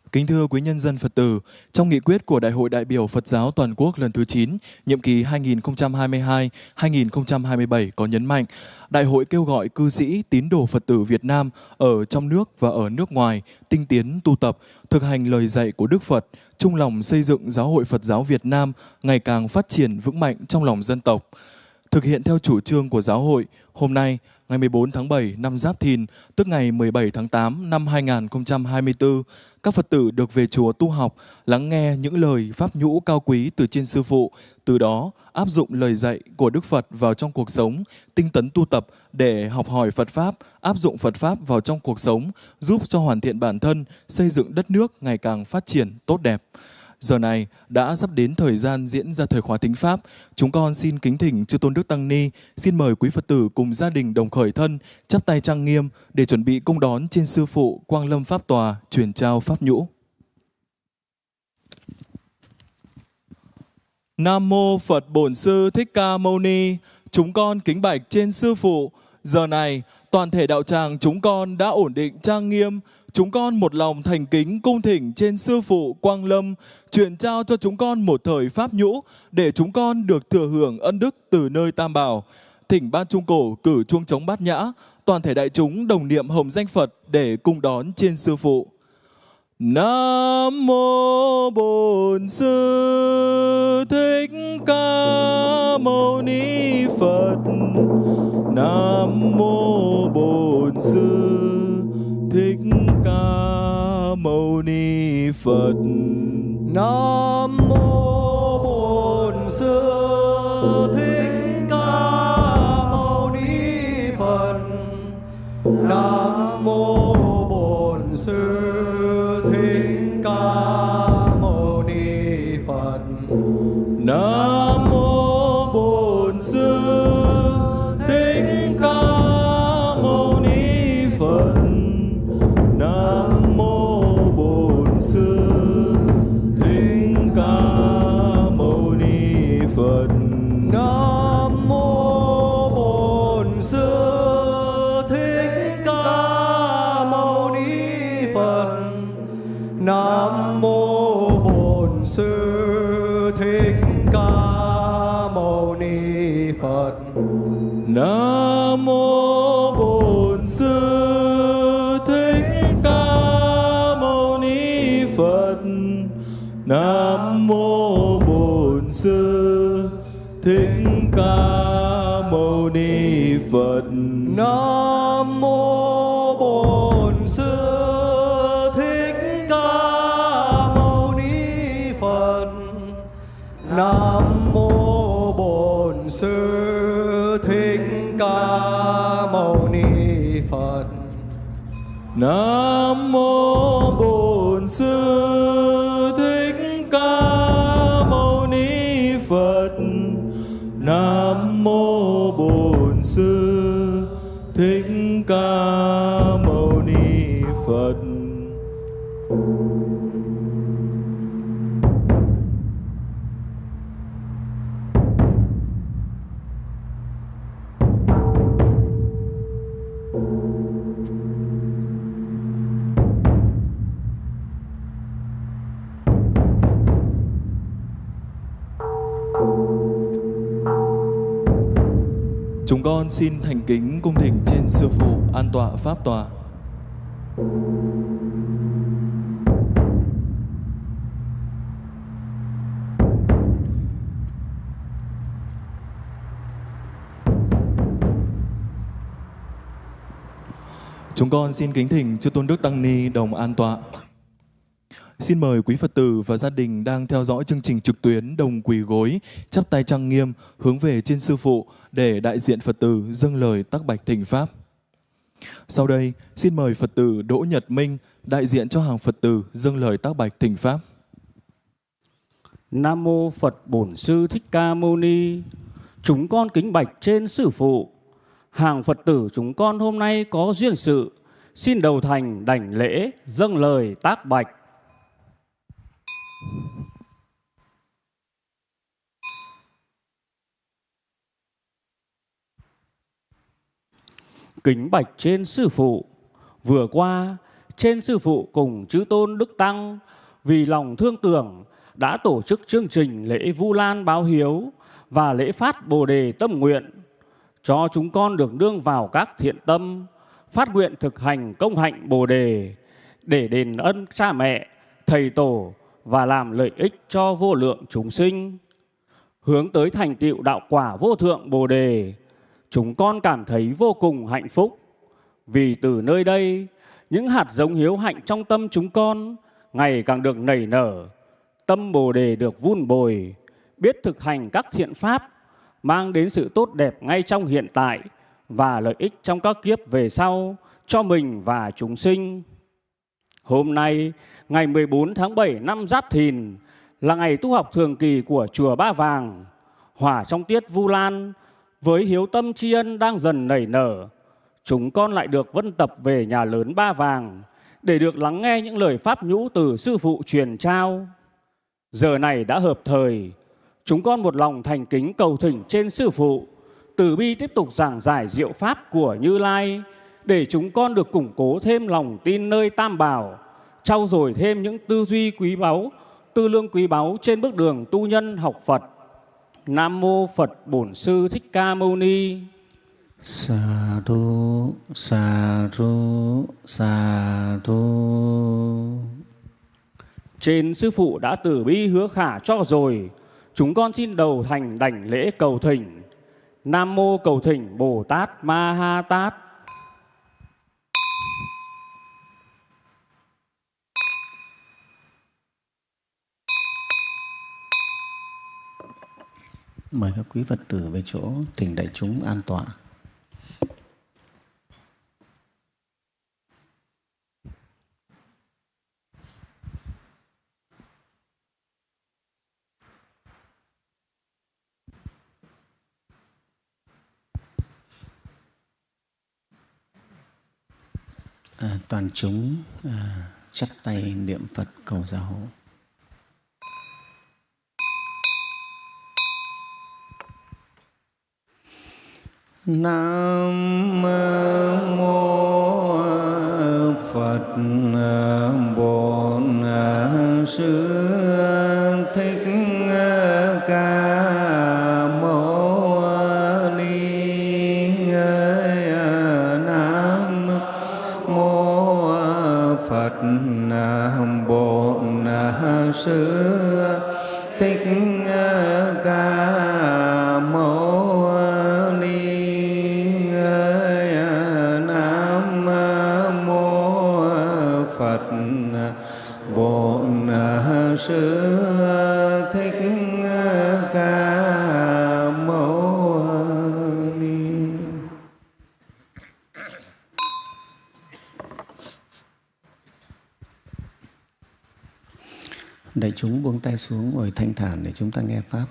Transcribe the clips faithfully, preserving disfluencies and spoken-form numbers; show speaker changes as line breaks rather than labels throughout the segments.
Kính thưa quý nhân dân Phật tử, trong nghị quyết của Đại hội đại biểu Phật giáo toàn quốc lần thứ chín, nhiệm kỳ hai nghìn không trăm hai mươi hai đến hai nghìn không trăm hai mươi bảy có nhấn mạnh, Đại hội kêu gọi cư sĩ, tín đồ Phật tử Việt Nam ở trong nước và ở nước ngoài tinh tiến tu tập, thực hành lời dạy của Đức Phật, chung lòng xây dựng Giáo hội Phật giáo Việt Nam ngày càng phát triển vững mạnh trong lòng dân tộc. Thực hiện theo chủ trương của Giáo hội, hôm nay, ngày mười bốn tháng bảy năm Giáp Thìn, tức ngày mười bảy tháng tám năm hai nghìn không trăm hai mươi tư, các Phật tử được về chùa tu học, lắng nghe những lời pháp nhũ cao quý từ trên Sư Phụ, từ đó áp dụng lời dạy của Đức Phật vào trong cuộc sống, tinh tấn tu tập để học hỏi Phật Pháp, áp dụng Phật Pháp vào trong cuộc sống, giúp cho hoàn thiện bản thân, xây dựng đất nước ngày càng phát triển tốt đẹp. Giờ này đã sắp đến thời gian diễn ra thời khóa thính Pháp. Chúng con xin kính thỉnh Chư Tôn Đức Tăng Ni, xin mời quý Phật tử cùng gia đình đồng khởi thân, chắp tay trang nghiêm để chuẩn bị cung đón trên Sư Phụ Quang Lâm Pháp Tòa truyền trao Pháp nhũ. Nam Mô Phật Bổn Sư Thích Ca Mâu Ni. Chúng con kính bạch trên Sư Phụ. Giờ này, toàn thể đạo tràng chúng con đã ổn định trang nghiêm. Chúng con một lòng thành kính cung thỉnh trên Sư Phụ Quang Lâm truyền trao cho chúng con một thời Pháp nhũ để chúng con được thừa hưởng ân đức từ nơi Tam Bảo. Thỉnh Ban Trung Cổ cử chuông trống bát nhã, toàn thể đại chúng đồng niệm hồng danh Phật để cung đón trên Sư Phụ. Nam Mô Bổn Sư Thích Ca Mâu Ni Phật. Nam Mô Bổn Sư Thích Ca Mâu Ni Phật.
Nam Mô Bổn Sư Thích Ca Mâu Ni Phật. Nam Mô Bổn Sư Thích Ca Mâu Ni Phật.
Nam Mô Bổn Sư Thích Ca Mâu Ni Phật. Nam Mô Bổn Sư Thích Ca Mâu Ni Phật.
Nam Mô Bổn Sư Thích Ca Mâu Ni Phật. Nam Mô Bổn Sư Thích Ca Mâu Ni Phật.
Nam Mô Bổn Sư Thích Ca Mâu Ni Phật. Nam Mô Bổn Sư Thích Ca Mâu Ni Phật.
Nam Mô Bổn Sư Thích Ca Mâu Ni Phật. Nam Mô Bổn Sư Thích Ca Mâu Ni Phật.
Nam Mô Bổn Sư Thích Ca Mâu Ni Phật. Nam Mô Bổn Sư Thích Ca Mâu Ni Phật. Chúng con xin thành kính cung thỉnh trên Sư Phụ an tọa Pháp Tòa. Chúng con xin kính thỉnh Chư Tôn Đức Tăng Ni đồng an tọa. Xin mời quý Phật tử và gia đình đang theo dõi chương trình trực tuyến đồng quỳ gối, chắp tay trang nghiêm hướng về trên Sư Phụ để đại diện Phật tử dâng lời tác bạch thỉnh Pháp. Sau đây, xin mời Phật tử Đỗ Nhật Minh đại diện cho hàng Phật tử dâng lời tác bạch thỉnh Pháp.
Nam Mô Phật Bổn Sư Thích Ca Mâu Ni. Chúng con kính bạch trên Sư Phụ. Hàng Phật tử chúng con hôm nay có duyên sự, xin đầu thành đảnh lễ dâng lời tác bạch. Kính bạch trên Sư Phụ. Vừa qua, trên sư phụ cùng chư tôn đức tăng vì lòng thương tưởng đã tổ chức chương trình lễ Vu Lan báo hiếu và lễ phát Bồ đề tâm nguyện, cho chúng con được nương vào các thiện tâm, phát nguyện thực hành công hạnh Bồ đề để đền ân cha mẹ, thầy tổ và làm lợi ích cho vô lượng chúng sinh, hướng tới thành tựu đạo quả vô thượng Bồ đề. Chúng con cảm thấy vô cùng hạnh phúc, vì từ nơi đây những hạt giống hiếu hạnh trong tâm chúng con ngày càng được nảy nở, tâm Bồ đề được vun bồi, biết thực hành các thiện pháp mang đến sự tốt đẹp ngay trong hiện tại và lợi ích trong các kiếp về sau cho mình và chúng sinh. Hôm nay, ngày mười bốn tháng bảy năm Giáp Thìn, là ngày tu học thường kỳ của chùa Ba Vàng. Hỏa trong tiết Vu Lan với hiếu tâm tri ân đang dần nảy nở, chúng con lại được vân tập về nhà lớn Ba Vàng để được lắng nghe những lời pháp nhũ từ sư phụ truyền trao. Giờ này đã hợp thời, chúng con một lòng thành kính cầu thỉnh trên sư phụ từ bi tiếp tục giảng giải diệu pháp của Như Lai, để chúng con được củng cố thêm lòng tin nơi Tam Bảo, trau dồi thêm những tư duy quý báu, tư lương quý báu trên bước đường tu nhân học Phật. Nam mô Phật Bổn Sư Thích Ca Mâu Ni.
Sa thu, sa thu, sa thu.
Trên sư phụ đã từ bi hứa khả cho rồi, chúng con xin đầu thành đảnh lễ cầu thỉnh. Nam mô cầu thỉnh Bồ Tát Ma Ha Tát.
Mời các quý Phật tử về chỗ, thỉnh đại chúng an tọa. À, toàn chúng à, chắp tay niệm Phật cầu gia hộ. Nam mô Phật Bổn Sư Thích Ca Mâu Ni. Nam mô Phật Bổn Sư Thích Ca Mâu Bổn Sư Thích Ca Mâu Ni. Đại chúng buông tay xuống ngồi thanh thản để chúng ta nghe pháp.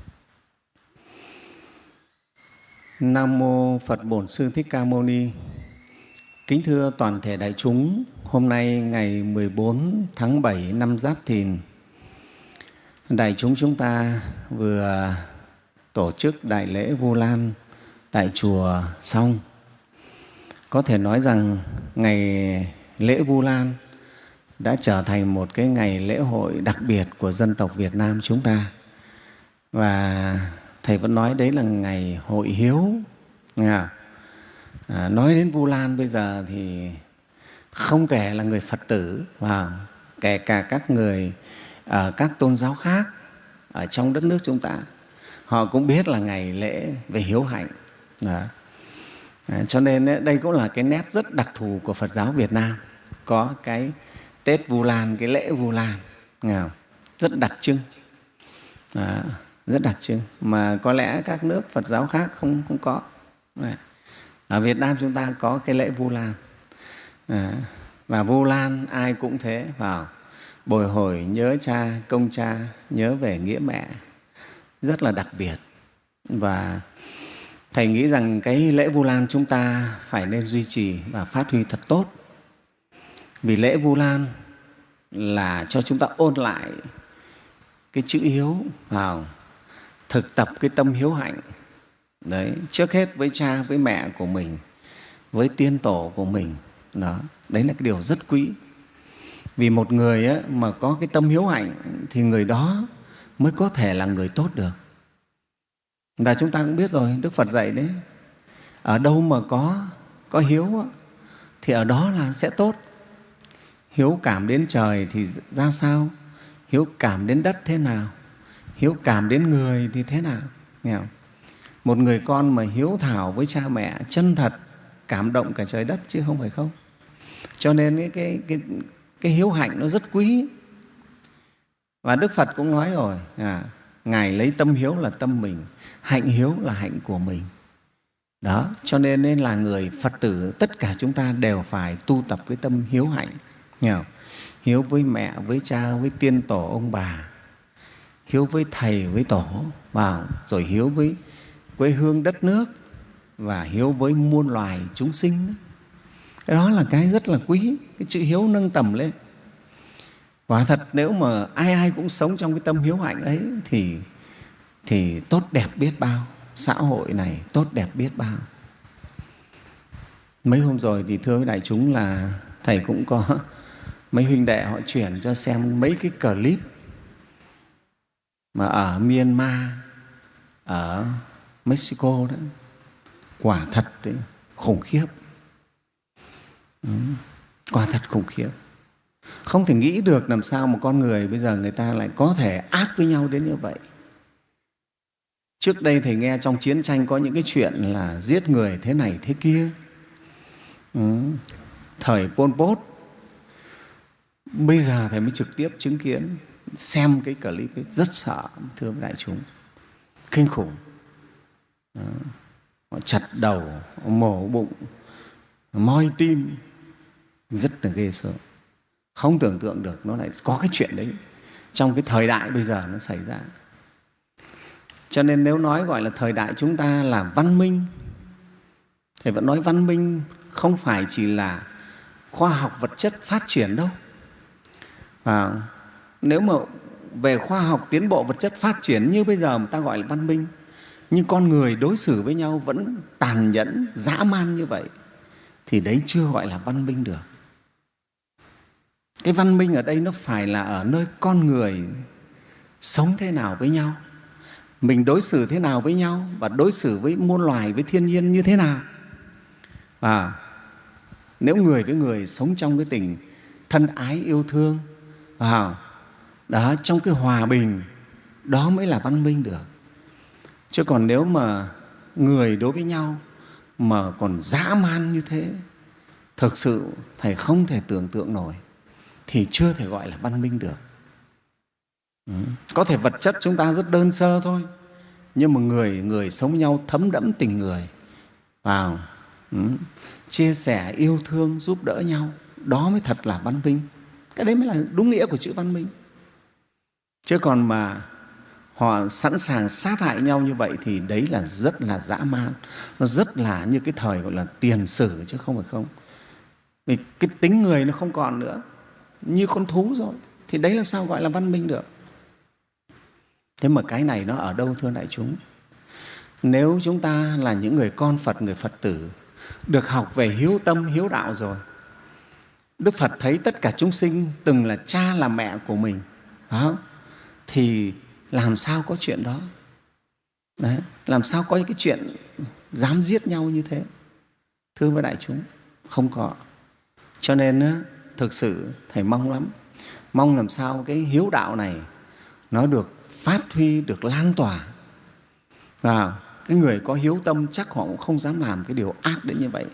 Nam mô Phật Bổn Sư Thích Ca Mâu Ni. Kính thưa toàn thể đại chúng, hôm nay ngày mười bốn tháng bảy năm Giáp Thìn, đại chúng chúng ta vừa tổ chức đại lễ Vu Lan tại chùa xong. Có thể nói rằng ngày lễ Vu Lan đã trở thành một cái ngày lễ hội đặc biệt của dân tộc Việt Nam chúng ta. Và Thầy vẫn nói đấy là ngày hội hiếu. À, nói đến Vu Lan bây giờ thì không kể là người Phật tử, và kể cả các người ở các tôn giáo khác ở trong đất nước chúng ta, họ cũng biết là ngày lễ về hiếu hạnh. Đó. À, cho nên đây cũng là cái nét rất đặc thù của Phật giáo Việt Nam, có cái Tết Vu Lan, cái lễ Vu Lan rất đặc trưng, à, rất đặc trưng mà có lẽ các nước Phật giáo khác không không có. À, ở Việt Nam chúng ta có cái lễ Vu Lan. À, và Vu Lan ai cũng thế, vào bồi hồi nhớ cha, công cha, nhớ về nghĩa mẹ, rất là đặc biệt. Và Thầy nghĩ rằng cái lễ Vu Lan chúng ta phải nên duy trì và phát huy thật tốt. Vì lễ Vu Lan là cho chúng ta ôn lại cái chữ hiếu, vào thực tập cái tâm hiếu hạnh. Đấy, trước hết với cha, với mẹ của mình, với tiên tổ của mình. Đó, đấy là cái điều rất quý. Vì một người á, mà có cái tâm hiếu hạnh thì người đó mới có thể là người tốt được. Và chúng ta cũng biết rồi, Đức Phật dạy đấy, ở đâu mà có, có hiếu á, thì ở đó là sẽ tốt. Hiếu cảm đến trời thì ra sao? Hiếu cảm đến đất thế nào? Hiếu cảm đến người thì thế nào? Nghe không? Một người con mà hiếu thảo với cha mẹ, chân thật, cảm động cả trời đất chứ không phải không. Cho nên cái, cái, cái, cái hiếu hạnh nó rất quý. Và Đức Phật cũng nói rồi, à, Ngài lấy tâm hiếu là tâm mình, hạnh hiếu là hạnh của mình. Đó, cho nên, nên là người Phật tử, tất cả chúng ta đều phải tu tập cái tâm hiếu hạnh. Nghe không? Hiếu với mẹ, với cha, với tiên tổ ông bà, hiếu với thầy, với tổ, và rồi hiếu với quê hương đất nước, và hiếu với muôn loài chúng sinh. Cái đó là cái rất là quý, cái chữ hiếu nâng tầm lên. Quả thật nếu mà ai ai cũng sống trong cái tâm hiếu hạnh ấy thì, thì tốt đẹp biết bao, xã hội này tốt đẹp biết bao. Mấy hôm rồi thì thưa với đại chúng là Thầy cũng có mấy huynh đệ họ chuyển cho xem mấy cái clip mà ở Myanmar, ở Mexico đó. Quả thật đấy, khủng khiếp. Ừ, quả thật khủng khiếp. Không thể nghĩ được làm sao một con người bây giờ người ta lại có thể ác với nhau đến như vậy. Trước đây Thầy nghe trong chiến tranh có những cái chuyện là giết người thế này thế kia. Ừ, thời Pol Pot. Bây giờ Thầy mới trực tiếp chứng kiến, xem cái clip ấy, rất sợ, thưa đại chúng. Kinh khủng. Đó. Họ chặt đầu, mổ bụng, moi tim, rất là ghê sợ. Không tưởng tượng được nó lại có cái chuyện đấy trong cái thời đại bây giờ nó xảy ra. Cho nên nếu nói gọi là thời đại chúng ta là văn minh, Thầy vẫn nói văn minh không phải chỉ là khoa học vật chất phát triển đâu. À, nếu mà về khoa học tiến bộ vật chất phát triển như bây giờ mà ta gọi là văn minh, nhưng con người đối xử với nhau vẫn tàn nhẫn, dã man như vậy, thì đấy chưa gọi là văn minh được. Cái văn minh ở đây nó phải là ở nơi con người sống thế nào với nhau, mình đối xử thế nào với nhau, và đối xử với muôn loài, với thiên nhiên như thế nào. À, nếu người với người sống trong cái tình thân ái yêu thương, à, đó, trong cái hòa bình, đó mới là văn minh được. Chứ còn nếu mà người đối với nhau mà còn dã man như thế, thực sự Thầy không thể tưởng tượng nổi, thì chưa thể gọi là văn minh được. Ừ. Có thể vật chất chúng ta rất đơn sơ thôi, nhưng mà người người sống với nhau thấm đẫm tình người, vào ừ. chia sẻ, yêu thương, giúp đỡ nhau, đó mới thật là văn minh. Cái đấy mới là đúng nghĩa của chữ văn minh. Chứ còn mà họ sẵn sàng sát hại nhau như vậy thì đấy là rất là dã man, nó rất là như cái thời gọi là tiền sử chứ không phải không. Vì cái tính người nó không còn nữa, như con thú rồi, thì đấy làm sao gọi là văn minh được. Thế mà cái này nó ở đâu thưa đại chúng? Nếu chúng ta là những người con Phật, người Phật tử, được học về hiếu tâm, hiếu đạo rồi, Đức Phật thấy tất cả chúng sinh từng là cha là mẹ của mình, đó, thì làm sao có chuyện đó? Đấy, làm sao có cái chuyện dám giết nhau như thế? Thưa với đại chúng, không có. Cho nên thực sự Thầy mong lắm, mong làm sao cái hiếu đạo này nó được phát huy, được lan tỏa. Và cái người có hiếu tâm chắc họ cũng không dám làm cái điều ác đến như vậy,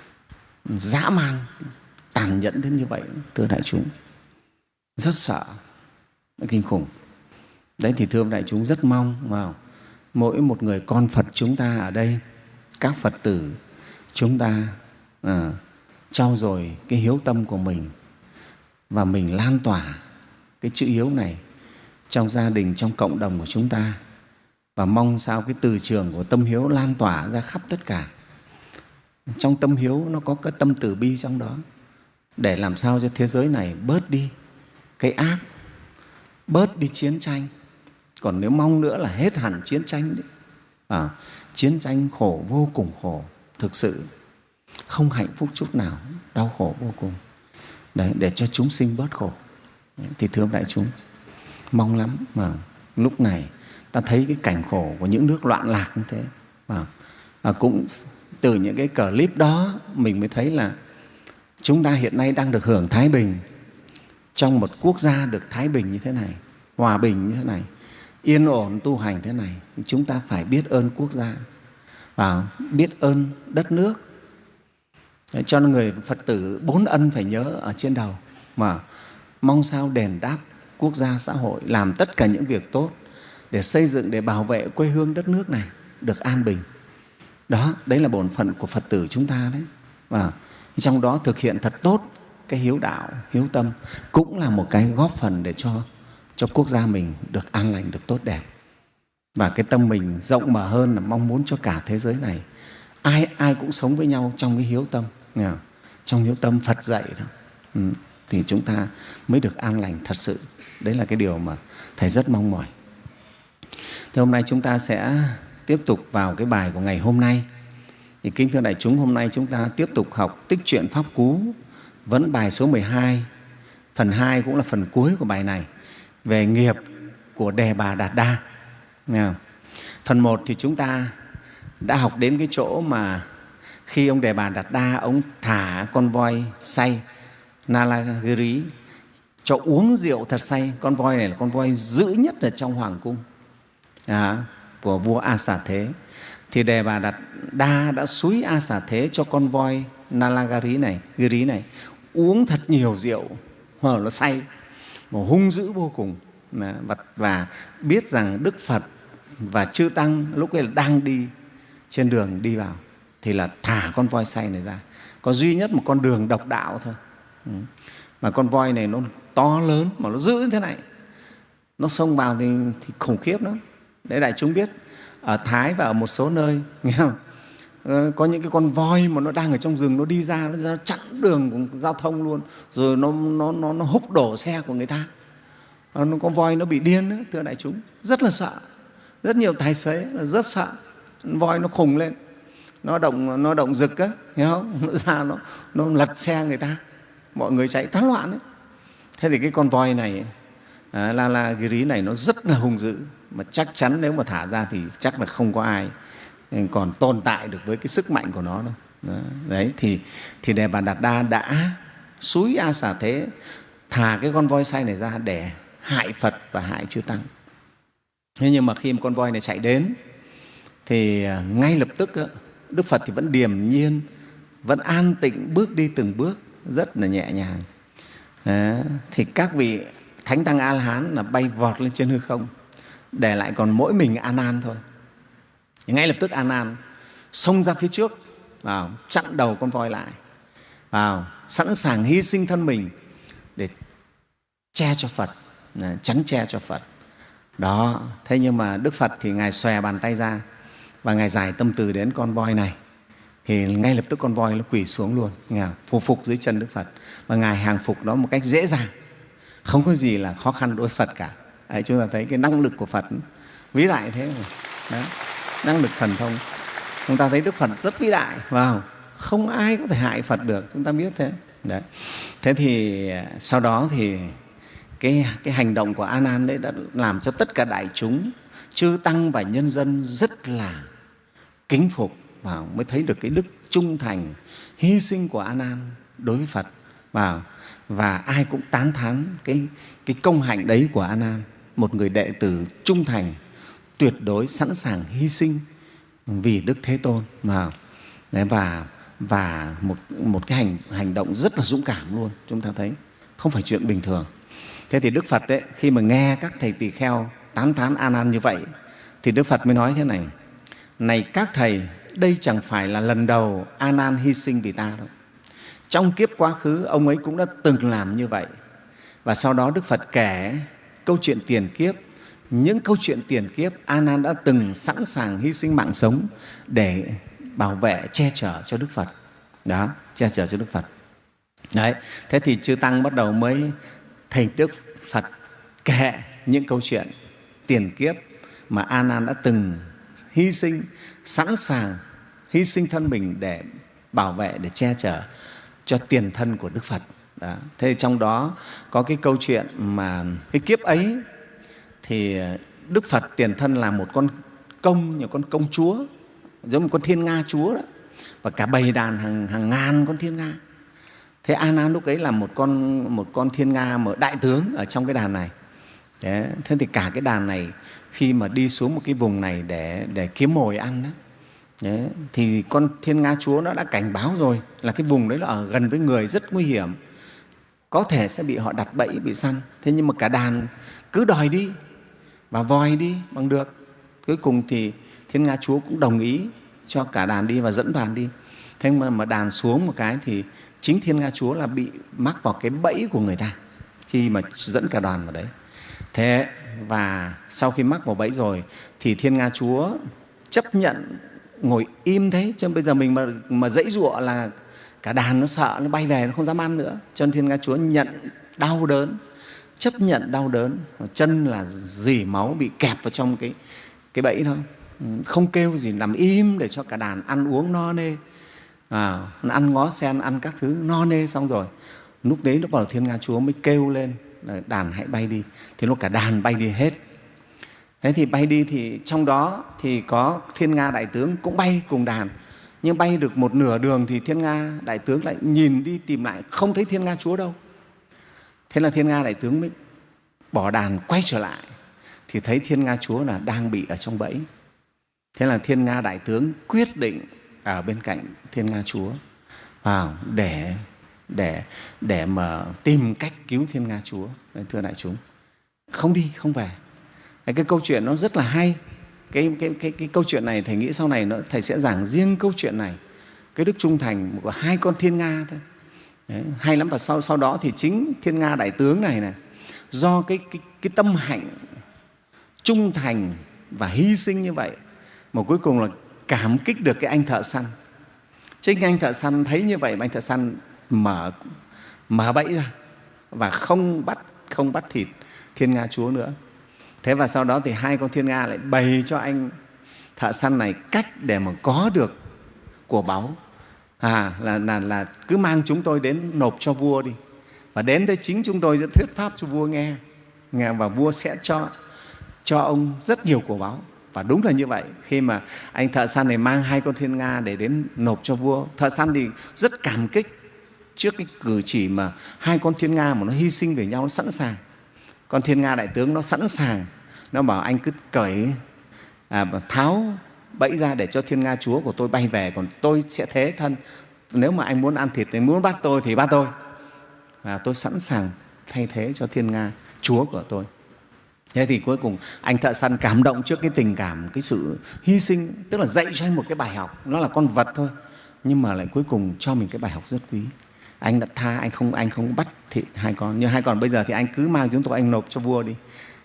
dã man, tàn nhẫn đến như vậy, thưa đại chúng. Rất sợ, kinh khủng. Đấy thì thưa đại chúng, rất mong vào mỗi một người con Phật chúng ta ở đây, các Phật tử chúng ta à, trau dồi cái hiếu tâm của mình, và mình lan tỏa cái chữ hiếu này trong gia đình, trong cộng đồng của chúng ta, và mong sao cái từ trường của tâm hiếu lan tỏa ra khắp tất cả. Trong tâm hiếu nó có cái tâm từ bi trong đó, để làm sao cho thế giới này bớt đi cái ác, bớt đi chiến tranh. Còn nếu mong nữa là hết hẳn chiến tranh đấy. À, chiến tranh khổ, vô cùng khổ, thực sự không hạnh phúc chút nào, đau khổ vô cùng. Đấy, để cho chúng sinh bớt khổ. Thì thưa đại chúng, mong lắm mà lúc này ta thấy cái cảnh khổ của những nước loạn lạc như thế. Và, và cũng từ những cái clip đó mình mới thấy là chúng ta hiện nay đang được hưởng thái bình trong một quốc gia được thái bình như thế này, hòa bình như thế này, yên ổn tu hành thế này. Chúng ta phải biết ơn quốc gia và biết ơn đất nước. Để cho người Phật tử bốn ân phải nhớ ở trên đầu, mà mong sao đền đáp quốc gia xã hội, làm tất cả những việc tốt để xây dựng, để bảo vệ quê hương đất nước này được an bình. Đó, đấy là bổn phận của Phật tử chúng ta đấy. Và trong đó thực hiện thật tốt cái hiếu đạo, hiếu tâm cũng là một cái góp phần để cho, cho quốc gia mình được an lành, được tốt đẹp. Và cái tâm mình rộng mở hơn là mong muốn cho cả thế giới này ai ai cũng sống với nhau trong cái hiếu tâm, nghe không? Trong hiếu tâm Phật dạy đó. Ừ. Thì chúng ta mới được an lành thật sự. Đấy là cái điều mà Thầy rất mong mỏi. Thì hôm nay chúng ta sẽ tiếp tục vào cái bài của ngày hôm nay. Thì kính thưa đại chúng, hôm nay chúng ta tiếp tục học Tích Truyện Pháp Cú, vẫn bài số mười hai. Phần hai cũng là phần cuối của bài này, về nghiệp của Đề Bà Đạt Đa. Nghe không? Phần một thì chúng ta đã học đến cái chỗ mà khi ông Đề Bà Đạt Đa ông thả con voi say Nalagiri cho uống rượu thật say. Con voi này là con voi dữ nhất ở trong hoàng cung à, của vua A Xà Thế. Thì Đề Bà Đạt Đa đã xúi A Xà Thế cho con voi Nalagiri này, Giri này uống thật nhiều rượu, hoặc nó say, mà hung dữ vô cùng. Và, và biết rằng Đức Phật và Chư Tăng lúc ấy là đang đi trên đường đi vào, thì là thả con voi say này ra. Có duy nhất một con đường độc đạo thôi. Ừ. Mà con voi này nó to lớn, mà nó dữ như thế này, nó xông vào thì, thì khủng khiếp lắm. Để đại chúng biết, ở Thái và ở một số nơi, nghe không? Có những cái con voi mà nó đang ở trong rừng, nó đi ra, nó ra chặn đường giao thông luôn, rồi nó, nó, nó, nó húc đổ xe của người ta. Con voi nó bị điên đó, thưa đại chúng, rất là sợ. Rất nhiều tài xế rất sợ. Voi nó khùng lên, nó động, nó động rực á, hiểu không? Nó ra nó, nó lật xe người ta, mọi người chạy tán loạn ấy. Thế thì cái con voi này, à, Nalagiri này, nó rất là hung dữ, mà chắc chắn nếu mà thả ra thì chắc là không có ai còn tồn tại được với cái sức mạnh của nó đâu. Đó. Đấy, thì, thì Đề Bà Đạt Đa đã xúi A Xà Thế thả cái con voi say này ra để hại Phật và hại Chư Tăng. Thế nhưng mà khi mà con voi này chạy đến thì ngay lập tức Đức Phật thì vẫn điềm nhiên, vẫn an tịnh bước đi từng bước rất là nhẹ nhàng. Đó. Thì các vị Thánh Tăng A-la-hán là bay vọt lên trên hư không, để lại còn mỗi mình A Nan thôi. Ngay lập tức A Nan xông ra phía trước, vào chặn đầu con voi lại, vào sẵn sàng hy sinh thân mình để che cho Phật, chắn che cho Phật. Đó. Thế nhưng mà Đức Phật thì Ngài xòe bàn tay ra và Ngài giải tâm từ đến con voi này, thì ngay lập tức con voi nó quỳ xuống luôn, nghe, phù phục dưới chân Đức Phật, và Ngài hàng phục nó một cách dễ dàng, không có gì là khó khăn đối với Phật cả. Đấy, chúng ta thấy cái năng lực của Phật vĩ đại thế này. Đấy, năng lực thần thông. Chúng ta thấy Đức Phật rất vĩ đại, wow, không ai có thể hại Phật được, chúng ta biết thế. Đấy. Thế thì sau đó thì cái, cái hành động của A Nan đấy đã làm cho tất cả đại chúng, chư tăng và nhân dân rất là kính phục, và mới thấy được cái đức trung thành, hy sinh của A Nan đối với Phật. Và, và ai cũng tán thán cái, cái công hạnh đấy của A Nan, một người đệ tử trung thành, tuyệt đối sẵn sàng hy sinh vì Đức Thế Tôn. Và, và, và một, một cái hành, hành động rất là dũng cảm luôn, chúng ta thấy không phải chuyện bình thường. Thế thì Đức Phật đấy, khi mà nghe các thầy tỳ kheo tán thán A Nan như vậy, thì Đức Phật mới nói thế này: này các thầy, đây chẳng phải là lần đầu A Nan hy sinh vì ta đâu. Trong kiếp quá khứ, ông ấy cũng đã từng làm như vậy. Và sau đó Đức Phật kể câu chuyện tiền kiếp, những câu chuyện tiền kiếp A Nan đã từng sẵn sàng hy sinh mạng sống để bảo vệ, che chở cho Đức Phật. Đó, che chở cho Đức Phật. Đấy, thế thì chư tăng bắt đầu mới thầy Đức Phật kể những câu chuyện tiền kiếp mà A Nan đã từng hy sinh, sẵn sàng hy sinh thân mình để bảo vệ, để che chở cho tiền thân của Đức Phật. Đó. Thế trong đó có cái câu chuyện mà cái kiếp ấy thì Đức Phật tiền thân là một con công, một con công chúa, giống một con thiên nga chúa đó, và cả bầy đàn hàng, hàng ngàn con thiên nga. Thế A Nan lúc ấy là một con, một con thiên nga mà đại tướng ở trong cái đàn này. Thế, thế thì cả cái đàn này khi mà đi xuống một cái vùng này để, để kiếm mồi ăn đó, đấy, thì con thiên nga chúa nó đã cảnh báo rồi là cái vùng đấy là ở gần với người, rất nguy hiểm, có thể sẽ bị họ đặt bẫy, bị săn. Thế nhưng mà cả đàn cứ đòi đi và vòi đi bằng được. Cuối cùng thì thiên nga chúa cũng đồng ý cho cả đàn đi và dẫn đoàn đi. Thế mà, mà đàn xuống một cái thì chính thiên nga chúa là bị mắc vào cái bẫy của người ta khi mà dẫn cả đoàn vào đấy. Thế và sau khi mắc vào bẫy rồi thì thiên nga chúa chấp nhận ngồi im thế, chứ bây giờ mình mà, mà dãy giụa là cả đàn nó sợ, nó bay về, nó không dám ăn nữa. Cho nên thiên nga chúa nhận đau đớn, chấp nhận đau đớn, chân là rỉ máu, bị kẹp vào trong cái, cái bẫy thôi, không kêu gì, nằm im để cho cả đàn ăn uống no nê, à, ăn ngó sen, ăn các thứ no nê. Xong rồi lúc đấy lúc vào thiên nga chúa mới kêu lên là đàn hãy bay đi. Thì lúc cả đàn bay đi hết. Thế thì bay đi thì trong đó thì có thiên nga đại tướng cũng bay cùng đàn, nhưng bay được một nửa đường thì thiên nga đại tướng lại nhìn đi tìm lại, không thấy thiên nga chúa đâu. Thế là thiên nga đại tướng mới bỏ đàn quay trở lại thì thấy thiên nga chúa là đang bị ở trong bẫy. Thế là thiên nga đại tướng quyết định ở bên cạnh thiên nga chúa vào để để để mà tìm cách cứu thiên nga chúa. Thưa đại chúng, không đi, không về. Cái, cái câu chuyện nó rất là hay. Cái, cái, cái, cái câu chuyện này thầy nghĩ sau này nó, thầy sẽ giảng riêng câu chuyện này, cái đức trung thành của hai con thiên nga thôi. Đấy, hay lắm. Và sau, sau đó thì chính thiên nga đại tướng này này, do cái, cái, cái tâm hạnh trung thành và hy sinh như vậy mà cuối cùng là cảm kích được cái anh thợ săn. Chính anh thợ săn thấy như vậy mà anh thợ săn mở, mở bẫy ra và không bắt, không bắt thịt thiên nga chúa nữa. Thế và sau đó thì hai con thiên nga lại bày cho anh thợ săn này cách để mà có được của báu, à, là, là, là cứ mang chúng tôi đến nộp cho vua đi, và đến đây chính chúng tôi sẽ thuyết pháp cho vua nghe, nghe và vua sẽ cho, cho ông rất nhiều của báu. Và đúng là như vậy. Khi mà anh thợ săn này mang hai con thiên nga để đến nộp cho vua, thợ săn thì rất cảm kích trước cái cử chỉ mà hai con thiên nga mà nó hy sinh về nhau, nó sẵn sàng. Con thiên nga đại tướng nó sẵn sàng, nó bảo anh cứ cởi, à, tháo bẫy ra để cho thiên nga chúa của tôi bay về, còn tôi sẽ thế thân. Nếu mà anh muốn ăn thịt, anh muốn bắt tôi thì bắt tôi, và tôi sẵn sàng thay thế cho thiên nga chúa của tôi. Thế thì cuối cùng anh thợ săn cảm động trước cái tình cảm, cái sự hy sinh, tức là dạy cho anh một cái bài học. Nó là con vật thôi, nhưng mà lại cuối cùng cho mình cái bài học rất quý. Anh đã tha, anh không, anh không bắt thịt hai con. Nhưng hai con bây giờ thì anh cứ mang chúng tôi, anh nộp cho vua đi.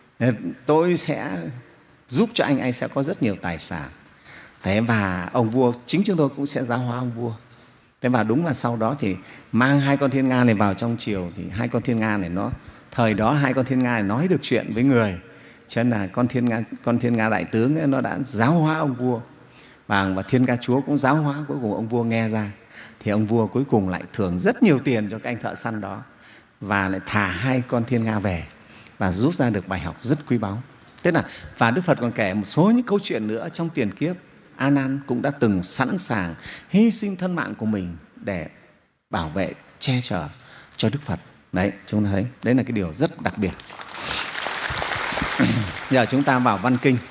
Tôi sẽ giúp cho anh, anh sẽ có rất nhiều tài sản. Thế và ông vua, chính chúng tôi cũng sẽ giáo hóa ông vua. Thế và đúng là sau đó thì mang hai con thiên nga này vào trong triều, thì hai con thiên nga này nó, thời đó hai con thiên nga này nói được chuyện với người, cho nên là con thiên nga, con thiên nga đại tướng ấy, nó đã giáo hóa ông vua, và, và thiên nga chúa cũng giáo hóa. Cuối cùng ông vua nghe ra thì ông vua cuối cùng lại thưởng rất nhiều tiền cho các anh thợ săn đó, và lại thả hai con thiên nga về và rút ra được bài học rất quý báu. Thế là, và Đức Phật còn kể một số những câu chuyện nữa trong tiền kiếp. A Nan cũng đã từng sẵn sàng hy sinh thân mạng của mình để bảo vệ, che chở cho Đức Phật. Đấy, chúng ta thấy, đấy là cái điều rất đặc biệt. Giờ chúng ta vào văn kinh.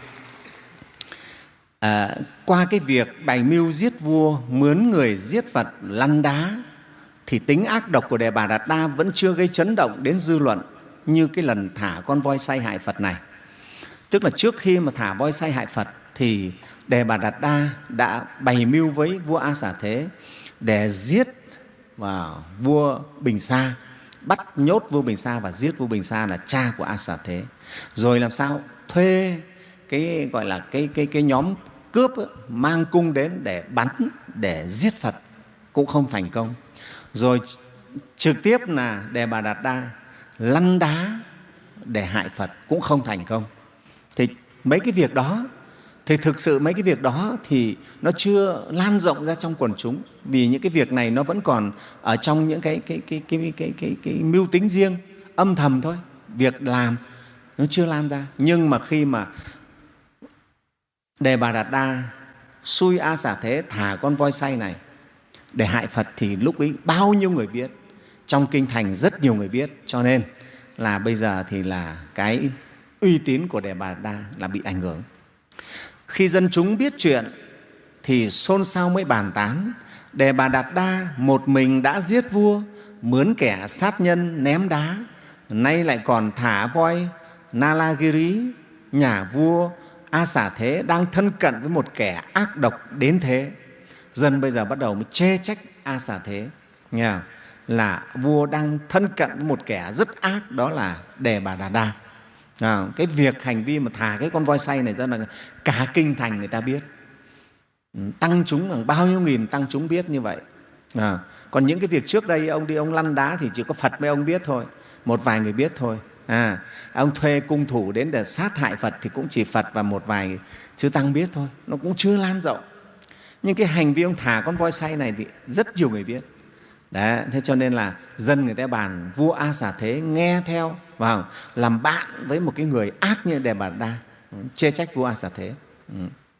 À, qua cái việc bày mưu giết vua, mướn người giết Phật, lăn đá, thì tính ác độc của Đề Bà Đạt Đa vẫn chưa gây chấn động đến dư luận như cái lần thả con voi say hại Phật này. Tức là trước khi mà thả voi say hại Phật thì Đề Bà Đạt Đa đã bày mưu với vua A Xà Thế để giết vào vua Bình Sa, bắt nhốt vua Bình Sa và giết vua Bình Sa là cha của A Xà Thế. Rồi làm sao thuê cái gọi là cái cái cái nhóm cướp ấy, mang cung đến để bắn, để giết Phật cũng không thành công. Rồi trực tiếp là Đề Bà Đạt Đa lăn đá để hại Phật cũng không thành công. Thì mấy cái việc đó Thì thực sự mấy cái việc đó thì nó chưa lan rộng ra trong quần chúng, vì những cái việc này nó vẫn còn ở trong những cái, cái, cái, cái, cái, cái, cái, cái mưu tính riêng, âm thầm thôi. Việc làm nó chưa lan ra. Nhưng mà khi mà Đề Bà Đạt Đa xui A Xà Thế thả con voi xay này để hại Phật thì lúc ấy bao nhiêu người biết, trong kinh thành rất nhiều người biết, cho nên là bây giờ thì là cái uy tín của Đề Bà Đạt Đa là bị ảnh hưởng. Khi dân chúng biết chuyện thì xôn xao mới bàn tán. Đề Bà Đạt Đa một mình đã giết vua, mướn kẻ sát nhân ném đá, nay lại còn thả voi Nalagiri. Nhà vua A Xà Thế đang thân cận với một kẻ ác độc đến thế. Dân bây giờ bắt đầu mới chê trách A Xà Thế, nghe không? Là vua đang thân cận với một kẻ rất ác, đó là Đề Bà Đạt Đa. À, cái việc hành vi mà thả cái con voi xay này ra là cả kinh thành người ta biết, tăng chúng bằng bao nhiêu nghìn tăng chúng biết như vậy. À, còn những cái việc trước đây ông đi ông lăn đá thì chỉ có Phật mấy ông biết thôi, một vài người biết thôi. À, ông thuê cung thủ đến để sát hại Phật thì cũng chỉ Phật và một vài chư tăng biết thôi, nó cũng chưa lan rộng. Nhưng cái hành vi ông thả con voi xay này thì rất nhiều người biết. Đấy, thế cho nên là dân người ta bàn vua A Xà Thế nghe theo, vào làm bạn với một cái người ác như Đề Bà Đạt Đa, chê trách vua A Xà Thế. Ừ.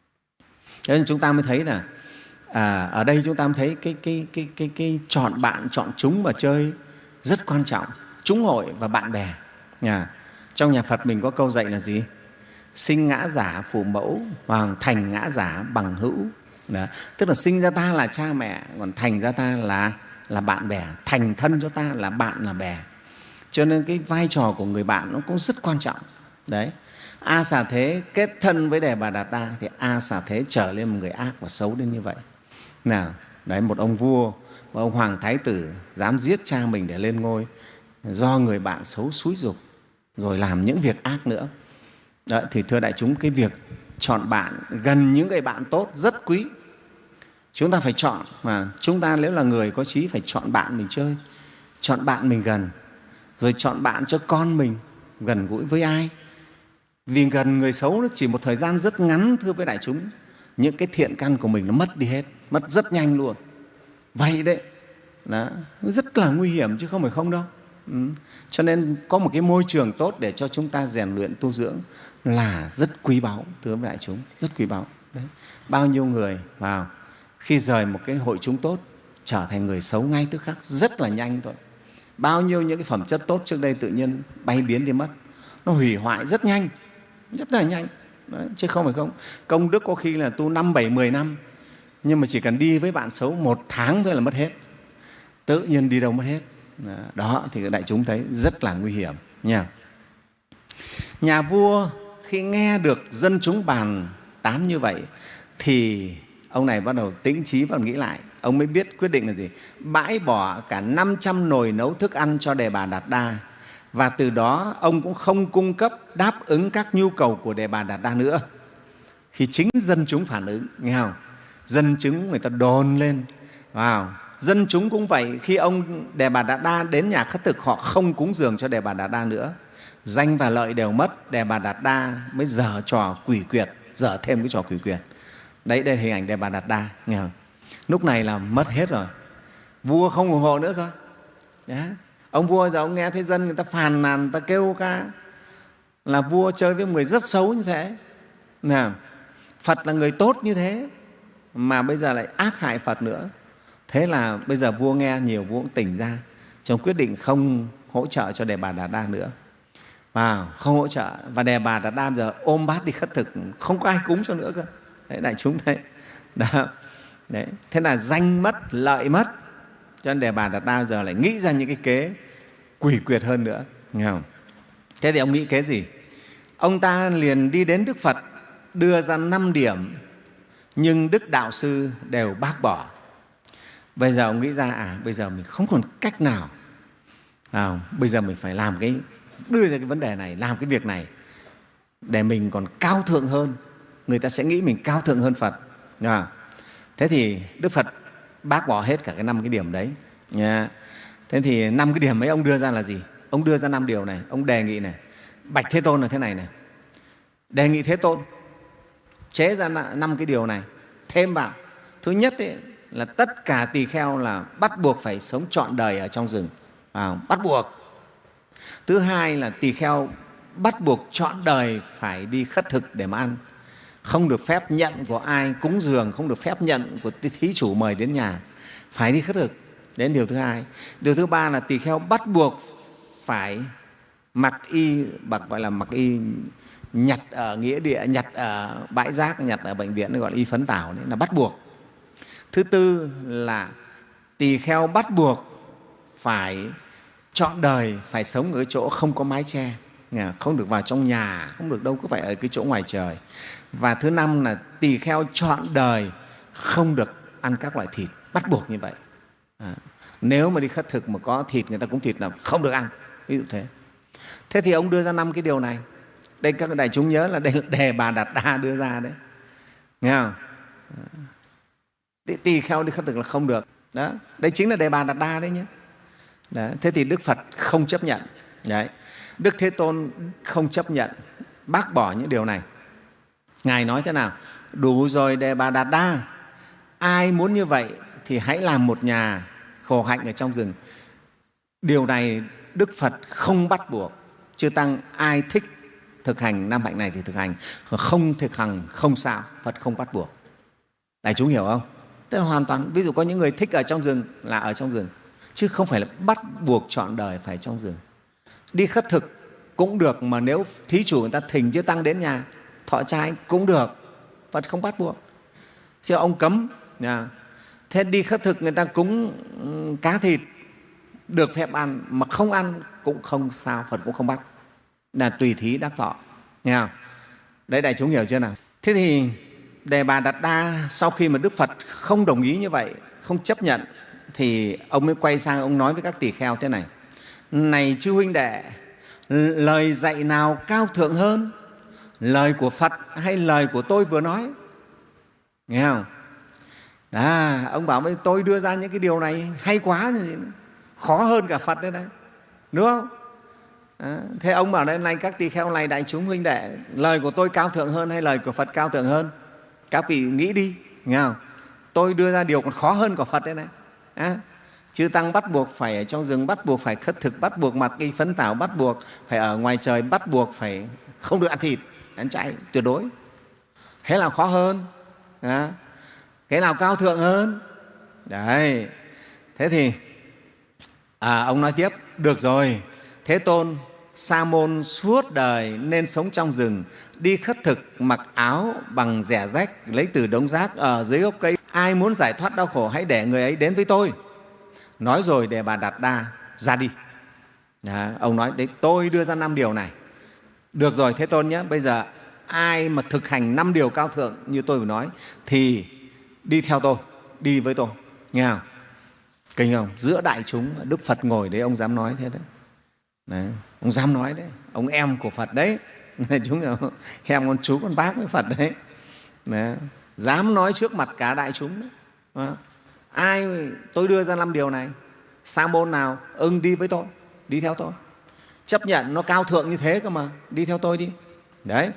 Cho nên chúng ta mới thấy là à, ở đây chúng ta mới thấy cái, cái, cái, cái, cái chọn bạn, chọn chúng mà chơi rất quan trọng. Chúng hội và bạn bè. À, trong nhà Phật mình có câu dạy là gì? Sinh ngã giả phụ mẫu, và thành ngã giả bằng hữu. Đó. Tức là sinh ra ta là cha mẹ, còn thành ra ta là, là bạn bè, thành thân cho ta là bạn là bè. Cho nên cái vai trò của người bạn nó cũng rất quan trọng. Đấy. A Xà Thế kết thân với Đề Bà Đạt Đa thì A Xà Thế trở lên một người ác và xấu đến như vậy. Nào, đấy, một ông vua, một ông hoàng thái tử dám giết cha mình để lên ngôi do người bạn xấu xúi giục rồi làm những việc ác nữa. Đó, thì thưa đại chúng, cái việc chọn bạn gần những người bạn tốt rất quý. Chúng ta phải chọn, mà chúng ta nếu là người có trí phải chọn bạn mình chơi, chọn bạn mình gần, rồi chọn bạn cho con mình gần gũi với ai. Vì gần người xấu nó chỉ một thời gian rất ngắn, thưa với đại chúng, những cái thiện căn của mình nó mất đi hết, mất rất nhanh luôn. Vậy đấy, đó, rất là nguy hiểm chứ không phải không đâu. Ừ. Cho nên có một cái môi trường tốt để cho chúng ta rèn luyện tu dưỡng là rất quý báu, thưa với đại chúng, rất quý báu. Đấy. Bao nhiêu người vào khi rời một cái hội chúng tốt trở thành người xấu ngay tức khắc, rất là nhanh thôi. Bao nhiêu những cái phẩm chất tốt trước đây tự nhiên bay biến đi mất, nó hủy hoại rất nhanh, rất là nhanh. Đấy, chứ không phải không. Công đức có khi là tu năm, bảy, mười năm, nhưng mà chỉ cần đi với bạn xấu một tháng thôi là mất hết, tự nhiên đi đâu mất hết. Đó, thì đại chúng thấy rất là nguy hiểm nha. Nhà vua khi nghe được dân chúng bàn tán như vậy thì ông này bắt đầu tĩnh trí và nghĩ lại. Ông mới biết quyết định là gì? Bãi bỏ cả năm trăm nồi nấu thức ăn cho Đề Bà Đạt Đa, và từ đó ông cũng không cung cấp đáp ứng các nhu cầu của Đề Bà Đạt Đa nữa. Khi chính dân chúng phản ứng, nghe không? Dân chúng người ta đồn lên. Wow. Dân chúng cũng vậy, khi ông Đề Bà Đạt Đa đến nhà khất thực, họ không cúng dường cho Đề Bà Đạt Đa nữa. Danh và lợi đều mất, Đề Bà Đạt Đa mới dở trò quỷ quyệt, dở thêm cái trò quỷ quyệt. Đấy, đây là hình ảnh Đề Bà Đạt Đa, nghe không? Lúc này là mất hết rồi, vua không ủng hộ nữa rồi. Đấy. Ông vua giờ ông nghe thấy dân người ta phàn nàn, người ta kêu ca là vua chơi với một người rất xấu như thế. Nào, Phật là người tốt như thế mà bây giờ lại ác hại Phật nữa. Thế là bây giờ vua nghe nhiều, vua cũng tỉnh ra, trong quyết định không hỗ trợ cho Đề Bà Đạt Đa nữa. Và không hỗ trợ, và Đề Bà Đạt Đa giờ ôm bát đi khất thực, không có ai cúng cho nữa cơ. Đấy, đại chúng thấy. Đó. Đấy. Thế là danh mất, lợi mất. Cho nên Đề Bà Đạt Đa giờ lại nghĩ ra những cái kế quỷ quyệt hơn nữa. Nghe không? Thế thì ông nghĩ kế gì? Ông ta liền đi đến Đức Phật, đưa ra năm điểm, nhưng Đức Đạo Sư đều bác bỏ. Bây giờ ông nghĩ ra, à, bây giờ mình không còn cách nào. À, bây giờ mình phải làm cái, đưa ra cái vấn đề này, làm cái việc này để mình còn cao thượng hơn. Người ta sẽ nghĩ mình cao thượng hơn Phật. À, thế thì Đức Phật bác bỏ hết cả cái năm cái điểm đấy. Yeah. Thế thì năm cái điểm ấy ông đưa ra là gì? Ông đưa ra năm điều này. Ông đề nghị này, bạch Thế Tôn là thế này này. Đề nghị Thế Tôn, chế ra năm cái điều này thêm vào. Thứ nhất ấy, là tất cả tỳ kheo là bắt buộc phải sống trọn đời ở trong rừng, à, bắt buộc. Thứ hai là tỳ kheo bắt buộc trọn đời phải đi khất thực để mà ăn, không được phép nhận của ai cúng dường, không được phép nhận của thí chủ mời đến nhà, phải đi khất thực. Đến điều thứ hai. Điều thứ ba là tỳ kheo bắt buộc phải mặc y, bậc gọi là mặc y nhặt ở nghĩa địa, nhặt ở bãi rác, nhặt ở bệnh viện, gọi là y phấn tảo, đấy là bắt buộc. Thứ tư là tỳ kheo bắt buộc phải trọn đời phải sống ở cái chỗ không có mái che, không được vào trong nhà, không được đâu, cứ phải ở cái chỗ ngoài trời. Và thứ năm là tỳ kheo trọn đời không được ăn các loại thịt, bắt buộc như vậy. À, nếu mà đi khất thực mà có thịt, người ta cúng thịt là không được ăn, ví dụ thế. Thế thì ông đưa ra năm cái điều này. Đây các đại chúng nhớ là đây là Đề Bà Đạt Đa đưa ra đấy, nghe không? Tỳ kheo đi khất thực là không được. Đó, đây chính là Đề Bà Đạt Đa đấy nhé. Đấy. Thế thì Đức Phật không chấp nhận. Đấy. Đức Thế Tôn không chấp nhận, bác bỏ những điều này. Ngài nói thế nào? Đủ rồi Đề Bà Đạt Đa, ai muốn như vậy thì hãy làm một nhà khổ hạnh ở trong rừng. Điều này Đức Phật không bắt buộc. Chư Tăng ai thích thực hành năm hạnh này thì thực hành, không thực hành không sao, Phật không bắt buộc. Đại chúng hiểu không? Tức là hoàn toàn, ví dụ có những người thích ở trong rừng là ở trong rừng, chứ không phải là bắt buộc trọn đời phải trong rừng. Đi khất thực cũng được, mà nếu thí chủ người ta thỉnh Chư Tăng đến nhà thọ trai cũng được, Phật không bắt buộc. Chứ ông cấm. Thế đi khất thực người ta cúng cá thịt được phép ăn, mà không ăn cũng không sao, Phật cũng không bắt. Là tùy thí đắc thọ. Nghe không? Đấy, đại chúng hiểu chưa nào? Thế thì Đề Bà Đạt Đa sau khi mà Đức Phật không đồng ý như vậy, không chấp nhận, thì ông mới quay sang ông nói với các tỳ kheo thế này: này chư huynh đệ, lời dạy nào cao thượng hơn, lời của Phật hay lời của tôi vừa nói? Nghe không? Đó, ông bảo với tôi đưa ra những cái điều này hay quá, khó hơn cả Phật đấy đấy, đúng không? Đó. Thế ông bảo đây này các tỳ kheo này, đại chúng huynh đệ, lời của tôi cao thượng hơn hay lời của Phật cao thượng hơn? Các vị nghĩ đi, nghe không? Tôi đưa ra điều còn khó hơn của Phật đấy này. À, Chư Tăng bắt buộc phải ở trong rừng, bắt buộc phải khất thực, bắt buộc mặc y phấn tảo, bắt buộc phải ở ngoài trời, bắt buộc phải không được ăn thịt, ăn chay tuyệt đối. Thế nào khó hơn? À, cái nào cao thượng hơn? Đấy. Thế thì à, ông nói tiếp: được rồi, Thế Tôn, Sa môn suốt đời nên sống trong rừng, đi khất thực, mặc áo bằng rẻ rách, lấy từ đống rác ở dưới gốc cây. Ai muốn giải thoát đau khổ hãy để người ấy đến với tôi. Nói rồi Đề Bà Đạt Đa ra đi. Đó, ông nói đấy, tôi đưa ra năm điều này. Được rồi Thế Tôn nhé, bây giờ ai mà thực hành năm điều cao thượng như tôi vừa nói thì đi theo tôi, đi với tôi. Nghe không? Kinh không? Giữa đại chúng, Đức Phật ngồi đấy, ông dám nói thế đấy. Đấy, ông dám nói đấy, ông em của Phật đấy, chúng em con chú con bác với Phật đấy. Đấy, dám nói trước mặt cả đại chúng đấy. Đó. Ai tôi đưa ra năm điều này, sa môn nào ưng đi với tôi, đi theo tôi, chấp nhận nó cao thượng như thế cơ mà, đi theo tôi đi. Đấy.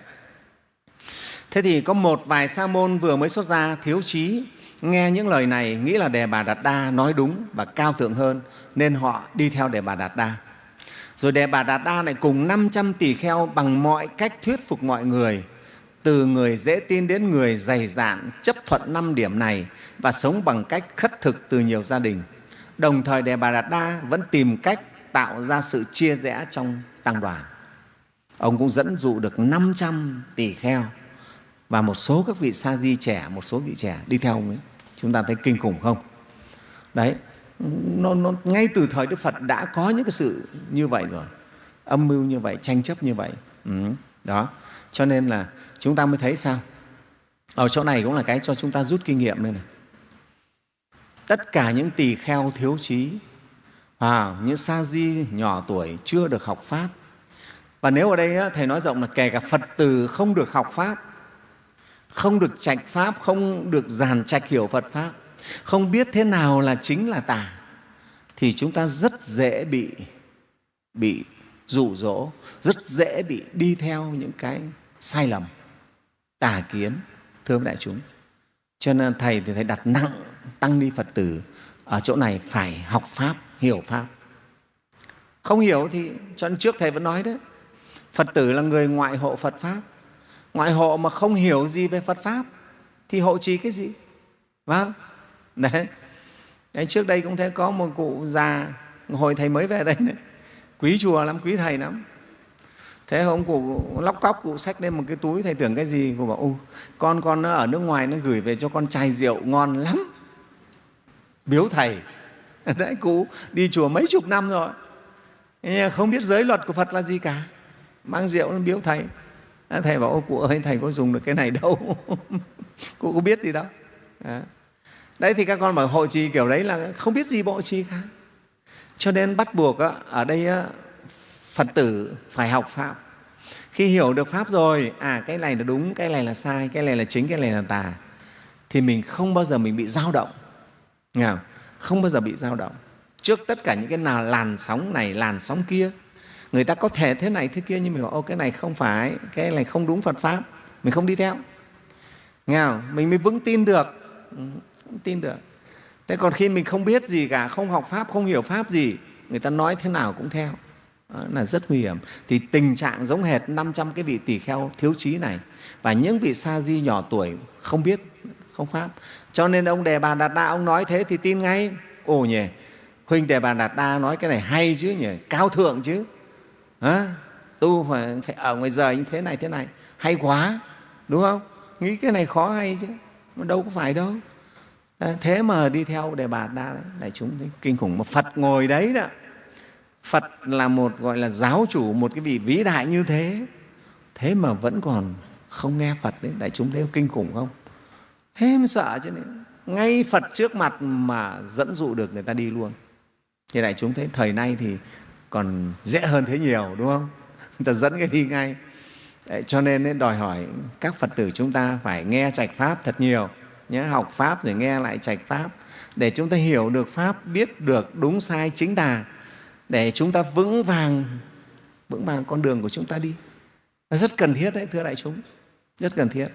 Thế thì có một vài sa môn vừa mới xuất gia thiếu trí, nghe những lời này nghĩ là Đề Bà Đạt Đa nói đúng và cao thượng hơn, nên họ đi theo Đề Bà Đạt Đa. Rồi Đề Bà Đạt Đa này cùng năm trăm tỳ kheo bằng mọi cách thuyết phục mọi người, từ người dễ tin đến người dày dạn, chấp thuận năm điểm này và sống bằng cách khất thực từ nhiều gia đình. Đồng thời Đề Bà Đạt Đa vẫn tìm cách tạo ra sự chia rẽ trong tăng đoàn. Ông cũng dẫn dụ được năm trăm tỳ kheo và một số các vị sa di trẻ, một số vị trẻ đi theo ông ấy. Chúng ta thấy kinh khủng không? Đấy, nó, nó, ngay từ thời Đức Phật đã có những cái sự như vậy rồi, âm mưu như vậy, tranh chấp như vậy. Ừ, đó, cho nên là chúng ta mới thấy sao? Ở chỗ này cũng là cái cho chúng ta rút kinh nghiệm đây này. Tất cả những tỳ kheo thiếu trí, à, những sa di nhỏ tuổi chưa được học Pháp. Và nếu ở đây Thầy nói rộng là kể cả Phật tử không được học Pháp, không được trạch Pháp, không được giàn trạch hiểu Phật Pháp, không biết thế nào là chính là tà, thì chúng ta rất dễ bị, bị dụ dỗ, rất dễ bị đi theo những cái sai lầm, tà kiến. thưa với đại chúng. Cho nên Thầy thì Thầy đặt nặng tăng ni Phật tử ở chỗ này phải học Pháp, hiểu Pháp. Không hiểu thì cho nên trước Thầy vẫn nói đấy, Phật tử là người ngoại hộ Phật Pháp. Ngoại hộ mà không hiểu gì về Phật Pháp thì hộ trì cái gì? Vâng. Đấy. Đấy, trước đây cũng thế, có một cụ già, hồi Thầy mới về đây đấy, quý chùa lắm, quý Thầy lắm. Thế hôm cụ lóc cóc, cụ xách lên một cái túi, Thầy tưởng cái gì? Cụ bảo, ô, con con nó ở nước ngoài nó gửi về cho con chai rượu ngon lắm, biếu Thầy. Đấy, cụ đi chùa mấy chục năm rồi, không biết giới luật của Phật là gì cả, mang rượu nó biếu Thầy. Thầy bảo, ô cụ ơi, Thầy có dùng được cái này đâu. Cụ có biết gì đâu. Đấy thì các con bảo hộ trì kiểu đấy là không biết gì bộ trì cả. Cho nên bắt buộc ở đây Phật tử phải học Pháp. Khi hiểu được Pháp rồi, à cái này là đúng, cái này là sai, cái này là chính, cái này là tà, thì mình không bao giờ mình bị dao động. Nghe không? Không bao giờ bị dao động trước tất cả những cái nào làn sóng này, làn sóng kia. Người ta có thể thế này, thế kia, nhưng mình bảo, ô cái này không phải, cái này không đúng Phật Pháp, mình không đi theo. Nghe không? Mình mới vững tin được. Không tin được. Thế còn khi mình không biết gì cả, không học Pháp, không hiểu Pháp gì, người ta nói thế nào cũng theo. Đó là rất nguy hiểm. Thì tình trạng giống hệt năm trăm cái vị tỳ kheo thiếu trí này và những vị sa di nhỏ tuổi không biết, không Pháp. Cho nên ông Đề Bà Đạt Đa ông nói thế thì tin ngay. Ồ nhỉ, Huynh Đề Bà Đạt Đa nói cái này hay chứ nhỉ, cao thượng chứ. À, tu phải, phải ở ngoài đời như thế này, thế này, hay quá, đúng không? Nghĩ cái này khó hay chứ, mà đâu có phải đâu. À, thế mà đi theo Đề Bà Đạt Đa đấy, đại chúng thấy kinh khủng. Mà Phật ngồi đấy đó, Phật là một gọi là giáo chủ, một cái vị vĩ đại như thế, thế mà vẫn còn không nghe Phật đấy, đại chúng thấy kinh khủng không? Thế mới sợ chứ. Nên ngay Phật trước mặt mà dẫn dụ được người ta đi luôn. Thì đại chúng thấy thời nay thì còn dễ hơn thế nhiều, đúng không? Người ta dẫn cái đi ngay. Đấy, cho nên ấy, đòi hỏi các Phật tử chúng ta phải nghe trạch Pháp thật nhiều nhé, học Pháp rồi nghe lại trạch Pháp để chúng ta hiểu được Pháp, biết được đúng sai chính tà, để chúng ta vững vàng vững vàng con đường của chúng ta đi. Nó rất cần thiết đấy, thưa đại chúng, rất cần thiết.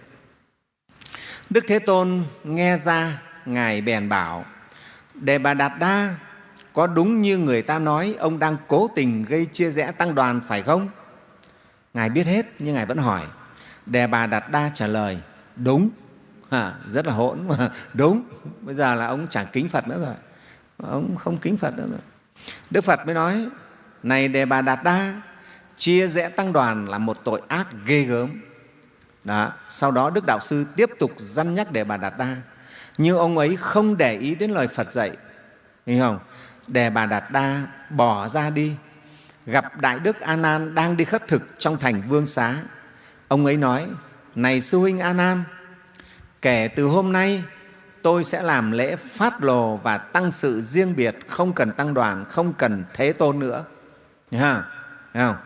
Đức Thế Tôn nghe ra, Ngài bèn bảo, Đề Bà Đạt Đa, có đúng như người ta nói ông đang cố tình gây chia rẽ tăng đoàn phải không? Ngài biết hết nhưng Ngài vẫn hỏi. Đề Bà Đạt Đa trả lời, đúng. À, rất là hỗn mà, đúng. Bây giờ là ông chẳng kính Phật nữa rồi, ông không kính Phật nữa rồi. Đức Phật mới nói, này Đề Bà Đạt Đa, chia rẽ tăng đoàn là một tội ác ghê gớm. Đó. Sau đó Đức Đạo Sư tiếp tục dăn nhắc Đề Bà Đạt Đa, nhưng ông ấy không để ý đến lời Phật dạy. Hiểu không? Đề Bà Đạt Đa bỏ ra đi, gặp Đại Đức A Nan đang đi khất thực trong thành Vương Xá. Ông ấy nói, này sư huynh A Nan, kể từ hôm nay tôi sẽ làm lễ phát lồ và tăng sự riêng biệt, không cần tăng đoàn, không cần Thế Tôn nữa. Thấy không? Thấy không?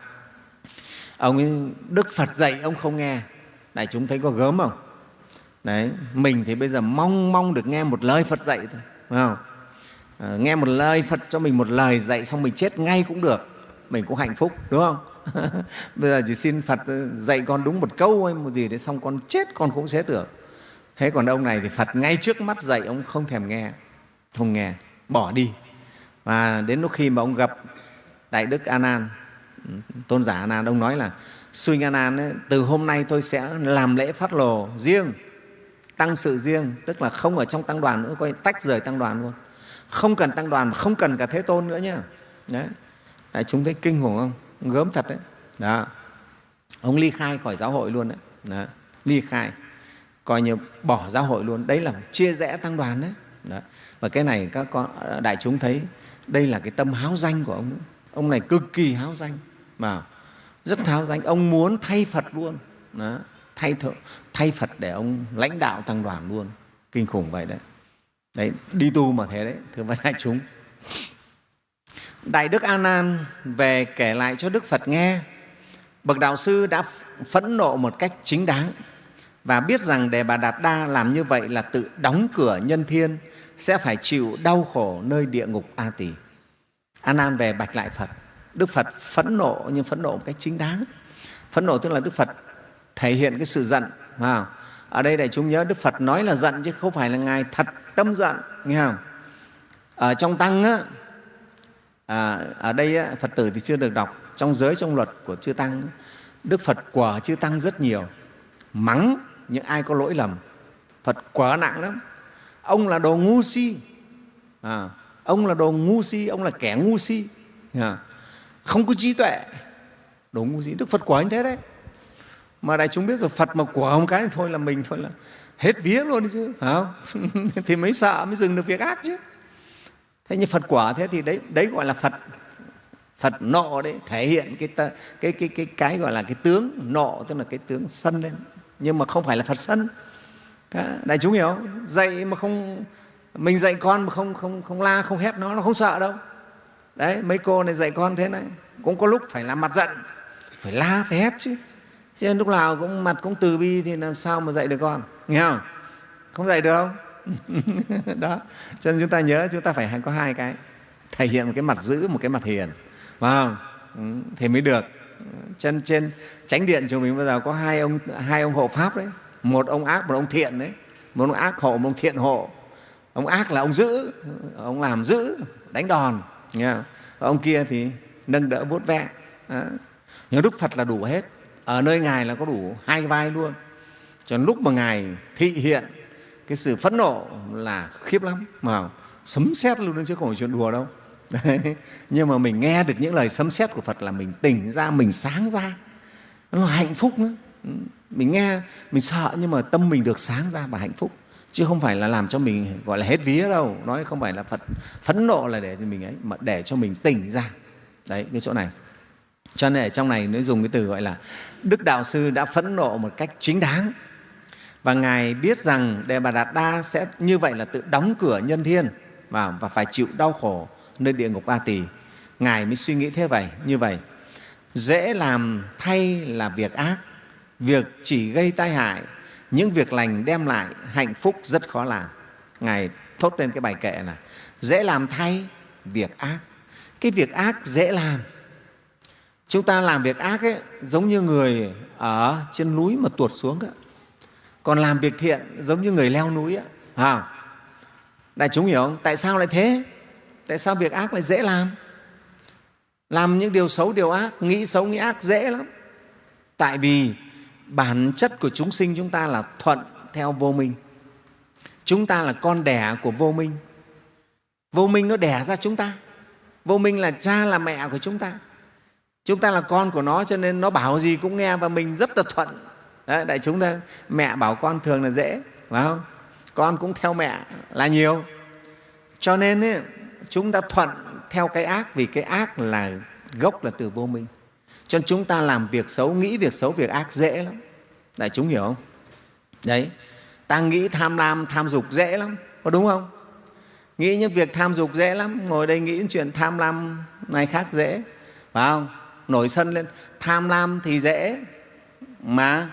Ông ấy, Đức Phật dạy ông không nghe, đại chúng thấy có gớm không? Đấy, mình thì bây giờ mong mong được nghe một lời Phật dạy thôi, phải không? À, nghe một lời Phật cho mình một lời dạy xong mình chết ngay cũng được, mình cũng hạnh phúc, đúng không? Bây giờ chỉ xin Phật dạy con đúng một câu hay một gì đấy xong con chết con cũng chết được. Thế còn ông này thì Phật ngay trước mắt dạy ông không thèm nghe, không nghe, bỏ đi. Và đến lúc khi mà ông gặp Đại Đức A Nan, Tôn giả A Nan, ông nói là sư huynh A Nan ấy, từ hôm nay tôi sẽ làm lễ phát lồ riêng, tăng sự riêng, tức là không ở trong tăng đoàn nữa, coi tách rời tăng đoàn luôn, không cần tăng đoàn, không cần cả Thế Tôn nữa nhé. Đấy, đại chúng thấy kinh khủng không? Gớm thật đấy. Đó, ông ly khai khỏi giáo hội luôn đấy. Đó, ly khai, coi như bỏ giáo hội luôn. Đấy là chia rẽ tăng đoàn đấy. Đó. Và cái này các con đại chúng thấy đây là cái tâm háo danh của ông. Ông này cực kỳ háo danh, mà rất háo danh. Ông muốn thay Phật luôn. Đó. Thay, thay Phật để ông lãnh đạo tăng đoàn luôn. Kinh khủng vậy đấy. Đấy, đi tu mà thế đấy, thưa với đại chúng. Đại Đức A Nan về kể lại cho Đức Phật nghe. Bậc Đạo Sư đã phẫn nộ một cách chính đáng và biết rằng Đề Bà Đạt Đa làm như vậy là tự đóng cửa nhân thiên, sẽ phải chịu đau khổ nơi địa ngục A Tỳ. A Nan về bạch lại Phật. Đức Phật phẫn nộ, nhưng phẫn nộ một cách chính đáng. Phẫn nộ tức là Đức Phật thể hiện cái sự giận, Ở đây đại chúng nhớ Đức Phật nói là giận chứ không phải là Ngài thật tâm giận, nghe không? Ở trong Tăng á, à, ở đây á, Phật tử thì chưa được đọc, trong giới trong luật của chư Tăng, Đức Phật quở chư Tăng rất nhiều, mắng những ai có lỗi lầm. Phật quở nặng lắm. Ông là đồ ngu si, à, ông là đồ ngu si, ông là kẻ ngu si, à, không có trí tuệ, đồ ngu si. Đức Phật quở như thế đấy. Mà đại chúng biết rồi, Phật mà quở một cái thì thôi là mình thôi là hết vía luôn chứ, phải không? Thì mới sợ, mới dừng được việc ác chứ. Thế nhưng Phật quả thế thì đấy đấy gọi là Phật Phật nộ đấy, thể hiện cái cái cái cái cái, cái gọi là cái tướng nộ, tức là cái tướng sân lên, nhưng mà không phải là Phật sân. Đại chúng hiểu không? Dạy mà không, mình dạy con mà không không không la không hét nó nó không sợ đâu. Đấy, mấy cô này dạy con thế này cũng có lúc phải làm mặt giận, phải la phải hét chứ. Chứ lúc nào cũng mặt cũng từ bi thì làm sao mà dạy được con, nghe không? Không dạy được không? Đó, cho nên chúng ta nhớ chúng ta phải có hai cái, thể hiện một cái mặt dữ, một cái mặt hiền, phải không? Thì mới được. Trên trên chánh điện chúng mình bây giờ có hai ông hai ông hộ pháp đấy, một ông ác, một ông thiện đấy, một ông ác hộ, một ông thiện hộ. Ông ác là ông dữ, ông làm dữ, đánh đòn, nghe không? Ông kia thì nâng đỡ vuốt ve. Nhưng Đức Phật là đủ hết, ở nơi Ngài là có đủ hai vai luôn. Cho nên lúc mà Ngài thị hiện cái sự phẫn nộ là khiếp lắm, mà sấm sét luôn đấy chứ không phải chuyện đùa đâu. Đấy. Nhưng mà mình nghe được những lời sấm sét của Phật là mình tỉnh ra, mình sáng ra, nó là hạnh phúc nữa. Mình nghe, mình sợ nhưng mà tâm mình được sáng ra và hạnh phúc, chứ không phải là làm cho mình gọi là hết vía đâu. Nói không phải là Phật phẫn nộ là để cho mình ấy, mà để cho mình tỉnh ra. Đấy, cái chỗ này. Cho nên ở trong này nó dùng cái từ gọi là Đức Đạo Sư đã phẫn nộ một cách chính đáng. Và Ngài biết rằng Đề Bà Đạt Đa sẽ như vậy là tự đóng cửa nhân thiên và, và phải chịu đau khổ nơi địa ngục A Tỳ. Ngài mới suy nghĩ thế vậy, như vậy. Dễ làm thay là việc ác, việc chỉ gây tai hại, những việc lành đem lại hạnh phúc rất khó làm. Ngài thốt lên cái bài kệ là dễ làm thay việc ác. Cái việc ác dễ làm. Chúng ta làm việc ác ấy, giống như người ở trên núi mà tuột xuống ấy. Còn làm việc thiện giống như người leo núi ấy. À, đại chúng hiểu không? Tại sao lại thế? Tại sao việc ác lại dễ làm? Làm những điều xấu, điều ác, nghĩ xấu, nghĩ ác dễ lắm. Tại vì bản chất của chúng sinh chúng ta là thuận theo vô minh. Chúng ta là con đẻ của vô minh. Vô minh nó đẻ ra chúng ta. Vô minh là cha, là mẹ của chúng ta. Chúng ta là con của nó, cho nên nó bảo gì cũng nghe và mình rất là thuận. Đấy, đại chúng ta, mẹ bảo con thường là dễ, phải không? Con cũng theo mẹ là nhiều. Cho nên ấy, chúng ta thuận theo cái ác, vì cái ác là gốc là từ vô minh. Cho nên chúng ta làm việc xấu, nghĩ việc xấu, việc ác dễ lắm. Đại chúng hiểu không? Đấy, ta nghĩ tham lam, tham dục dễ lắm, có đúng không? Nghĩ những việc tham dục dễ lắm, ngồi đây nghĩ những chuyện tham lam này khác dễ, phải không? Nổi sân lên, tham lam thì dễ, mà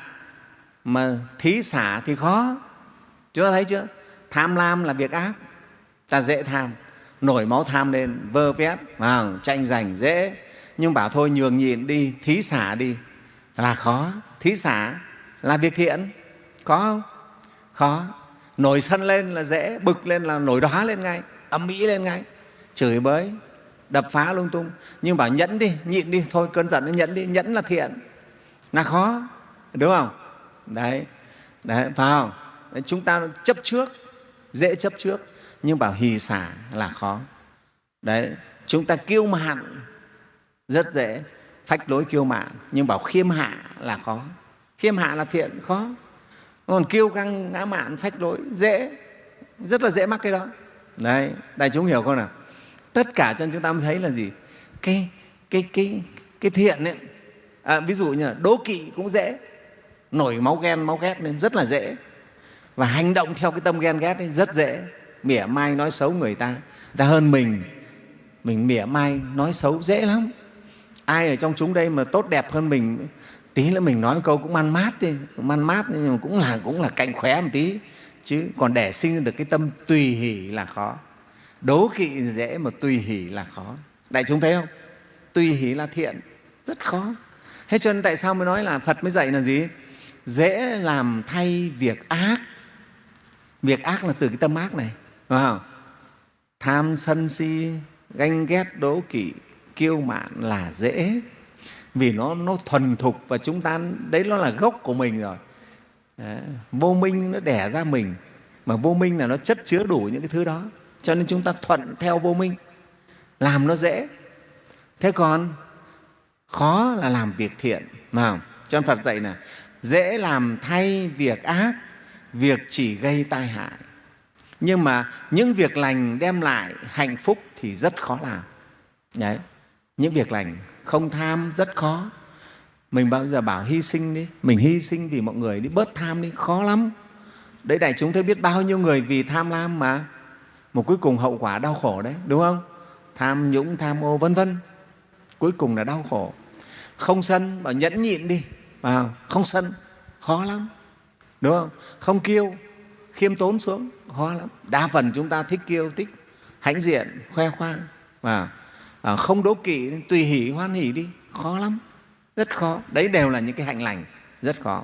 mà thí xả thì khó. Chúng ta thấy chưa? Tham lam là việc ác, ta dễ tham, nổi máu tham lên, vơ vét, tranh giành dễ. Nhưng bảo thôi nhường nhịn đi, thí xả đi là khó. Thí xả là việc thiện, có không? Khó. Nổi sân lên là dễ, bực lên là nổi đóa lên ngay, ầm ĩ lên ngay, chửi bới, đập phá lung tung. Nhưng bảo nhẫn đi, nhịn đi, thôi cơn giận nó nhẫn đi, nhẫn là thiện, là khó, đúng không? Đấy, đấy, phải không? Đấy, chúng ta chấp trước, dễ chấp trước, nhưng bảo hỷ xả là khó. Đấy, chúng ta kiêu mạn rất dễ, phách lối kiêu mạn, nhưng bảo khiêm hạ là khó. Khiêm hạ là thiện, khó. Còn kiêu căng, ngã mạn, phách lối dễ, rất là dễ mắc cái đó. Đấy, đại chúng hiểu không nào? Tất cả cho chúng ta mới thấy là gì? Cái, cái, cái, cái thiện ấy, à, ví dụ như là đố kỵ cũng dễ, nổi máu ghen, máu ghét lên rất là dễ. Và hành động theo cái tâm ghen ghét ấy rất dễ. Mỉa mai nói xấu người ta, ta hơn mình, mình mỉa mai nói xấu dễ lắm. Ai ở trong chúng đây mà tốt đẹp hơn mình, tí nữa mình nói một câu cũng man mát đi, man mát nhưng mà cũng là, cũng là cạnh khóe một tí. Chứ còn để sinh được cái tâm tùy hỷ là khó. Đố kỵ dễ mà tùy hỷ là khó. Đại chúng thấy không? Tùy hỷ là thiện, rất khó. Thế cho nên tại sao mới nói là Phật mới dạy là gì? dễ làm thay việc ác. Việc ác là từ cái tâm ác này, phải không? Tham sân si, ganh ghét, đố kỵ, kiêu mạn là dễ, vì nó nó thuần thục và chúng ta đấy, nó là gốc của mình rồi. Đấy, vô minh nó đẻ ra mình, mà vô minh là nó chất chứa đủ những cái thứ đó, cho nên chúng ta thuận theo vô minh, làm nó dễ. Thế còn khó là làm việc thiện, mà cho nên Phật dạy là dễ làm thay việc ác, việc chỉ gây tai hại. Nhưng mà những việc lành đem lại hạnh phúc thì rất khó làm. Đấy, những việc lành không tham rất khó. Mình bao giờ bảo hy sinh đi, mình hy sinh vì mọi người đi, bớt tham đi, khó lắm. Đấy, đại chúng thấy biết bao nhiêu người vì tham lam mà một cuối cùng hậu quả đau khổ đấy, đúng không? Tham nhũng, tham ô vân vân, cuối cùng là đau khổ. Không sân, bảo nhẫn nhịn đi, vào không sân, khó lắm, đúng không? Không kiêu, khiêm tốn xuống, khó lắm. Đa phần chúng ta thích kiêu, thích hãnh diện, khoe khoang. Và à, không đố kỵ, tùy hỷ, hoan hỷ đi, khó lắm, rất khó. Đấy đều là những cái hạnh lành, rất khó.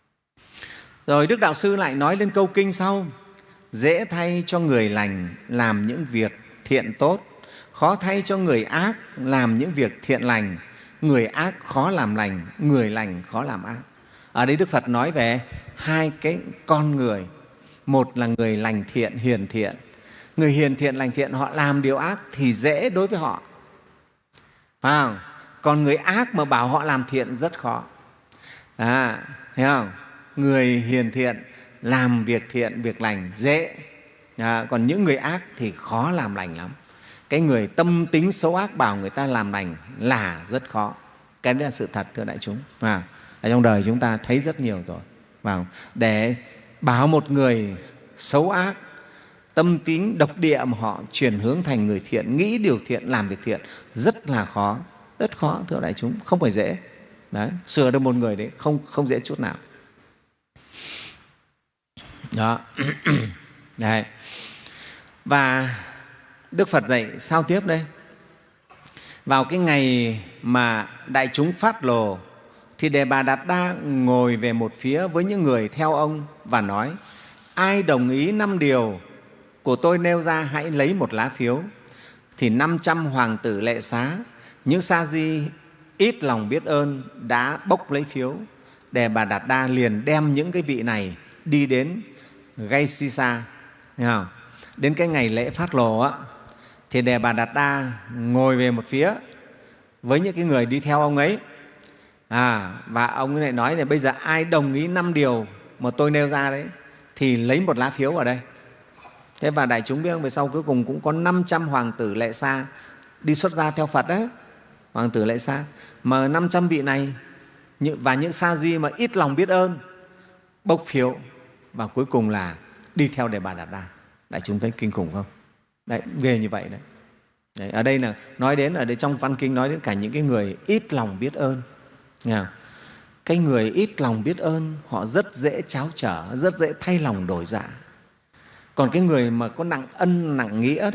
Rồi Đức Đạo Sư lại nói lên câu kinh sau: dễ thay cho người lành làm những việc thiện tốt, khó thay cho người ác làm những việc thiện lành. Người ác khó làm lành, người lành khó làm ác. Ở đây Đức Phật nói về hai cái con người. Một là người lành thiện, hiền thiện. Người hiền thiện, lành thiện, họ làm điều ác thì dễ đối với họ, phải không? Còn người ác mà bảo họ làm thiện rất khó. À, thấy không? Người hiền thiện làm việc thiện, việc lành dễ. À, còn những người ác thì khó làm lành lắm. Cái người tâm tính xấu ác bảo người ta làm lành là rất khó. Cái đấy là sự thật, thưa đại chúng. À, ở trong đời chúng ta thấy rất nhiều rồi. Và để bảo một người xấu ác, tâm tính độc địa mà họ chuyển hướng thành người thiện, nghĩ điều thiện, làm việc thiện rất là khó, rất khó, thưa đại chúng, không phải dễ. Đấy, sửa được một người đấy không, không dễ chút nào. Đó. Đấy. Và Đức Phật dạy sao tiếp đây? Vào cái ngày mà đại chúng phát lồ thì Đề Bà Đạt Đa ngồi về một phía với những người theo ông và nói: ai đồng ý năm điều của tôi nêu ra hãy lấy một lá phiếu. Thì năm trăm hoàng tử lệ xá, những sa di ít lòng biết ơn đã bốc lấy phiếu. Đề Bà Đạt Đa liền đem những cái vị này đi đến Gaisisa, thấy không? Đến cái ngày lễ phát lồ á, thì Đề Bà Đạt Đa ngồi về một phía với những cái người đi theo ông ấy. À, và ông ấy lại nói là bây giờ ai đồng ý năm điều mà tôi nêu ra đấy thì lấy một lá phiếu vào đây. Thế và đại chúng biết không, về sau cuối cùng cũng có năm trăm hoàng tử lệ xa đi xuất gia theo Phật đấy, hoàng tử lệ xa. Mà năm trăm vị này và những sa di mà ít lòng biết ơn bốc phiếu và cuối cùng là đi theo Đề Bà Đạt Đa. Đại chúng thấy kinh khủng không? Đấy, ghê như vậy đấy. Đấy, ở đây là nói đến, ở đây trong văn kinh nói đến cả những cái người ít lòng biết ơn. Nghe không? Cái người ít lòng biết ơn họ rất dễ tráo trở, rất dễ thay lòng đổi dạ. Còn cái người mà có nặng ân nặng nghĩa đó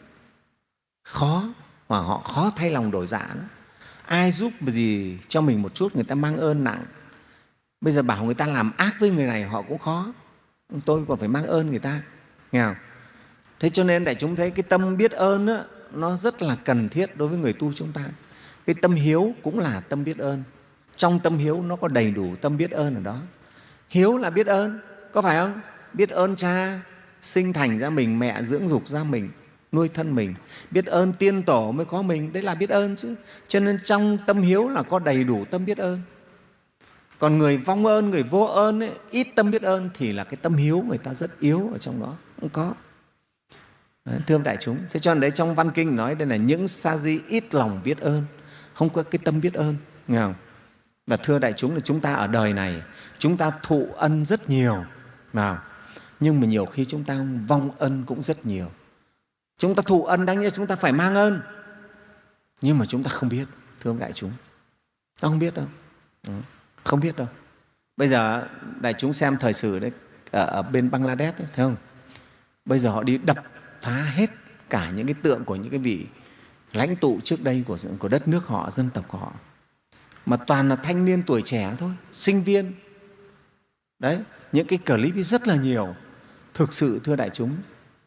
khó, mà họ khó thay lòng đổi dạ đó. Ai giúp gì cho mình một chút người ta mang ơn nặng. Bây giờ bảo người ta làm ác với người này họ cũng khó, tôi còn phải mang ơn người ta, nghe không? Thế cho nên đại chúng thấy cái tâm biết ơn đó, nó rất là cần thiết đối với người tu chúng ta. Cái tâm hiếu cũng là tâm biết ơn. Trong tâm hiếu nó có đầy đủ tâm biết ơn ở đó. Hiếu là biết ơn, có phải không? Biết ơn cha sinh thành ra mình, mẹ dưỡng dục ra mình, nuôi thân mình. Biết ơn tiên tổ mới có mình, đấy là biết ơn chứ. Cho nên trong tâm hiếu là có đầy đủ tâm biết ơn. Còn người vong ơn, người vô ơn ấy, ít tâm biết ơn thì là cái tâm hiếu người ta rất yếu ở trong đó, không có. Đấy, thưa đại chúng, thế cho nên đấy trong văn kinh nói đây là những sa di ít lòng biết ơn, không có cái tâm biết ơn, nghe không? Và thưa đại chúng là chúng ta ở đời này chúng ta thụ ân rất nhiều, nào, nhưng mà nhiều khi chúng ta vong ân cũng rất nhiều. Chúng ta thụ ân đáng nhẽ chúng ta phải mang ơn, nhưng mà chúng ta không biết, thưa đại chúng, ta không biết đâu, không biết đâu. Bây giờ đại chúng xem thời sử đấy, ở, ở bên Bangladesh đấy, thấy không? Bây giờ họ đi đập phá hết cả những cái tượng của những cái vị lãnh tụ trước đây của, của đất nước họ, dân tộc của họ, mà toàn là thanh niên tuổi trẻ thôi, sinh viên, Đấy, những cái clip ấy rất là nhiều. Thực sự thưa đại chúng,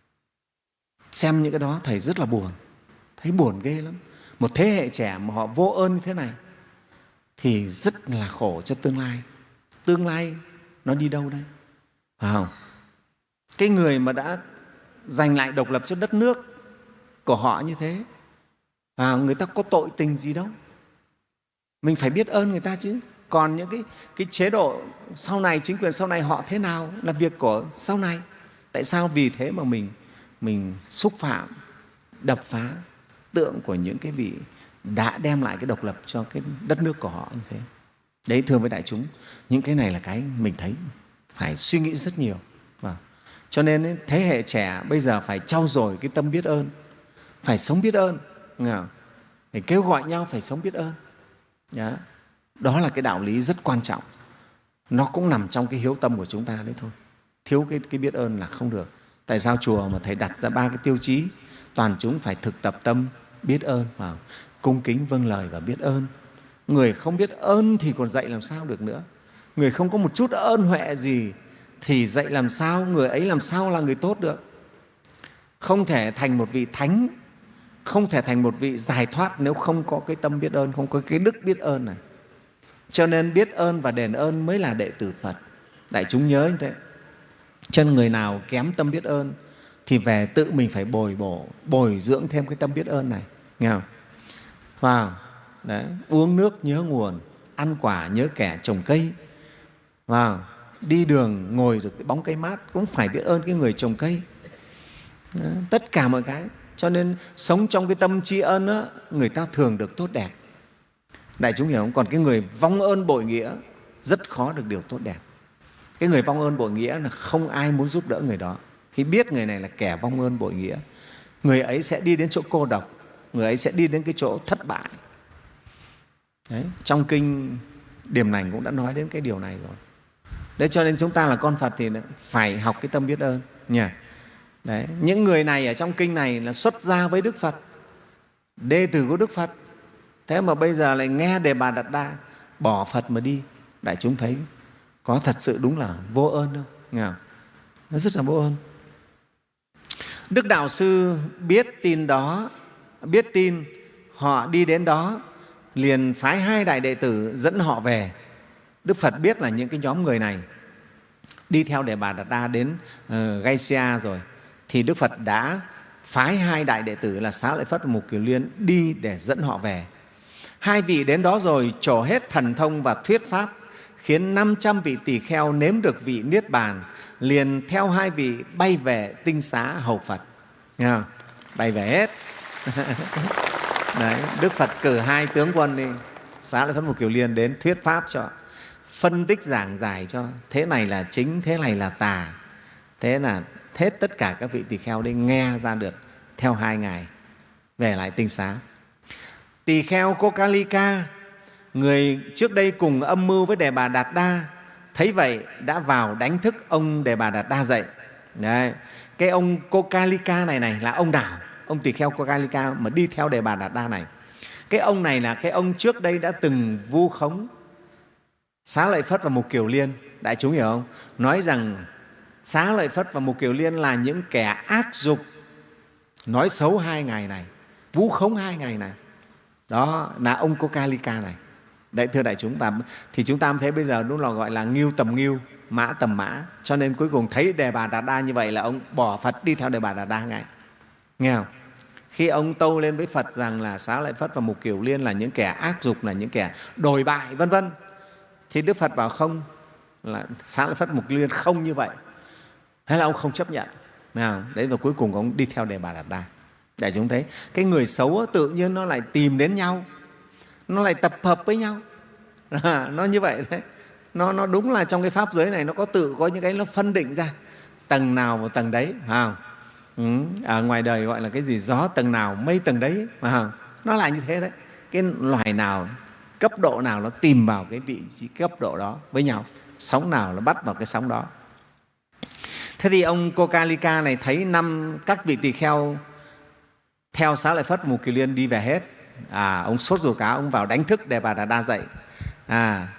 xem những cái đó Thầy rất là buồn, thấy buồn ghê lắm. Một thế hệ trẻ mà họ vô ơn như thế này thì rất là khổ cho tương lai. Tương lai nó đi đâu đây? Phải không? Cái người mà đã giành lại độc lập cho đất nước của họ như thế, à, người ta có tội tình gì đâu. Mình phải biết ơn người ta chứ. Còn những cái, cái chế độ sau này, chính quyền sau này họ thế nào là việc của sau này. Tại sao vì thế mà mình, mình xúc phạm, đập phá tượng của những cái vị đã đem lại cái độc lập cho cái đất nước của họ như thế? Đấy, thưa với đại chúng, những cái này là cái mình thấy phải suy nghĩ rất nhiều. Và cho nên thế hệ trẻ bây giờ phải trau dồi cái tâm biết ơn, phải sống biết ơn, phải kêu gọi nhau phải sống biết ơn. Đó. Đó là cái đạo lý rất quan trọng. Nó cũng nằm trong cái hiếu tâm của chúng ta đấy thôi. Thiếu cái, cái biết ơn là không được. Tại sao chùa mà Thầy đặt ra ba cái tiêu chí toàn chúng phải thực tập tâm biết ơn, vào cung kính vâng lời và biết ơn. Người không biết ơn thì còn dạy làm sao được nữa. Người không có một chút ơn huệ gì thì dạy làm sao, người ấy làm sao là người tốt được. Không thể thành một vị thánh, không thể thành một vị giải thoát nếu không có cái tâm biết ơn, không có cái đức biết ơn này. Cho nên biết ơn và đền ơn mới là đệ tử Phật. Đại chúng nhớ như thế. Cho nên người nào kém tâm biết ơn thì về tự mình phải bồi bổ, bồi dưỡng thêm cái tâm biết ơn này. Nghe không? Wow. Đấy. Uống nước nhớ nguồn, ăn quả nhớ kẻ trồng cây. Wow. Đi đường ngồi được cái bóng cây mát cũng phải biết ơn cái người trồng cây. Đó. Tất cả mọi cái. Cho nên sống trong cái tâm tri ân đó, người ta thường được tốt đẹp. Đại chúng hiểu không? Còn cái người vong ơn bội nghĩa rất khó được điều tốt đẹp. Cái người vong ơn bội nghĩa là không ai muốn giúp đỡ người đó. Khi biết người này là kẻ vong ơn bội nghĩa, người ấy sẽ đi đến chỗ cô độc, người ấy sẽ đi đến cái chỗ thất bại. Đấy, trong kinh Điềm Lành cũng đã nói đến cái điều này rồi. Đấy, cho nên chúng ta là con Phật thì phải học cái tâm biết ơn nha. Đấy, những người này ở trong kinh này là xuất gia với Đức Phật, đệ tử của Đức Phật. Thế mà bây giờ lại nghe Đề Bà Đạt Đa bỏ Phật mà đi. Đại chúng thấy có thật sự đúng là vô ơn không? Nghe không? Nó rất là vô ơn. Đức Đạo Sư biết tin đó, biết tin họ đi đến đó, liền phái hai đại đệ tử dẫn họ về. Đức Phật biết là những cái nhóm người này đi theo Đề Bà Đạt Đa đến uh, Gaisia rồi, thì Đức Phật đã phái hai đại đệ tử là Xá Lợi Phất và Mục Kiều Liên đi để dẫn họ về. Hai vị đến đó rồi trổ hết thần thông và thuyết pháp, khiến năm trăm vị tỳ kheo nếm được vị Niết Bàn, liền theo hai vị bay về Tinh Xá hầu Phật. Nghe không? Bay về hết. Đấy, Đức Phật cử hai tướng quân đi, Xá Lợi Phất Mục Kiều Liên đến thuyết pháp cho, phân tích giảng giải cho, thế này là chính, thế này là tà. Thế là hết tất cả các vị tỳ kheo đi nghe ra được, theo hai ngài về lại Tinh Xá. Tỳ kheo Kokalika, người trước đây cùng âm mưu với Đề Bà Đạt Đa, thấy vậy đã vào đánh thức ông Đề Bà Đạt Đa dậy. Đấy. Cái ông Kokalika này này là ông nào? Ông tỳ kheo Kokalika mà đi theo Đề Bà Đạt Đa này. Cái ông này là cái ông trước đây đã từng vu khống Xá Lợi Phất và Mục Kiều Liên. Đại chúng hiểu không? Nói rằng Xá Lợi Phất và Mục Kiều Liên là những kẻ ác dục, nói xấu hai ngài này, vu khống hai ngài này. Đó là ông Kokalika này. Đấy, thưa đại chúng, và thì chúng ta thấy bây giờ đúng là gọi là ngưu tầm ngưu, mã tầm mã. Cho nên cuối cùng thấy Đề Bà Đạt Đa như vậy là ông bỏ Phật đi theo Đề Bà Đạt Đa ngay. Nghe không? Khi ông tâu lên với Phật rằng là Xá Lợi Phất và Mục Kiều Liên là những kẻ ác dục, là những kẻ đồi bại, vân vân, thì Đức Phật bảo không, là Xá Lợi Phất Mục Kiều Liên không như vậy. Thế là ông không chấp nhận. Nào, đấy rồi cuối cùng ông đi theo Đề Bà Đạt Đa. Để chúng thấy cái người xấu tự nhiên nó lại tìm đến nhau, nó lại tập hợp với nhau. À, nó như vậy đấy. Nó, nó đúng là trong cái pháp giới này nó có tự có những cái nó phân định ra tầng nào một tầng đấy, phải không? Ừ. Ở ngoài đời gọi là cái gì gió tầng nào mây tầng đấy, phải không? Nó là như thế đấy. Cái loài nào, cấp độ nào nó tìm vào cái vị trí cấp độ đó với nhau, sóng nào nó bắt vào cái sóng đó. Thế thì ông Kokalika này thấy năm các vị tỳ kheo theo Xá Lợi Phất Mục Kiều Liên đi về hết. À, ông sốt ruột cá, ông vào đánh thức Đề Bà Đạt Đa dậy. À,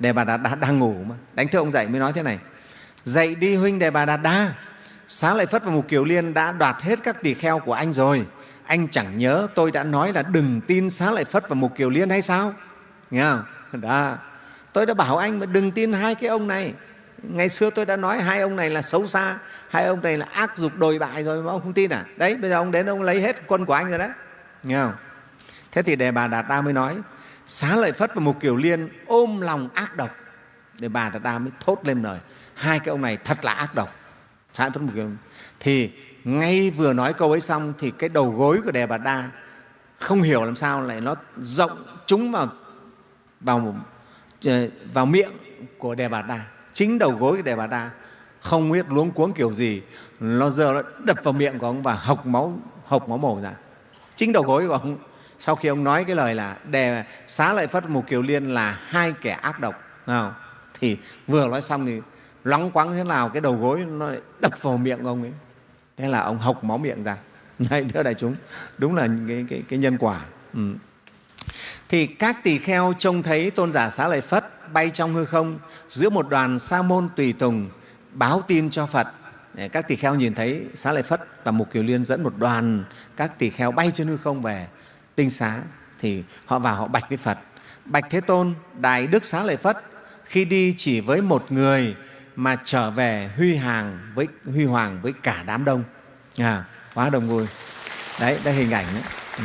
Đề Bà Đạt Đa đang ngủ mà. Đánh thức ông dậy mới nói thế này: dậy đi huynh Đề Bà Đạt Đa, Xá Lợi Phất và Mục Kiều Liên đã đoạt hết các tỳ kheo của anh rồi. Anh chẳng nhớ tôi đã nói là đừng tin Xá Lợi Phất và Mục Kiều Liên hay sao? Nghe không? Đó. Tôi đã bảo anh mà đừng tin hai cái ông này. Ngày xưa tôi đã nói hai ông này là xấu xa, hai ông này là ác dục đồi bại rồi mà ông không tin à? Đấy, bây giờ ông đến ông lấy hết quân của anh rồi đấy. Nghe không? Thế thì Đề Bà Đạt Đa mới nói: Xá Lợi Phất và Mục Kiều Liên ôm lòng ác độc. Đề Bà Đạt Đa mới thốt lên lời: hai cái ông này thật là ác độc. Xá Lợi Phất, Mục Kiều Liên. Thì ngay vừa nói câu ấy xong thì cái đầu gối của Đề Bà Đạt Đa không hiểu làm sao lại nó rộng trúng vào vào vào miệng của Đề Bà Đạt Đa. Chính đầu gối của Đề Bà Đạt Đa không biết luống cuống kiểu gì, nó giờ nó đập vào miệng của ông và hộc máu hộc máu mồm ra. Chính đầu gối của ông, sau khi ông nói cái lời là Đề Xá Lợi Phất, Mục Kiều Liên là hai kẻ ác độc, không? Thì vừa nói xong thì loáng quáng thế nào cái đầu gối nó đập vào miệng của ông ấy, thế là ông hộc máu miệng ra. Đấy, thưa đại chúng, đúng là cái, cái, cái nhân quả. Ừ. Thì các tỳ kheo trông thấy tôn giả Xá Lợi Phất bay trong hư không giữa một đoàn sa môn tùy tùng báo tin cho Phật. Các tỳ kheo nhìn thấy Xá Lợi Phất và Mục Kiều Liên dẫn một đoàn các tỳ kheo bay trên hư không về Tinh Xá, thì họ vào họ bạch với Phật: bạch Thế Tôn, Đại Đức Xá Lợi Phất khi đi chỉ với một người mà trở về huy hàng với huy hoàng với cả đám đông. À, quá đông vui. Đấy, đây hình ảnh đấy. Ừ.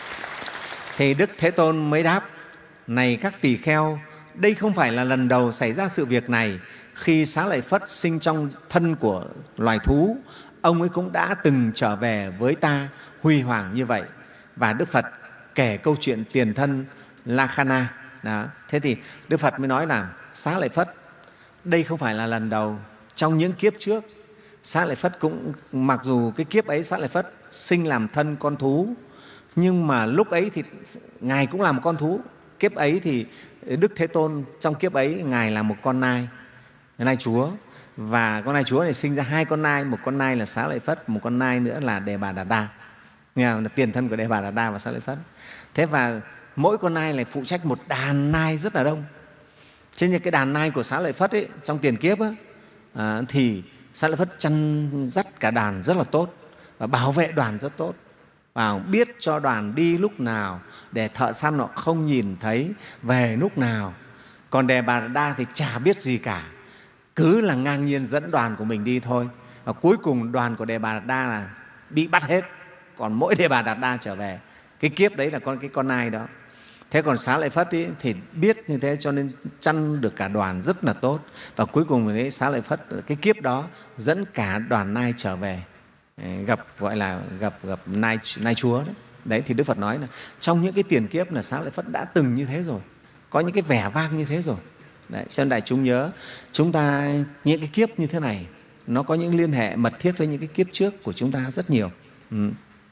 Thì Đức Thế Tôn mới đáp: này các tỳ kheo, đây không phải là lần đầu xảy ra sự việc này. Khi Xá Lợi Phất sinh trong thân của loài thú, ông ấy cũng đã từng trở về với ta huy hoàng như vậy. Và Đức Phật kể câu chuyện tiền thân Lakhana. Đó. Thế thì Đức Phật mới nói là Xá Lợi Phất, đây không phải là lần đầu. Trong những kiếp trước, Xá Lợi Phất cũng, mặc dù cái kiếp ấy Xá Lợi Phất sinh làm thân con thú, nhưng mà lúc ấy thì Ngài cũng là một con thú. Kiếp ấy thì Đức Thế Tôn trong kiếp ấy Ngài là một con nai, nai chúa. Và con nai chúa này sinh ra hai con nai, một con nai là Xá Lợi Phất, một con nai nữa là Đề Bà Đạt Đa. Nghe không? Là tiền thân của Đề Bà Đạt Đa và Xá Lợi Phất. Thế và mỗi con nai lại phụ trách một đàn nai rất là đông. Trên như cái đàn nai của Xá Lợi Phất ấy, trong tiền kiếp ấy, à, thì Xá Lợi Phất chăn dắt cả đàn rất là tốt và bảo vệ đoàn rất tốt, và biết cho đoàn đi lúc nào để thợ săn họ không nhìn thấy, về lúc nào. Còn Đề Bà Đạt Đa thì chả biết gì cả, cứ là ngang nhiên dẫn đoàn của mình đi thôi. Và cuối cùng đoàn của Đề Bà Đạt Đa là bị bắt hết, còn mỗi Đề Bà Đạt Đa trở về. Cái kiếp đấy là con cái con nai đó. Thế còn Xá Lợi Phất ý, thì biết như thế cho nên chăn được cả đoàn rất là tốt. Và cuối cùng đấy, Xá Lợi Phất cái kiếp đó dẫn cả đoàn nai trở về, gặp gọi là gặp gặp nai, nai chúa đấy. Đấy thì Đức Phật nói là trong những cái tiền kiếp là Xá Lợi Phất đã từng như thế rồi, có những cái vẻ vang như thế rồi. Đấy, cho nên đại chúng nhớ, chúng ta những cái kiếp như thế này nó có những liên hệ mật thiết với những cái kiếp trước của chúng ta rất nhiều. Ừ.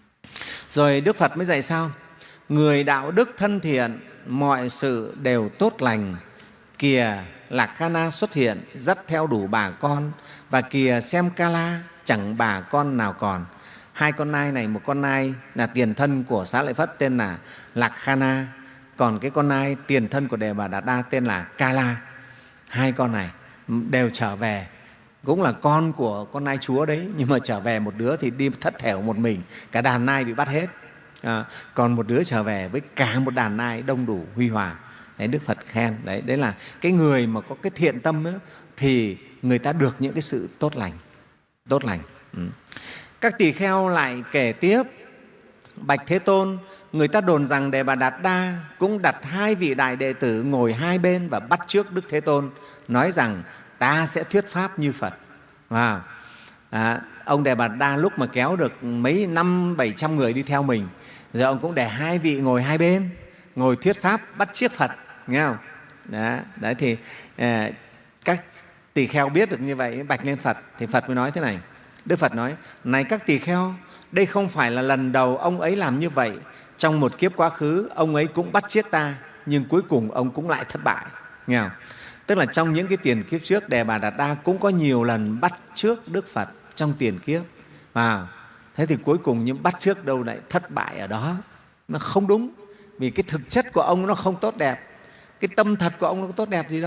Rồi Đức Phật mới dạy sao? Người đạo đức thân thiện, mọi sự đều tốt lành. Kìa Lakhana xuất hiện, dắt theo đủ bà con, và kìa xem Kala, chẳng bà con nào còn. Hai con nai này, một con nai là tiền thân của Xá Lợi Phất tên là Lakhana, còn cái con nai tiền thân của Đề Bà Đạt Đa tên là Kala. Hai con này đều trở về, cũng là con của con nai chúa đấy, nhưng mà trở về một đứa thì đi thất thểu một mình, cả đàn nai bị bắt hết. À, còn một đứa trở về với cả một đàn nai đông đủ huy hoàng. Đấy, Đức Phật khen đấy, đấy là cái người mà có cái thiện tâm ấy, thì người ta được những cái sự tốt lành, tốt lành. Ừ. Các tỳ kheo lại kể tiếp: bạch Thế Tôn, người ta đồn rằng Đề Bà Đạt Đa cũng đặt hai vị đại đệ tử ngồi hai bên và bắt chước Đức Thế Tôn, nói rằng ta sẽ thuyết pháp như Phật. Wow. À, ông Đề Bà Đạt Đa lúc mà kéo được mấy năm bảy trăm người đi theo mình, giờ ông cũng để hai vị ngồi hai bên, ngồi thuyết pháp bắt chước Phật, nghe không? Đó, đấy thì à, các tỳ kheo biết được như vậy, bạch lên Phật, thì Phật mới nói thế này. Đức Phật nói: này các tỳ kheo, đây không phải là lần đầu ông ấy làm như vậy. Trong một kiếp quá khứ, ông ấy cũng bắt chước ta, nhưng cuối cùng ông cũng lại thất bại, nghe không? Tức là trong những cái tiền kiếp trước, Đề Bà Đạt Đa cũng có nhiều lần bắt chước Đức Phật trong tiền kiếp. À, thế thì cuối cùng những bắt chước đâu lại thất bại ở đó, nó không đúng. Vì cái thực chất của ông nó không tốt đẹp, cái tâm thật của ông nó có tốt đẹp gì đâu.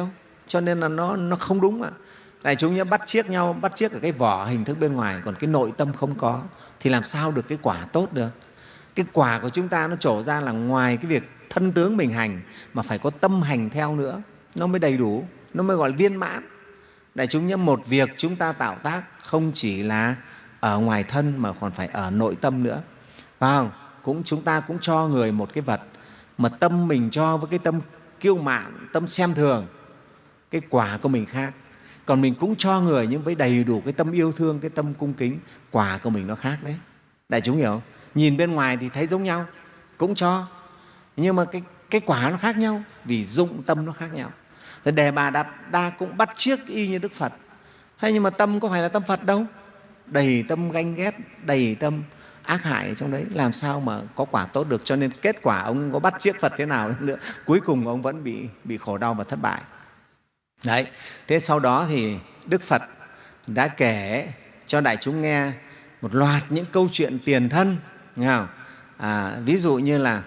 cho nên là nó, nó không đúng mà. Đại chúng nhớ, bắt chiếc nhau, bắt chiếc ở cái vỏ hình thức bên ngoài, còn cái nội tâm không có, thì làm sao được cái quả tốt được. Cái quả của chúng ta nó trổ ra là ngoài cái việc thân tướng mình hành mà phải có tâm hành theo nữa, nó mới đầy đủ, nó mới gọi là viên mãn. Đại chúng nhớ, một việc chúng ta tạo tác không chỉ là ở ngoài thân mà còn phải ở nội tâm nữa, phải không? Cũng chúng ta cũng cho người một cái vật mà tâm mình cho với cái tâm kiêu mạn, tâm xem thường, cái quả của mình khác. Còn mình cũng cho người nhưng với đầy đủ cái tâm yêu thương, cái tâm cung kính, quả của mình nó khác đấy. Đại chúng hiểu không? Nhìn bên ngoài thì thấy giống nhau, cũng cho, nhưng mà cái, cái quả nó khác nhau vì dụng tâm nó khác nhau. Thế Đề Bà Đạt Đa cũng bắt chước y như Đức Phật. Thế nhưng mà tâm có phải là tâm Phật đâu, đầy tâm ganh ghét, đầy tâm ác hại trong đấy, làm sao mà có quả tốt được. Cho nên kết quả ông có bắt chước Phật thế nào nữa, cuối cùng ông vẫn bị, bị khổ đau và thất bại. Đấy. Thế sau đó thì Đức Phật đã kể cho đại chúng nghe một loạt những câu chuyện tiền thân, nghe không? À, ví dụ như là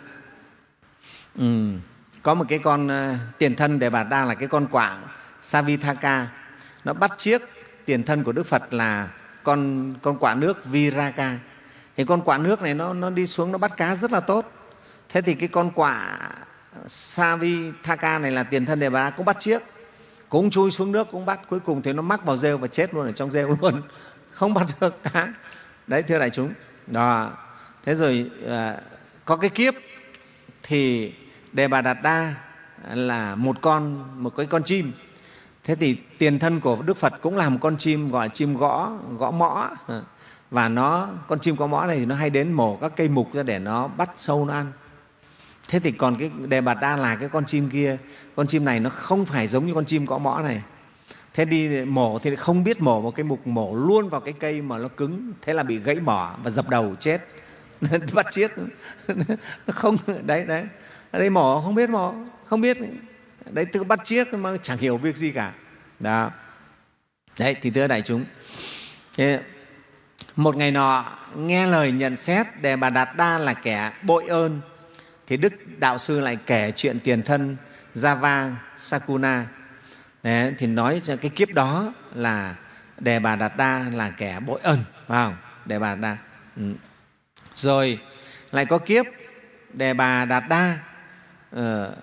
um, có một cái con uh, tiền thân Đề Bà Đạt Đa là cái con quạ Savithaka, nó bắt chước tiền thân của Đức Phật là con, con quạ nước Viraka. Thì con quạ nước này nó, nó đi xuống nó bắt cá rất là tốt. Thế thì cái con quạ Savithaka này là tiền thân Đề Bà Đạt cũng bắt chước, cũng chui xuống nước cũng bắt, cuối cùng thì nó mắc vào rêu và chết luôn ở trong rêu luôn, không bắt được cá. Đấy, thưa đại chúng. Đó. Thế rồi à, có cái kiếp thì Đề Bà Đạt Đa là một con một cái con chim. Thế thì tiền thân của Đức Phật cũng là một con chim gọi là chim gõ gõ mõ, và nó con chim gõ mõ này thì nó hay đến mổ các cây mục ra để nó bắt sâu nó ăn. Thế thì còn cái Đề Bà Đạt Đa là cái con chim kia, con chim này nó không phải giống như con chim gõ mõ này. Thế đi mổ thì không biết mổ một cái mục, mổ luôn vào cái cây mà nó cứng, thế là bị gãy mỏ và dập đầu chết. Bắt chiếc nó không, đấy đấy ở đây mổ không biết mổ, không biết đấy, tự bắt chiếc mà chẳng hiểu việc gì cả. Đó. Đấy thì thưa đại chúng, thế một ngày nọ nghe lời nhận xét Đề Bà Đạt Đa là kẻ bội ơn, thì Đức Đạo Sư lại kể chuyện tiền thân Java Sakuna. Đấy, thì nói cho cái kiếp đó là Đề Bà Đạt Đa là kẻ bội ơn, phải không? Đề Bà Đạt Đa. Ừ. Rồi lại có kiếp Đề Bà Đạt Đa uh,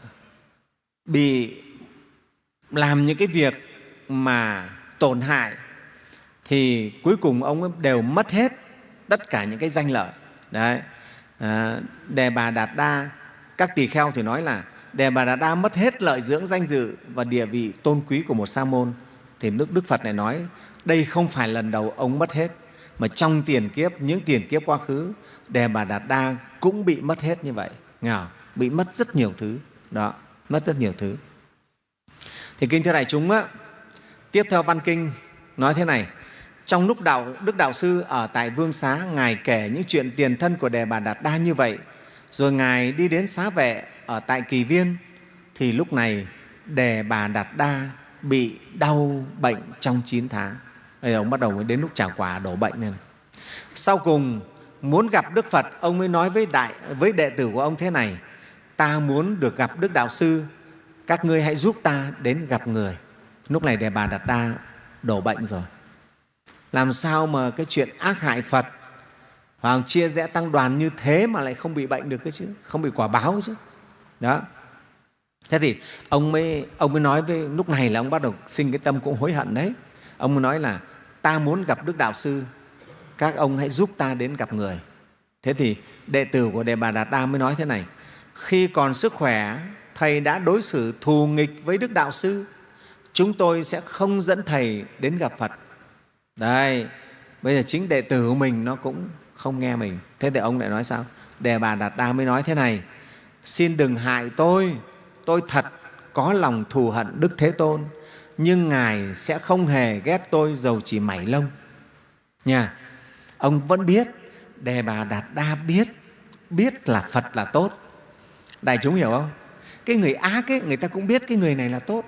bị làm những cái việc mà tổn hại, thì cuối cùng ông ấy đều mất hết tất cả những cái danh lợi. Đấy. À, Đề Bà Đạt Đa, các tỳ kheo thì nói là Đề Bà Đạt Đa mất hết lợi dưỡng, danh dự và địa vị tôn quý của một sa môn. Thì Đức, Đức Phật này nói đây không phải lần đầu ông mất hết, mà trong tiền kiếp, những tiền kiếp quá khứ, Đề Bà Đạt Đa cũng bị mất hết như vậy, nghe không? Bị mất rất nhiều thứ. Đó, mất rất nhiều thứ. Thì kính thưa đại chúng á, tiếp theo văn kinh nói thế này: trong lúc đạo, Đức Đạo Sư ở tại Vương Xá, Ngài kể những chuyện tiền thân của Đề Bà Đạt Đa như vậy. Rồi Ngài đi đến Xá Vệ ở tại Kỳ Viên, thì lúc này Đề Bà Đạt Đa bị đau bệnh trong chín tháng. Bây giờ ông bắt đầu đến lúc trả quả đổ bệnh này, này. Sau cùng muốn gặp Đức Phật, ông mới nói với, đại, với đệ tử của ông thế này: ta muốn được gặp Đức Đạo Sư, các ngươi hãy giúp ta đến gặp người. Lúc này Đề Bà Đạt Đa đổ bệnh rồi. Làm sao mà cái chuyện ác hại Phật, hoặc chia rẽ tăng đoàn như thế mà lại không bị bệnh được cái chứ, không bị quả báo chứ. Đó. Thế thì ông mới, ông mới nói với, lúc này là ông bắt đầu sinh cái tâm cũng hối hận đấy. Ông mới nói là ta muốn gặp Đức Đạo Sư, các ông hãy giúp ta đến gặp người. Thế thì đệ tử của Đề Bà Đạt Đa mới nói thế này: khi còn sức khỏe, Thầy đã đối xử thù nghịch với Đức Đạo Sư, chúng tôi sẽ không dẫn Thầy đến gặp Phật. Đây, bây giờ chính đệ tử của mình nó cũng không nghe mình. Thế thì ông lại nói sao? Đề Bà Đạt Đa mới nói thế này: xin đừng hại tôi, tôi thật có lòng thù hận Đức Thế Tôn, nhưng Ngài sẽ không hề ghét tôi dầu chỉ mảy lông. Nha, ông vẫn biết, Đề Bà Đạt Đa biết, biết là Phật là tốt. Đại chúng hiểu không? Cái người ác ấy, người ta cũng biết cái người này là tốt.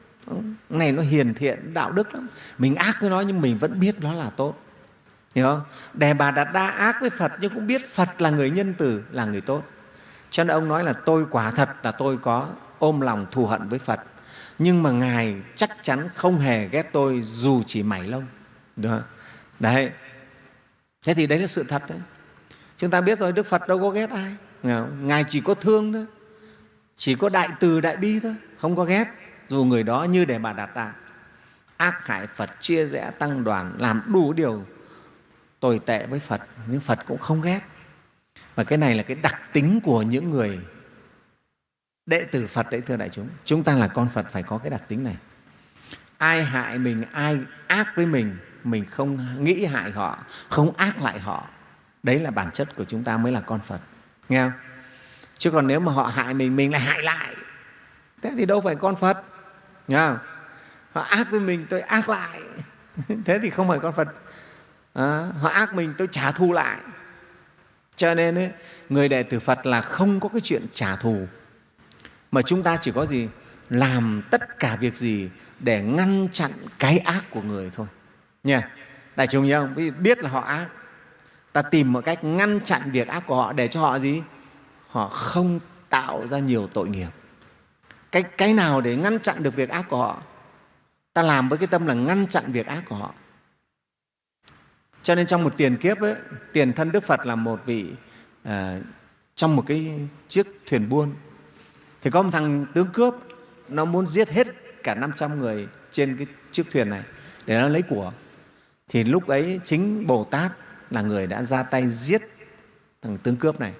Này nó hiền thiện, đạo đức lắm. Mình ác với nó nhưng mình vẫn biết nó là tốt. Hiểu không? Đề Bà Đạt Đa ác với Phật nhưng cũng biết Phật là người nhân từ, là người tốt. Cho nên ông nói là tôi quả thật là tôi có ôm lòng thù hận với Phật. nhưng mà Ngài chắc chắn không hề ghét tôi dù chỉ mảy lông. Đó. Đấy. Thế thì đấy là sự thật đấy. Chúng ta biết rồi, Đức Phật đâu có ghét ai. Ngài chỉ có thương thôi, chỉ có đại từ đại bi thôi, không có ghét, dù người đó như Đề Bà Đạt Đa ác hại Phật, chia rẽ tăng đoàn, làm đủ điều tồi tệ với Phật, nhưng Phật cũng không ghét. Và cái này là cái đặc tính của những người đệ tử Phật đấy, thưa đại chúng. Chúng ta là con Phật phải có cái đặc tính này. Ai hại mình, ai ác với mình, mình không nghĩ hại họ, không ác lại họ. Đấy là bản chất của chúng ta mới là con Phật. Nghe không? Chứ còn nếu mà họ hại mình, mình lại hại lại, thế thì đâu phải con Phật. Nghe không? Họ ác với mình, tôi ác lại, thế thì không phải con Phật. À, họ ác mình, tôi trả thù lại. Cho nên ấy, người đệ tử Phật là không có cái chuyện trả thù, mà chúng ta chỉ có gì? Làm tất cả việc gì để ngăn chặn cái ác của người thôi. Nha. Đại chúng nhớ không? Biết là họ ác, ta tìm một cách ngăn chặn việc ác của họ để cho họ gì? Họ không tạo ra nhiều tội nghiệp. Cái, cái nào để ngăn chặn được việc ác của họ? Ta làm với cái tâm là ngăn chặn việc ác của họ. Cho nên trong một tiền kiếp ấy, tiền thân Đức Phật là một vị à, trong một cái chiếc thuyền buôn, thì có một thằng tướng cướp, nó muốn giết hết cả năm trăm người trên cái chiếc thuyền này để nó lấy của. Thì lúc ấy chính Bồ Tát là người đã ra tay giết thằng tướng cướp này.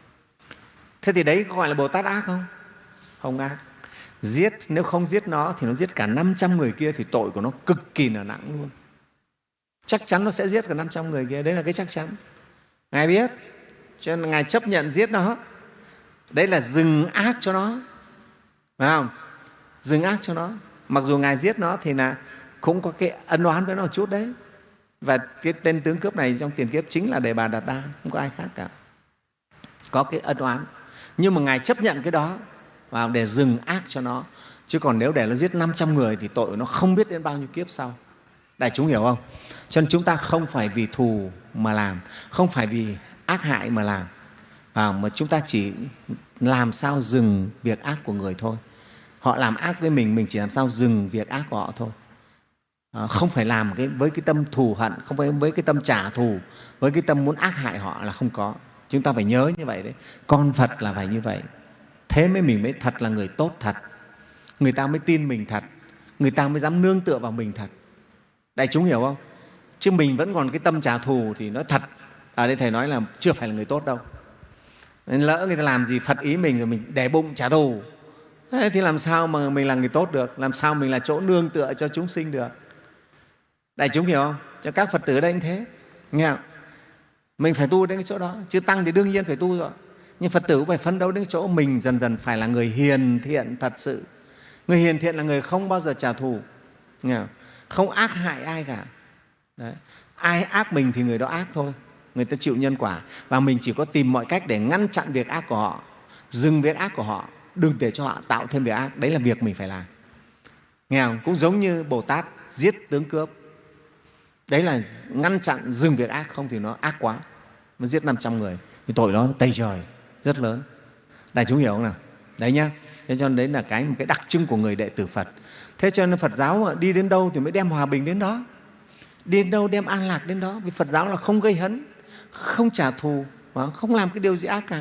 Thế thì đấy có gọi là Bồ Tát ác không? Không ác. Giết, nếu không giết nó thì nó giết cả năm trăm người kia, thì tội của nó cực kỳ là nặng luôn. Chắc chắn nó sẽ giết cả năm trăm người kia, đấy là cái chắc chắn. Ngài biết, cho nên Ngài chấp nhận giết nó. Đấy là dừng ác cho nó, phải không? Dừng ác cho nó. Mặc dù Ngài giết nó thì là cũng có cái ân oán với nó một chút đấy. Và cái tên tướng cướp này trong tiền kiếp chính là Đề Bà Đạt Đa, không có ai khác cả. Có cái ân oán, nhưng mà Ngài chấp nhận cái đó vào để dừng ác cho nó. Chứ còn nếu để nó giết năm trăm người thì tội nó không biết đến bao nhiêu kiếp sau. Đại chúng hiểu không? Cho nên chúng ta không phải vì thù mà làm, không phải vì ác hại mà làm, à, mà chúng ta chỉ làm sao dừng việc ác của người thôi. Họ làm ác với mình, mình chỉ làm sao dừng việc ác của họ thôi. À, không phải làm cái, với cái tâm thù hận, không phải với cái tâm trả thù, với cái tâm muốn ác hại họ, là không có. Chúng ta phải nhớ như vậy đấy. Con Phật là phải như vậy. Thế mới mình mới thật là người tốt thật. Người ta mới tin mình thật, người ta mới dám nương tựa vào mình thật. Đại chúng hiểu không? Chứ mình vẫn còn cái tâm trả thù thì nói thật, ở đây Thầy nói là chưa phải là người tốt đâu. Nên lỡ người ta làm gì phật ý mình rồi mình để bụng trả thù, thế thì làm sao mà mình là người tốt được? Làm sao mình là chỗ nương tựa cho chúng sinh được? Đại chúng hiểu không? Cho các Phật tử ở đây cũng thế. Nghe không? Mình phải tu đến cái chỗ đó. Chứ Tăng thì đương nhiên phải tu rồi. Nhưng Phật tử cũng phải phấn đấu đến cái chỗ mình dần dần phải là người hiền thiện thật sự. Người hiền thiện là người không bao giờ trả thù, nghe không? Không ác hại ai cả. Đấy. Ai ác mình thì người đó ác thôi, người ta chịu nhân quả. Và mình chỉ có tìm mọi cách để ngăn chặn việc ác của họ, dừng việc ác của họ, đừng để cho họ tạo thêm việc ác. Đấy là việc mình phải làm. Nghe không? Cũng giống như Bồ Tát giết tướng cướp, đấy là ngăn chặn dừng việc ác, không thì nó ác quá, nó giết năm trăm người thì tội đó tày trời rất lớn. Đại chúng hiểu không nào? Đấy nhá. Thế cho nên đấy là cái một cái đặc trưng của người đệ tử Phật. Thế cho nên Phật giáo mà đi đến đâu thì mới đem hòa bình đến đó, đi đến đâu đem an lạc đến đó. Vì Phật giáo là không gây hấn, không trả thù, không làm cái điều gì ác cả.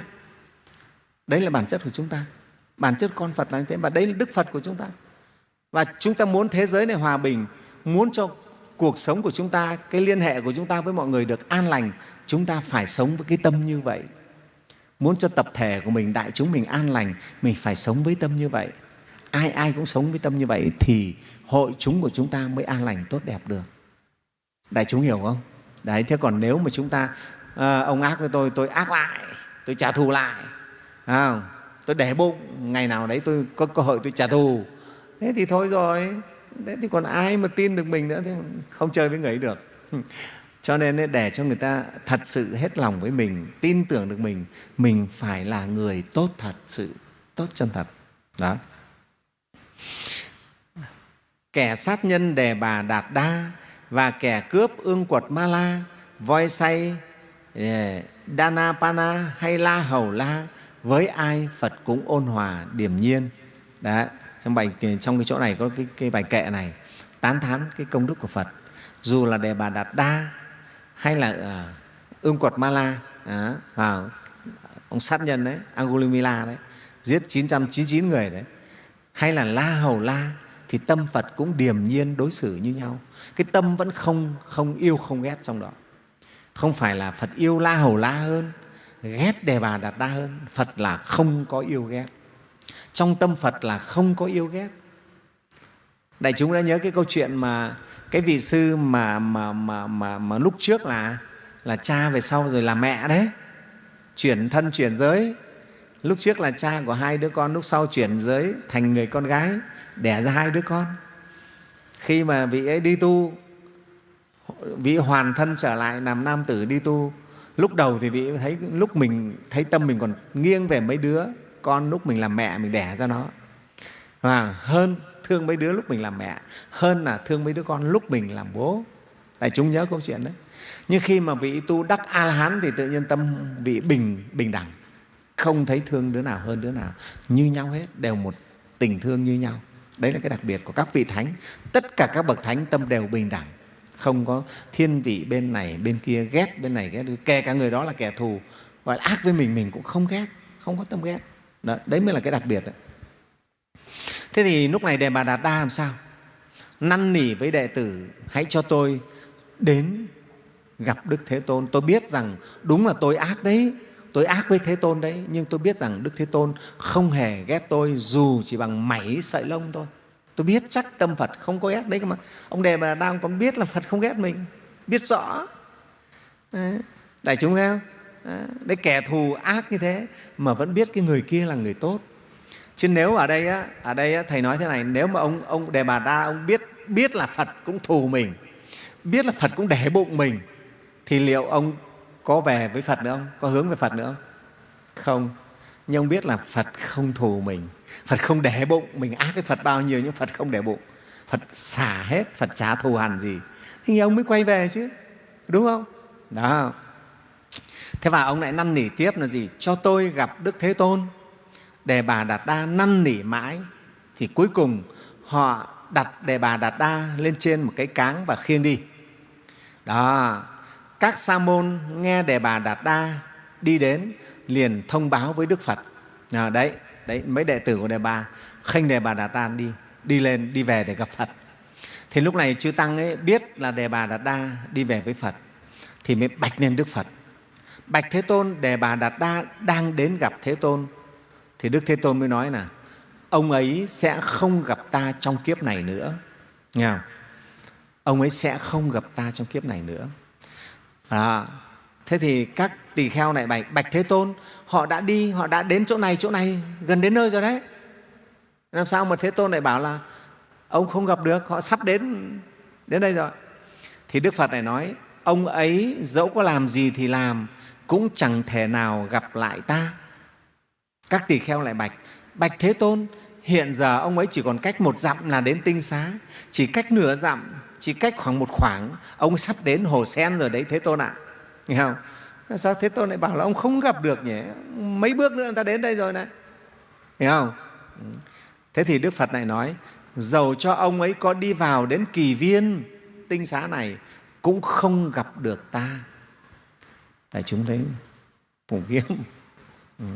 Đấy là bản chất của chúng ta, bản chất con Phật là như thế, và đấy là Đức Phật của chúng ta. Và chúng ta muốn thế giới này hòa bình, muốn cho cuộc sống của chúng ta, cái liên hệ của chúng ta với mọi người được an lành, chúng ta phải sống với cái tâm như vậy. Muốn cho tập thể của mình, đại chúng mình an lành, mình phải sống với tâm như vậy. Ai ai cũng sống với tâm như vậy thì hội chúng của chúng ta mới an lành tốt đẹp được. Đại chúng hiểu không? Đấy, thế còn nếu mà chúng ta à, ông ác với tôi, tôi ác lại, tôi trả thù lại, à, tôi để bụng, ngày nào đấy tôi có cơ hội tôi trả thù, thế thì thôi rồi. Thế thì còn ai mà tin được mình nữa, thì không chơi với người ấy được. Cho nên để cho người ta thật sự hết lòng với mình, tin tưởng được mình, mình phải là người tốt thật sự, tốt chân thật. Đó. Kẻ sát nhân Đề Bà Đạt Đa và kẻ cướp ương quật Ma La, voi say, Dhanapana hay La Hầu La, với ai Phật cũng ôn hòa điềm nhiên. Đó. trong bài trong cái chỗ này có cái, cái bài kệ này tán thán cái công đức của Phật. Dù là Đề Bà Đạt Đa hay là uh, Ương Quật Ma La, à, vào ông sát nhân đấy, Angulimala đấy, giết chín trăm chín mươi chín người đấy, hay là La Hầu La, thì tâm Phật cũng điềm nhiên đối xử như nhau. Cái tâm vẫn không không yêu không ghét trong đó. Không phải là Phật yêu La Hầu La hơn, ghét Đề Bà Đạt Đa hơn. Phật là không có yêu ghét. Trong tâm Phật là không có yêu ghét. Đại chúng đã nhớ cái câu chuyện mà cái vị sư mà mà mà mà, mà lúc trước là là cha, về sau rồi là mẹ đấy, chuyển thân chuyển giới. Lúc trước là cha của hai đứa con, lúc sau chuyển giới thành người con gái, đẻ ra hai đứa con. Khi mà vị ấy đi tu, vị hoàn thân trở lại làm nam tử đi tu, lúc đầu thì vị thấy lúc mình thấy tâm mình còn nghiêng về mấy đứa con lúc mình làm mẹ mình đẻ ra nó, và hơn thương mấy đứa lúc mình làm mẹ hơn là thương mấy đứa con lúc mình làm bố. Tại chúng nhớ câu chuyện đấy. Nhưng khi mà vị tu đắc A La Hán thì tự nhiên tâm vị bình bình đẳng, không thấy thương đứa nào hơn đứa nào, như nhau hết, đều một tình thương như nhau. Đấy là cái đặc biệt của các vị thánh. Tất cả các bậc thánh tâm đều bình đẳng, không có thiên vị bên này bên kia, ghét bên này ghét, kể cả người đó là kẻ thù, gọi là ác với mình, mình cũng không ghét, không có tâm ghét. Đó, đấy mới là cái đặc biệt đấy. Thế thì lúc này Đề Bà Đạt Đa làm sao? Năn nỉ với đệ tử, hãy cho tôi đến gặp Đức Thế Tôn. Tôi biết rằng đúng là tôi ác đấy, tôi ác với Thế Tôn đấy, nhưng tôi biết rằng Đức Thế Tôn không hề ghét tôi dù chỉ bằng mảy sợi lông thôi. Tôi biết chắc tâm Phật không có ghét đấy mà. Ông Đề Bà Đạt Đa còn biết là Phật không ghét mình, biết rõ. Đấy. Đại chúng thấy không? Đấy, kẻ thù ác như thế mà vẫn biết cái người kia là người tốt. Chứ nếu ở đây á, ở đây á, thầy nói thế này, nếu mà ông ông Đề Bà Đạt Đa ông biết biết là Phật cũng thù mình, biết là Phật cũng để bụng mình, thì liệu ông có về với Phật nữa không? Có hướng về Phật nữa không? Không. Nhưng ông biết là Phật không thù mình, Phật không để bụng mình, ác với Phật bao nhiêu nhưng Phật không để bụng, Phật xả hết, Phật chả thù hằn gì, thì ông mới quay về chứ, đúng không? Đó. Thế và ông lại năn nỉ tiếp là gì? Cho tôi gặp Đức Thế Tôn. Đề Bà Đạt Đa năn nỉ mãi thì cuối cùng họ đặt Đề Bà Đạt Đa lên trên một cái cáng và khiêng đi. Đó. Các sa môn nghe Đề Bà Đạt Đa đi đến liền thông báo với Đức Phật. À, đấy, đấy, mấy đệ tử của Đề Bà khênh Đề Bà Đạt Đa đi, đi lên, đi về để gặp Phật. Thì lúc này chư Tăng ấy biết là Đề Bà Đạt Đa đi về với Phật thì mới bạch lên Đức Phật. Bạch Thế Tôn, Đề Bà Đạt Đa đang đến gặp Thế Tôn. Thì Đức Thế Tôn mới nói là ông ấy sẽ không gặp ta trong kiếp này nữa. Nghe không? Ông ấy sẽ không gặp ta trong kiếp này nữa. À, thế thì các tỳ kheo này bạch, bạch Thế Tôn, họ đã đi, họ đã đến chỗ này, chỗ này, gần đến nơi rồi đấy. Làm sao mà Thế Tôn lại bảo là ông không gặp được, họ sắp đến, đến đây rồi. Thì Đức Phật này nói, ông ấy dẫu có làm gì thì làm, cũng chẳng thể nào gặp lại ta. Các tỳ kheo lại bạch, bạch Thế Tôn, hiện giờ ông ấy chỉ còn cách một dặm là đến Tinh Xá, chỉ cách nửa dặm, chỉ cách khoảng một khoảng, ông sắp đến Hồ Sen rồi đấy Thế Tôn ạ. Nghe không? Sao Thế Tôn lại bảo là ông không gặp được nhỉ? Mấy bước nữa người ta đến đây rồi này. Hiểu không? Thế thì Đức Phật này nói, dầu cho ông ấy có đi vào đến Kỳ Viên, Tinh Xá này, cũng không gặp được ta. Tại chúng thấy khủng khiếp. Ừ.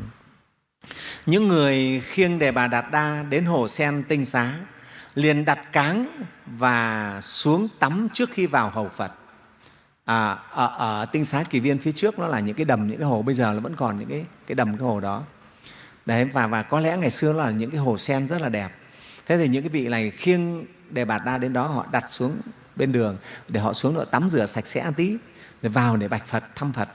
Những người khiêng Đề Bà Đạt Đa đến Hồ Sen Tinh Xá liền đặt cáng và xuống tắm trước khi vào hầu Phật. À, ở, ở Tinh Xá Kỳ Viên phía trước nó là những cái đầm, những cái hồ, bây giờ nó vẫn còn những cái, cái đầm, cái hồ đó. Đấy, và, và có lẽ ngày xưa nó là những cái hồ sen rất là đẹp. Thế thì những cái vị này khiêng Đề Bà Đạt Đa đến đó, họ đặt xuống bên đường để họ xuống họ tắm rửa sạch sẽ tí, rồi vào để bạch Phật, thăm Phật.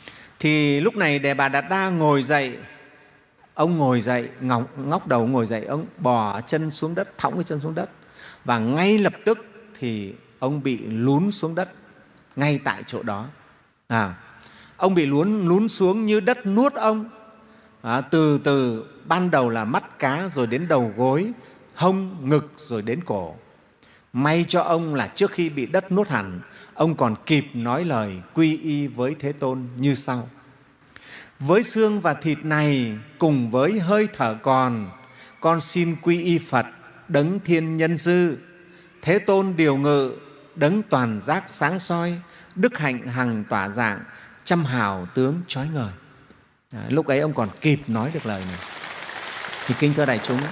Thì lúc này Đề Bà Đạt Đa ngồi dậy, ông ngồi dậy, ngọc, ngóc đầu ngồi dậy, ông bỏ chân xuống đất, thõng cái chân xuống đất, và ngay lập tức thì ông bị lún xuống đất ngay tại chỗ đó. À, ông bị lún, lún xuống như đất nuốt ông. À, từ từ ban đầu là mắt cá, rồi đến đầu gối, hông, ngực, rồi đến cổ. May cho ông là trước khi bị đất nuốt hẳn, ông còn kịp nói lời quy y với Thế Tôn như sau: với xương và thịt này cùng với hơi thở còn, con xin quy y Phật đấng thiên nhân sư, Thế Tôn điều ngự, đấng toàn giác sáng soi, đức hạnh hằng tỏa dạng, trăm hào tướng chói ngời. À, lúc ấy ông còn kịp nói được lời này. Thì kính thưa đại chúng,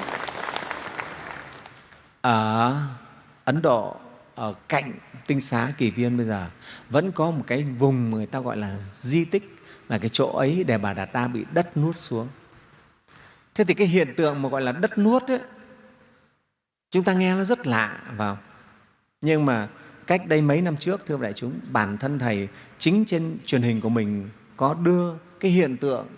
ở Ấn Độ, ở cạnh tinh xá Kỳ Viên bây giờ vẫn có một cái vùng người ta gọi là di tích, là cái chỗ ấy Đề Bà Đạt Đa bị đất nuốt xuống. Thế thì cái hiện tượng mà gọi là đất nuốt ấy, chúng ta nghe nó rất lạ vào. Nhưng mà cách đây mấy năm trước, thưa đại chúng, bản thân Thầy chính trên truyền hình của mình có đưa cái hiện tượng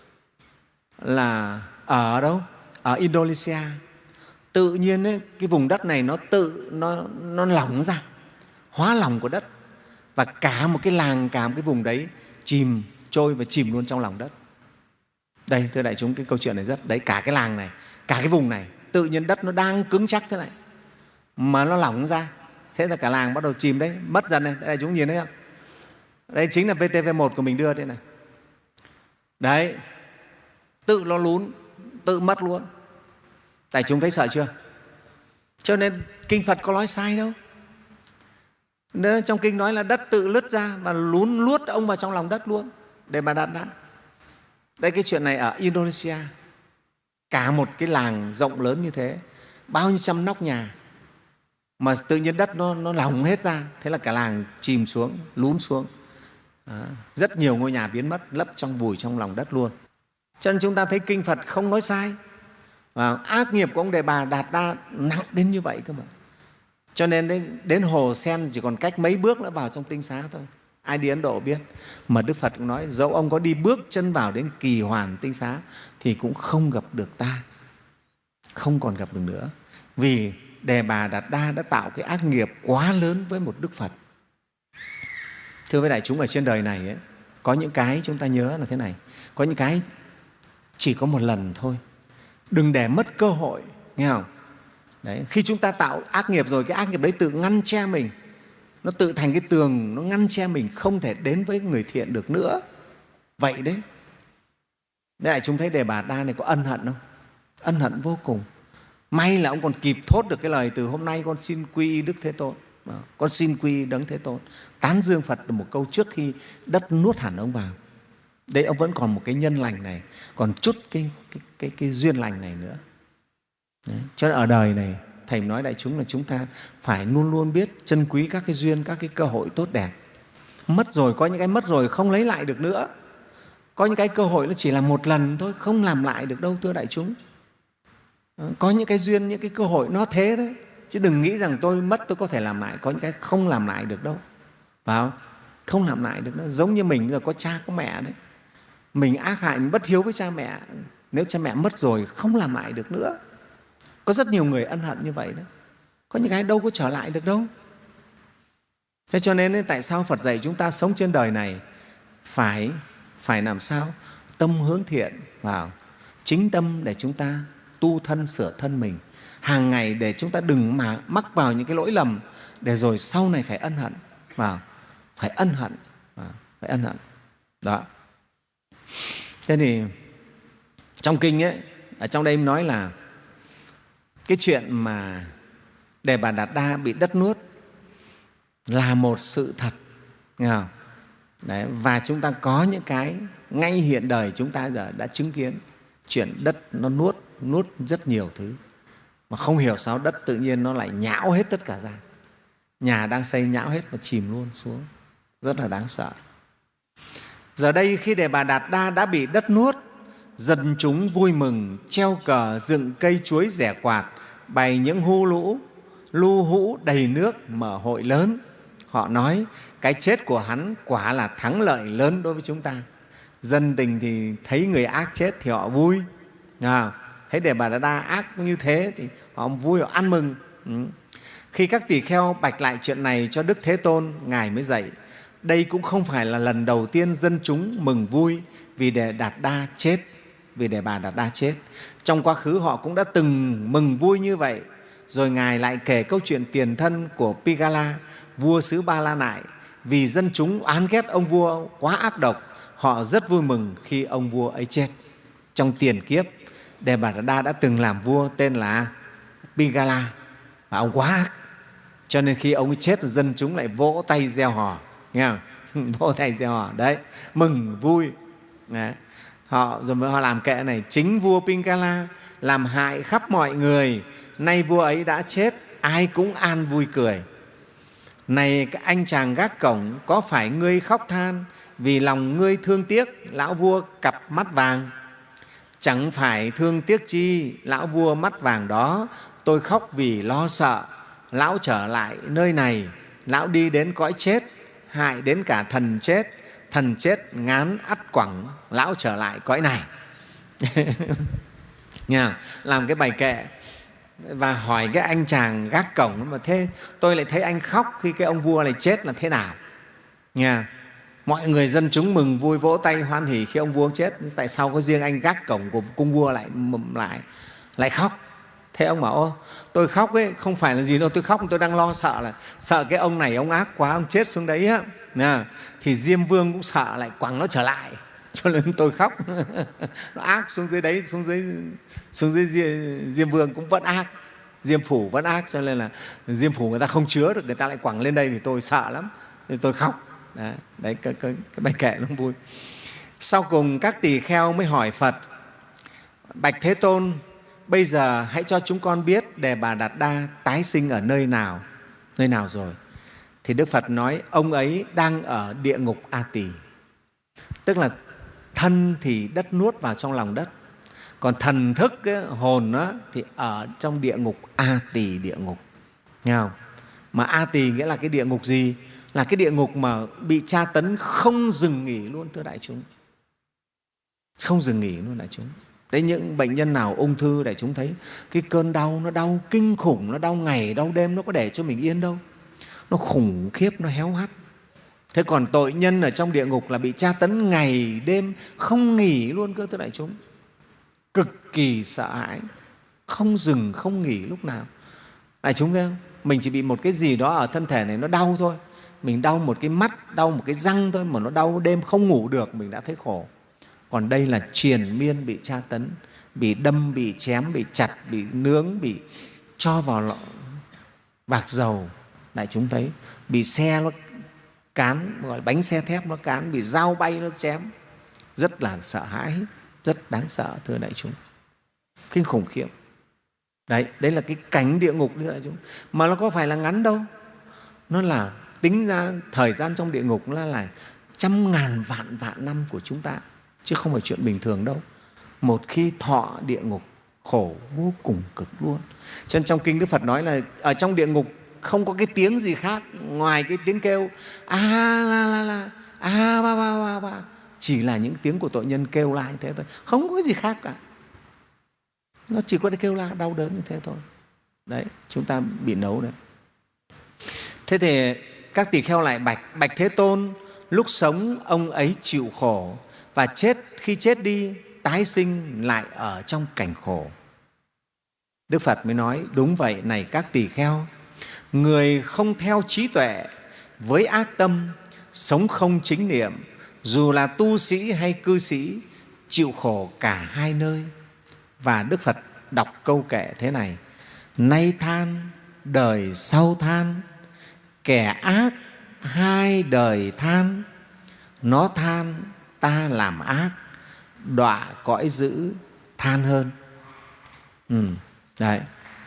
là ở đâu? Ở Indonesia. Tự nhiên ấy, cái vùng đất này nó tự nó, nó lỏng ra, hóa lỏng của đất, và cả một cái làng, cả một cái vùng đấy chìm, trôi và chìm luôn trong lòng đất. Đây, thưa đại chúng, cái câu chuyện này rất đấy, cả cái làng này, cả cái vùng này, tự nhiên đất nó đang cứng chắc thế này mà nó lỏng ra, thế là cả làng bắt đầu chìm đấy, mất dần này. Đại chúng nhìn thấy không? Đây chính là vê tê vê một của mình đưa đây này. Đấy, tự nó lún, tự mất luôn. Đại chúng thấy sợ chưa? Cho nên Kinh Phật có nói sai đâu. Nếu trong Kinh nói là đất tự lứt ra và lún luốt ông vào trong lòng đất luôn, Đề Bà Đạt Đa. Đây, cái chuyện này ở Indonesia, cả một cái làng rộng lớn như thế, bao nhiêu trăm nóc nhà, mà tự nhiên đất nó, nó lỏng hết ra, thế là cả làng chìm xuống, lún xuống. Đó. Rất nhiều ngôi nhà biến mất, lấp trong vùi trong lòng đất luôn. Cho nên chúng ta thấy Kinh Phật không nói sai. Và ác nghiệp của ông Đề Bà Đạt Đa nặng đến như vậy cơ mà. Cho nên đến, đến Hồ Sen chỉ còn cách mấy bước nữa vào trong tinh xá thôi. Ai đi Ấn Độ biết. Mà Đức Phật cũng nói dẫu ông có đi bước chân vào đến Kỳ Hoàn tinh xá thì cũng không gặp được ta, không còn gặp được nữa. Vì Đề Bà Đạt Đa đã tạo cái ác nghiệp quá lớn với một Đức Phật. Thưa với đại chúng, ở trên đời này ấy, có những cái chúng ta nhớ là thế này, có những cái chỉ có một lần thôi. Đừng để mất cơ hội, nghe không? Đấy, khi chúng ta tạo ác nghiệp rồi, cái ác nghiệp đấy tự ngăn che mình, nó tự thành cái tường, nó ngăn che mình không thể đến với người thiện được nữa. Vậy đấy. Thế này chúng thấy Đề Bà Đa này có ân hận không? Ân hận vô cùng. May là ông còn kịp thốt được cái lời từ hôm nay con xin quy y Đức Thế Tôn, con xin quy y Đấng Thế Tôn, tán dương Phật được một câu trước khi đất nuốt hẳn ông vào. Đấy, ông vẫn còn một cái nhân lành này, còn chút cái, cái, cái, cái duyên lành này nữa. Đấy. Cho nên ở đời này, Thầy nói đại chúng là chúng ta phải luôn luôn biết trân quý các cái duyên, các cái cơ hội tốt đẹp. Mất rồi, có những cái mất rồi không lấy lại được nữa. Có những cái cơ hội nó chỉ là một lần thôi, không làm lại được đâu, thưa đại chúng. Có những cái duyên, những cái cơ hội nó thế đấy. Chứ đừng nghĩ rằng tôi mất tôi có thể làm lại. Có những cái không làm lại được đâu. Phải không? Không làm lại được đâu. Giống như mình giờ có cha có mẹ đấy. Mình ác hại, mình bất hiếu với cha mẹ. Nếu cha mẹ mất rồi không làm lại được nữa. Có rất nhiều người ân hận như vậy đấy. Có những cái đâu có trở lại được đâu. Thế cho nên tại sao Phật dạy chúng ta sống trên đời này phải, phải làm sao? Tâm hướng thiện vào, chính tâm để chúng ta tu thân sửa thân mình hàng ngày, để chúng ta đừng mà mắc vào những cái lỗi lầm để rồi sau này phải ân hận vào, phải ân hận vào, phải ân hận đó. Thế thì trong kinh ấy, ở trong đây nói là cái chuyện mà Đề Bà Đạt Đa bị đất nuốt là một sự thật, nghe không? Đấy, và chúng ta có những cái ngay hiện đời chúng ta giờ đã chứng kiến chuyện đất nó nuốt nuốt rất nhiều thứ, mà không hiểu sao đất tự nhiên nó lại nhão hết tất cả ra. Nhà đang xây nhão hết và chìm luôn xuống, rất là đáng sợ. Giờ đây khi Đề Bà Đạt Đa đã bị đất nuốt, dân chúng vui mừng, treo cờ, dựng cây chuối rẻ quạt, bày những hu lũ, lu hũ đầy nước, mở hội lớn. Họ nói cái chết của hắn quả là thắng lợi lớn đối với chúng ta. Dân tình thì thấy người ác chết thì họ vui. À, thấy Đề Bà Đạt Đa ác như thế thì họ vui, họ ăn mừng. Ừ. Khi các tỳ kheo bạch lại chuyện này cho Đức Thế Tôn, Ngài mới dạy đây cũng không phải là lần đầu tiên dân chúng mừng vui vì Đề Đạt Đa chết, vì Đề Bà Đạt Đa chết. Trong quá khứ họ cũng đã từng mừng vui như vậy. Rồi Ngài lại kể câu chuyện tiền thân của Pigala, vua xứ Ba La Nại. Vì dân chúng oán ghét ông vua quá ác độc, họ rất vui mừng khi ông vua ấy chết. Trong tiền kiếp, Đề Bà Đạt Đa đã từng làm vua tên là Pingala, và ông quá ác. Cho nên khi ông ấy chết, dân chúng lại vỗ tay reo hò, nghe không? Vỗ tay reo hò, đấy, mừng vui. Đấy. Họ rồi mới họ làm kệ này: chính vua Pingala làm hại khắp mọi người, nay vua ấy đã chết, ai cũng an vui cười. Này các anh chàng gác cổng, có phải ngươi khóc than vì lòng ngươi thương tiếc lão vua cặp mắt vàng? Chẳng phải thương tiếc chi lão vua mắt vàng đó, tôi khóc vì lo sợ lão trở lại nơi này, lão đi đến cõi chết, hại đến cả thần chết, thần chết ngán ắt quẳng lão trở lại cõi này. Nha, làm cái bài kệ và hỏi cái anh chàng gác cổng mà thế tôi lại thấy anh khóc khi cái ông vua này chết là thế nào. Nha, mọi người dân chúng mừng vui vỗ tay hoan hỉ khi ông vua chết, tại sao có riêng anh gác cổng của cung vua lại lại lại khóc? Thế ông bảo: ô, tôi khóc ấy không phải là gì đâu, tôi khóc tôi đang lo sợ là sợ cái ông này ông ác quá, ông chết xuống đấy á, nè, thì Diêm Vương cũng sợ lại quẳng nó trở lại, cho nên tôi khóc. Nó ác xuống dưới đấy, xuống dưới xuống dưới Diêm Vương cũng vẫn ác, Diêm Phủ vẫn ác, cho nên là Diêm Phủ người ta không chứa được, người ta lại quẳng lên đây thì tôi sợ lắm, thì tôi khóc. Đấy, đấy cái, cái, cái bài kệ nó vui. Sau cùng các tỳ kheo mới hỏi Phật: bạch Thế Tôn, bây giờ hãy cho chúng con biết Đề Bà Đạt Đa tái sinh ở nơi nào, nơi nào rồi? Thì Đức Phật nói: ông ấy đang ở địa ngục A Tỳ. Tức là thân thì đất nuốt vào trong lòng đất, còn thần thức, cái hồn đó, thì ở trong địa ngục A Tỳ địa ngục. Nghe không? Mà A Tỳ nghĩa là cái địa ngục gì? Là cái địa ngục mà bị tra tấn không dừng nghỉ luôn, thưa đại chúng. Không dừng nghỉ luôn, đại chúng. Đấy, những bệnh nhân nào ung thư, đại chúng thấy cái cơn đau nó đau kinh khủng, nó đau ngày đau đêm, nó có để cho mình yên đâu, nó khủng khiếp, nó héo hắt. Thế còn tội nhân ở trong địa ngục là bị tra tấn ngày đêm không nghỉ luôn cơ, thưa đại chúng. Cực kỳ sợ hãi, không dừng không nghỉ lúc nào. Đại chúng thấy không? Mình chỉ bị một cái gì đó ở thân thể này nó đau thôi, mình đau một cái mắt, đau một cái răng thôi mà nó đau đêm không ngủ được, mình đã thấy khổ. Còn đây là triền miên bị tra tấn, bị đâm, bị chém, bị chặt, bị nướng, bị cho vào lọ bạc dầu. Đại chúng thấy bị xe nó cán, gọi là bánh xe thép nó cán, bị dao bay nó chém, rất là sợ hãi, rất đáng sợ, thưa đại chúng, kinh khủng khiếp. Đấy, đấy là cái cảnh địa ngục, thưa đại chúng. Mà nó có phải là ngắn đâu, nó là tính ra thời gian trong địa ngục là, là trăm ngàn vạn vạn năm của chúng ta, chứ không phải chuyện bình thường đâu. Một khi thọ địa ngục khổ vô cùng cực luôn. Cho nên trong kinh Đức Phật nói là ở trong địa ngục không có cái tiếng gì khác ngoài cái tiếng kêu a la la la, a ba ba ba ba, chỉ là những tiếng của tội nhân kêu la như thế thôi, không có cái gì khác cả. Nó chỉ có cái kêu la đau đớn như thế thôi. Đấy, chúng ta bị nấu đấy. Thế thì các tỳ kheo lại bạch: bạch Thế Tôn, lúc sống ông ấy chịu khổ, và chết khi chết đi tái sinh lại ở trong cảnh khổ. Đức Phật mới nói: đúng vậy này các tỳ kheo, người không theo trí tuệ với ác tâm, sống không chính niệm, dù là tu sĩ hay cư sĩ, chịu khổ cả hai nơi. Và Đức Phật đọc câu kệ thế này: nay than đời sau than, kẻ ác hai đời than, nó than ta làm ác, đọa cõi dữ than hơn. Ừ, đấy,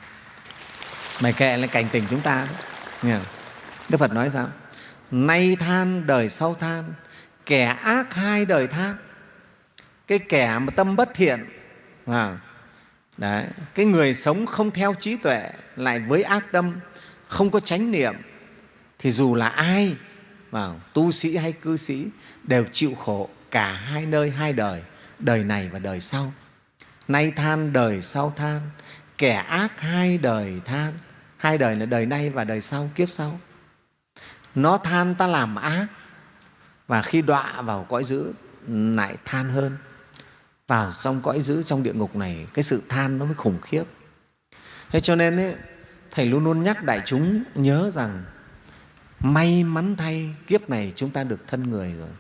bài kệ là cảnh tỉnh chúng ta đó. Đức Phật nói sao? Nay than đời sau than, kẻ ác hai đời than. Cái kẻ mà tâm bất thiện, à, đấy, cái người sống không theo trí tuệ lại với ác tâm, không có chánh niệm, thì dù là ai, vào tu sĩ hay cư sĩ, đều chịu khổ cả hai nơi, hai đời, đời này và đời sau. Nay than đời sau than, kẻ ác hai đời than. Hai đời là đời nay và đời sau, kiếp sau. Nó than ta làm ác, và khi đọa vào cõi dữ lại than hơn. Vào trong cõi dữ, trong địa ngục này, cái sự than nó mới khủng khiếp. Thế cho nên ấy, Thầy luôn luôn nhắc đại chúng nhớ rằng may mắn thay kiếp này chúng ta được thân người rồi.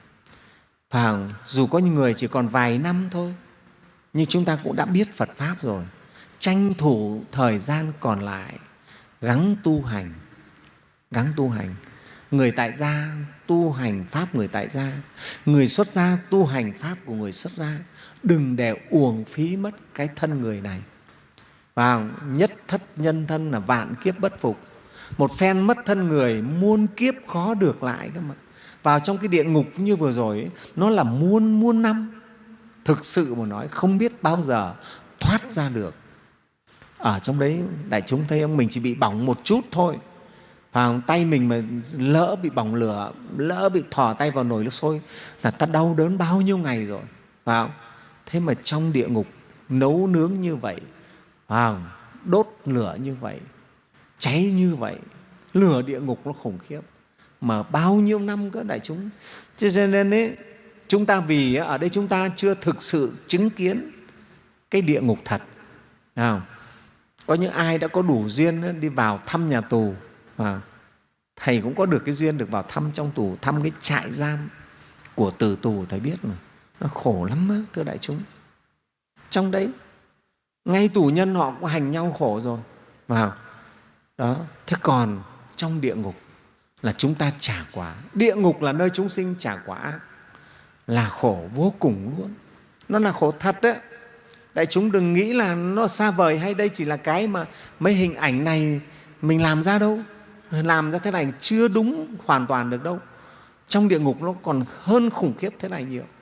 Và dù có những người chỉ còn vài năm thôi, nhưng chúng ta cũng đã biết Phật Pháp rồi. tranh thủ thời gian còn lại gắng tu hành, gắng tu hành. Người tại gia tu hành pháp người tại gia, người xuất gia tu hành pháp của người xuất gia. Đừng để uổng phí mất cái thân người này. Và nhất thất nhân thân là vạn kiếp bất phục. Một phen mất thân người, muôn kiếp khó được lại cơ mà. Vào trong cái địa ngục như vừa rồi ấy, nó là muôn muôn năm. Thực sự mà nói không biết bao giờ thoát ra được. Ở trong đấy đại chúng thấy ông mình chỉ bị bỏng một chút thôi. Và tay mình mà lỡ bị bỏng lửa, lỡ bị thò tay vào nồi nước sôi là ta đau đớn bao nhiêu ngày rồi. Phải không? Thế mà trong địa ngục nấu nướng như vậy, phải không? Đốt lửa như vậy, cháy như vậy, lửa địa ngục nó khủng khiếp. Mà bao nhiêu năm cơ đại chúng. Cho nên ấy, chúng ta vì ở đây chúng ta chưa thực sự chứng kiến cái địa ngục thật. Không? Có những ai đã có đủ duyên đi vào thăm nhà tù, à, thầy cũng có được cái duyên được vào thăm trong tù, thăm cái trại giam của tử tù, thầy biết mà nó khổ lắm đó, thưa đại chúng. Trong đấy ngay tù nhân họ cũng hành nhau khổ rồi, vào đó. Thế còn trong địa ngục là chúng ta trả quả. Địa ngục là nơi chúng sinh trả quả ác, là khổ vô cùng luôn. Nó là khổ thật đấy. Đại chúng đừng nghĩ là nó xa vời, hay đây chỉ là cái mà mấy hình ảnh này mình làm ra đâu. Làm ra thế này chưa đúng hoàn toàn được đâu. Trong địa ngục nó còn hơn khủng khiếp thế này nhiều.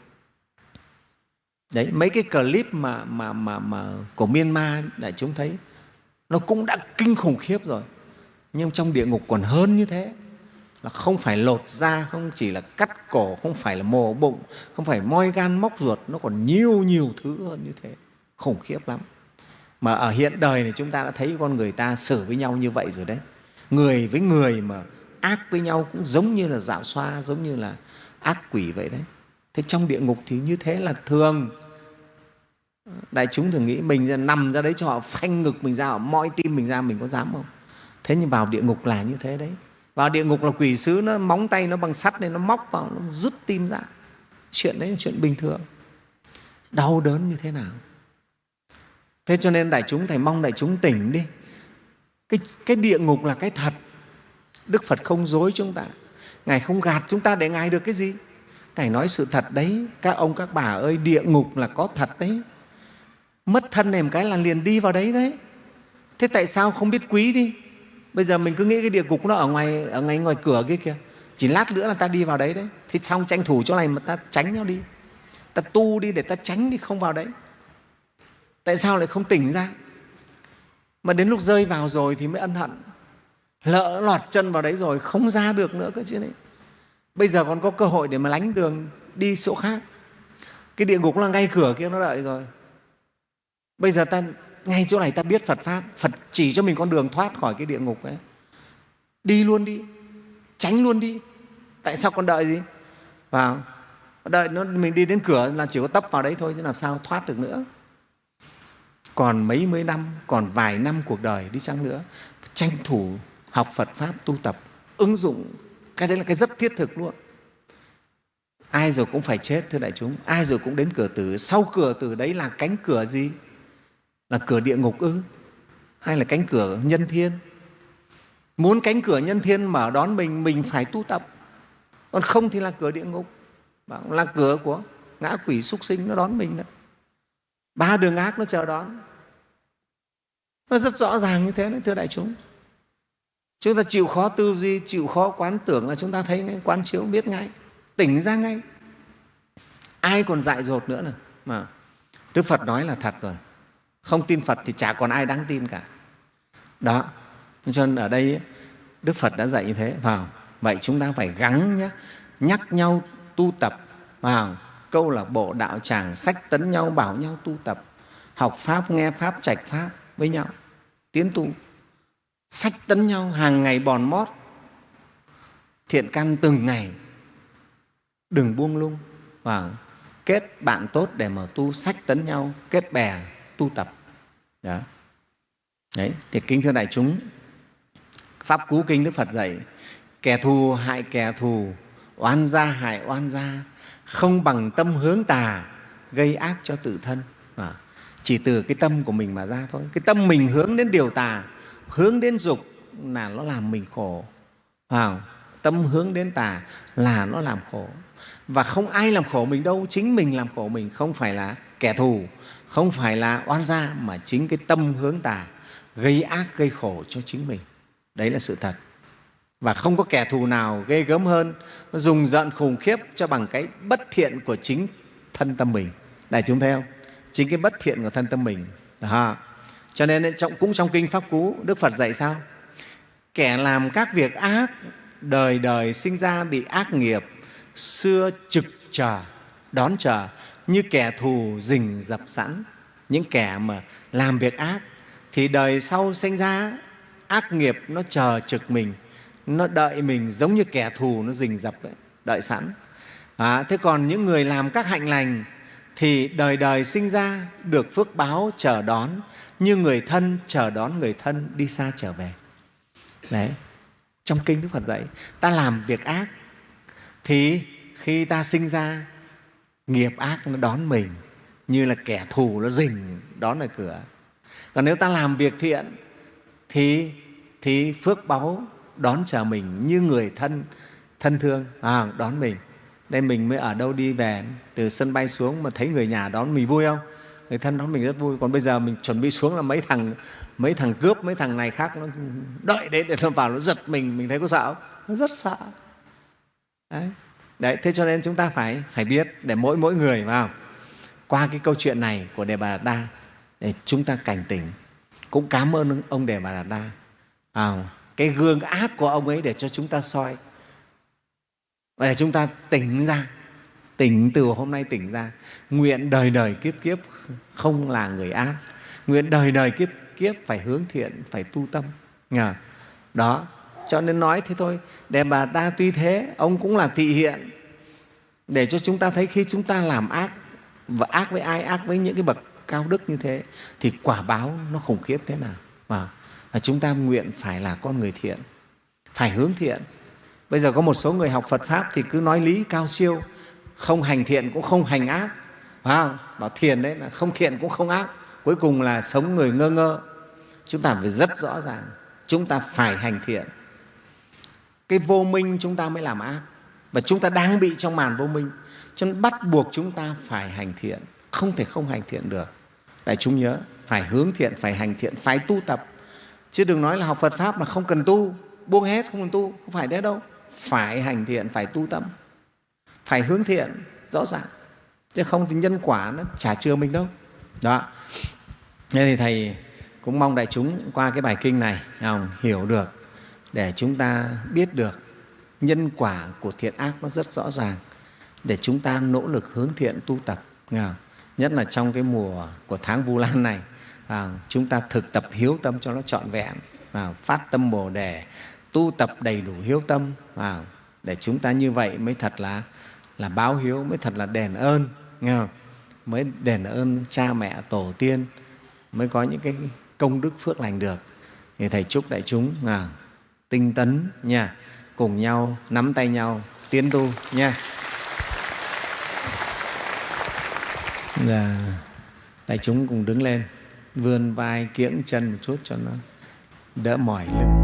Đấy, mấy cái clip mà, mà, mà, mà của Myanmar đại chúng thấy nó cũng đã kinh khủng khiếp rồi. Nhưng trong địa ngục còn hơn như thế. Là không phải lột da, không chỉ là cắt cổ, không phải là mổ bụng, không phải moi gan móc ruột, nó còn nhiều nhiều thứ hơn như thế. Khủng khiếp lắm. Mà ở hiện đời này chúng ta đã thấy con người ta xử với nhau như vậy rồi đấy. Người với người mà ác với nhau cũng giống như là dạo xoa, giống như là ác quỷ vậy đấy. Thế trong địa ngục thì như thế là thường. Đại chúng thường nghĩ mình nằm ra đấy cho họ phanh ngực mình ra, họ moi tim mình ra, mình có dám không? Thế nhưng vào địa ngục là như thế đấy. Vào địa ngục là quỷ sứ nó móng tay nó bằng sắt nên nó móc vào, nó rút tim ra. Chuyện đấy là chuyện bình thường. Đau đớn như thế nào? Thế cho nên đại chúng, thầy mong đại chúng tỉnh đi. Cái, cái địa ngục là cái thật. Đức Phật không dối chúng ta. Ngài không gạt chúng ta để Ngài được cái gì. Ngài nói sự thật đấy. Các ông các bà ơi, địa ngục là có thật đấy. Mất thân này một cái là liền đi vào đấy đấy. Thế tại sao không biết quý đi? Bây giờ mình cứ nghĩ cái địa ngục nó ở ngoài, ở ngay ngoài cửa kia kìa. Chỉ lát nữa là ta đi vào đấy đấy. Thế xong tranh thủ chỗ này mà ta tránh nó đi. Ta tu đi để ta tránh đi, không vào đấy. Tại sao lại không tỉnh ra? Mà đến lúc rơi vào rồi thì mới ân hận. Lỡ lọt chân vào đấy rồi không ra được nữa cơ chứ đấy. Bây giờ còn có cơ hội để mà lánh đường đi chỗ khác. Cái địa ngục là ngay cửa kia nó đợi rồi. Bây giờ ta ngay chỗ này ta biết Phật Pháp, Phật chỉ cho mình con đường thoát khỏi cái địa ngục ấy. Đi luôn đi, tránh luôn đi. Tại sao còn đợi gì? Vào, đợi nó, mình đi đến cửa là chỉ có tấp vào đấy thôi, chứ làm sao thoát được nữa. Còn mấy mươi năm, còn vài năm cuộc đời đi chăng nữa, tranh thủ học Phật Pháp, tu tập, ứng dụng. Cái đấy là cái rất thiết thực luôn. Ai rồi cũng phải chết, thưa đại chúng. Ai rồi cũng đến cửa tử. Sau cửa tử đấy là cánh cửa gì? Là cửa địa ngục ư? Hay là cánh cửa nhân thiên? Muốn cánh cửa nhân thiên mở đón mình, mình phải tu tập. Còn không thì là cửa địa ngục, là cửa của ngã quỷ súc sinh nó đón mình đó. Ba đường ác nó chờ đón. Nó rất rõ ràng như thế đấy, thưa đại chúng. Chúng ta chịu khó tư duy, chịu khó quán tưởng là chúng ta thấy ngay, quán chiếu biết ngay, tỉnh ra ngay. Ai còn dại dột nữa nào. Mà Đức Phật nói là thật rồi. Không tin Phật thì chả còn ai đáng tin cả. Đó. Cho nên ở đây Đức Phật đã dạy như thế. Vào. Vậy chúng ta phải gắng nhé, nhắc nhau tu tập. Vào. Câu là bộ đạo tràng, sách tấn nhau, bảo nhau tu tập. Học Pháp, nghe Pháp, trạch Pháp với nhau. Tiến tu. Sách tấn nhau, hàng ngày bòn mót. Thiện căn từng ngày. Đừng buông lung. Vào. Kết bạn tốt để mà tu, sách tấn nhau, kết bè tu tập. Đó. Đấy, thì kính thưa đại chúng, Pháp Cú Kinh Đức Phật dạy, kẻ thù hại kẻ thù, oan gia hại oan gia, không bằng tâm hướng tà, gây ác cho tự thân. À, chỉ từ cái tâm của mình mà ra thôi. Cái tâm mình hướng đến điều tà, hướng đến dục là nó làm mình khổ. À, tâm hướng đến tà là nó làm khổ. Và không ai làm khổ mình đâu, chính mình làm khổ mình, không phải là kẻ thù, không phải là oan gia, mà chính cái tâm hướng tà gây ác, gây khổ cho chính mình. Đấy là sự thật. Và không có kẻ thù nào ghê gớm hơn, nó dùng giận khủng khiếp cho bằng cái bất thiện của chính thân tâm mình. Đại chúng thấy không? Chính cái bất thiện của thân tâm mình. Đó. Cho nên cũng trong Kinh Pháp Cú, Đức Phật dạy sao? Kẻ làm các việc ác, đời đời sinh ra bị ác nghiệp, xưa trực chờ, đón chờ, như kẻ thù rình rập sẵn. Những kẻ mà làm việc ác thì đời sau sinh ra ác nghiệp nó chờ trực mình, nó đợi mình, giống như kẻ thù nó rình rập đấy, đợi sẵn. À, thế còn những người làm các hạnh lành thì đời đời sinh ra được phước báo chờ đón, như người thân chờ đón người thân đi xa trở về. Đấy, trong Kinh Đức Phật dạy, ta làm việc ác thì khi ta sinh ra, nghiệp ác nó đón mình, như là kẻ thù nó rình đón ở cửa. Còn nếu ta làm việc thiện thì, thì phước báu đón chờ mình, như người thân thân thương à, đón mình. Đây mình mới ở đâu đi về từ sân bay xuống mà thấy người nhà đón mình vui không? Người thân đón mình rất vui. Còn bây giờ mình chuẩn bị xuống là mấy thằng mấy thằng cướp, mấy thằng này khác nó đợi đấy để nó vào, nó giật mình, mình thấy có sợ không? Nó rất sợ. Đấy. Đấy, thế cho nên chúng ta phải phải biết, để mỗi mỗi người vào qua cái câu chuyện này của Đề Bà Đạt Đa để chúng ta cảnh tỉnh. Cũng cảm ơn ông Đề Bà Đạt Đa, à, cái gương ác của ông ấy để cho chúng ta soi, để chúng ta tỉnh ra, tỉnh từ hôm nay tỉnh ra, nguyện đời đời kiếp kiếp không là người ác, nguyện đời đời kiếp kiếp phải hướng thiện, phải tu tâm. Nghe? Đó, cho nên nói thế thôi. Đề Bà Đạt Đa tuy thế, ông cũng là thị hiện để cho chúng ta thấy khi chúng ta làm ác, và ác với ai? Ác với những cái bậc cao đức như thế, thì quả báo nó khủng khiếp thế nào. Và và chúng ta nguyện phải là con người thiện, phải hướng thiện. Bây giờ có một số người học Phật Pháp thì cứ nói lý cao siêu, không hành thiện cũng không hành ác, phải không? Bảo thiền đấy là không thiện cũng không ác, cuối cùng là sống người ngơ ngơ. Chúng ta phải rất rõ ràng, chúng ta phải hành thiện. Cái vô minh chúng ta mới làm ác, và chúng ta đang bị trong màn vô minh, cho nên bắt buộc chúng ta phải hành thiện, không thể không hành thiện được. Đại chúng nhớ, phải hướng thiện, phải hành thiện, phải tu tập. Chứ đừng nói là học Phật Pháp mà không cần tu, buông hết không cần tu, không phải thế đâu. Phải hành thiện, phải tu tâm, phải hướng thiện, rõ ràng. Chứ không thì nhân quả nó chả chừa mình đâu. Đó. Nên thì Thầy cũng mong đại chúng qua cái bài kinh này không, hiểu được, để chúng ta biết được nhân quả của thiện ác nó rất rõ ràng, để chúng ta nỗ lực hướng thiện tu tập. Nhất là trong cái mùa của tháng Vu Lan này, à, chúng ta thực tập hiếu tâm cho nó trọn vẹn, à, phát tâm Bồ Đề, tu tập đầy đủ hiếu tâm, à, để chúng ta như vậy mới thật là, là báo hiếu, mới thật là đền ơn, nghe không? Mới đền ơn cha mẹ tổ tiên, mới có những cái công đức phước lành được. Thì Thầy chúc đại chúng à, tinh tấn nha, cùng nhau nắm tay nhau tiến tu nha. Là đại chúng cùng đứng lên, vươn vai kiễng chân một chút cho nó đỡ mỏi lưng.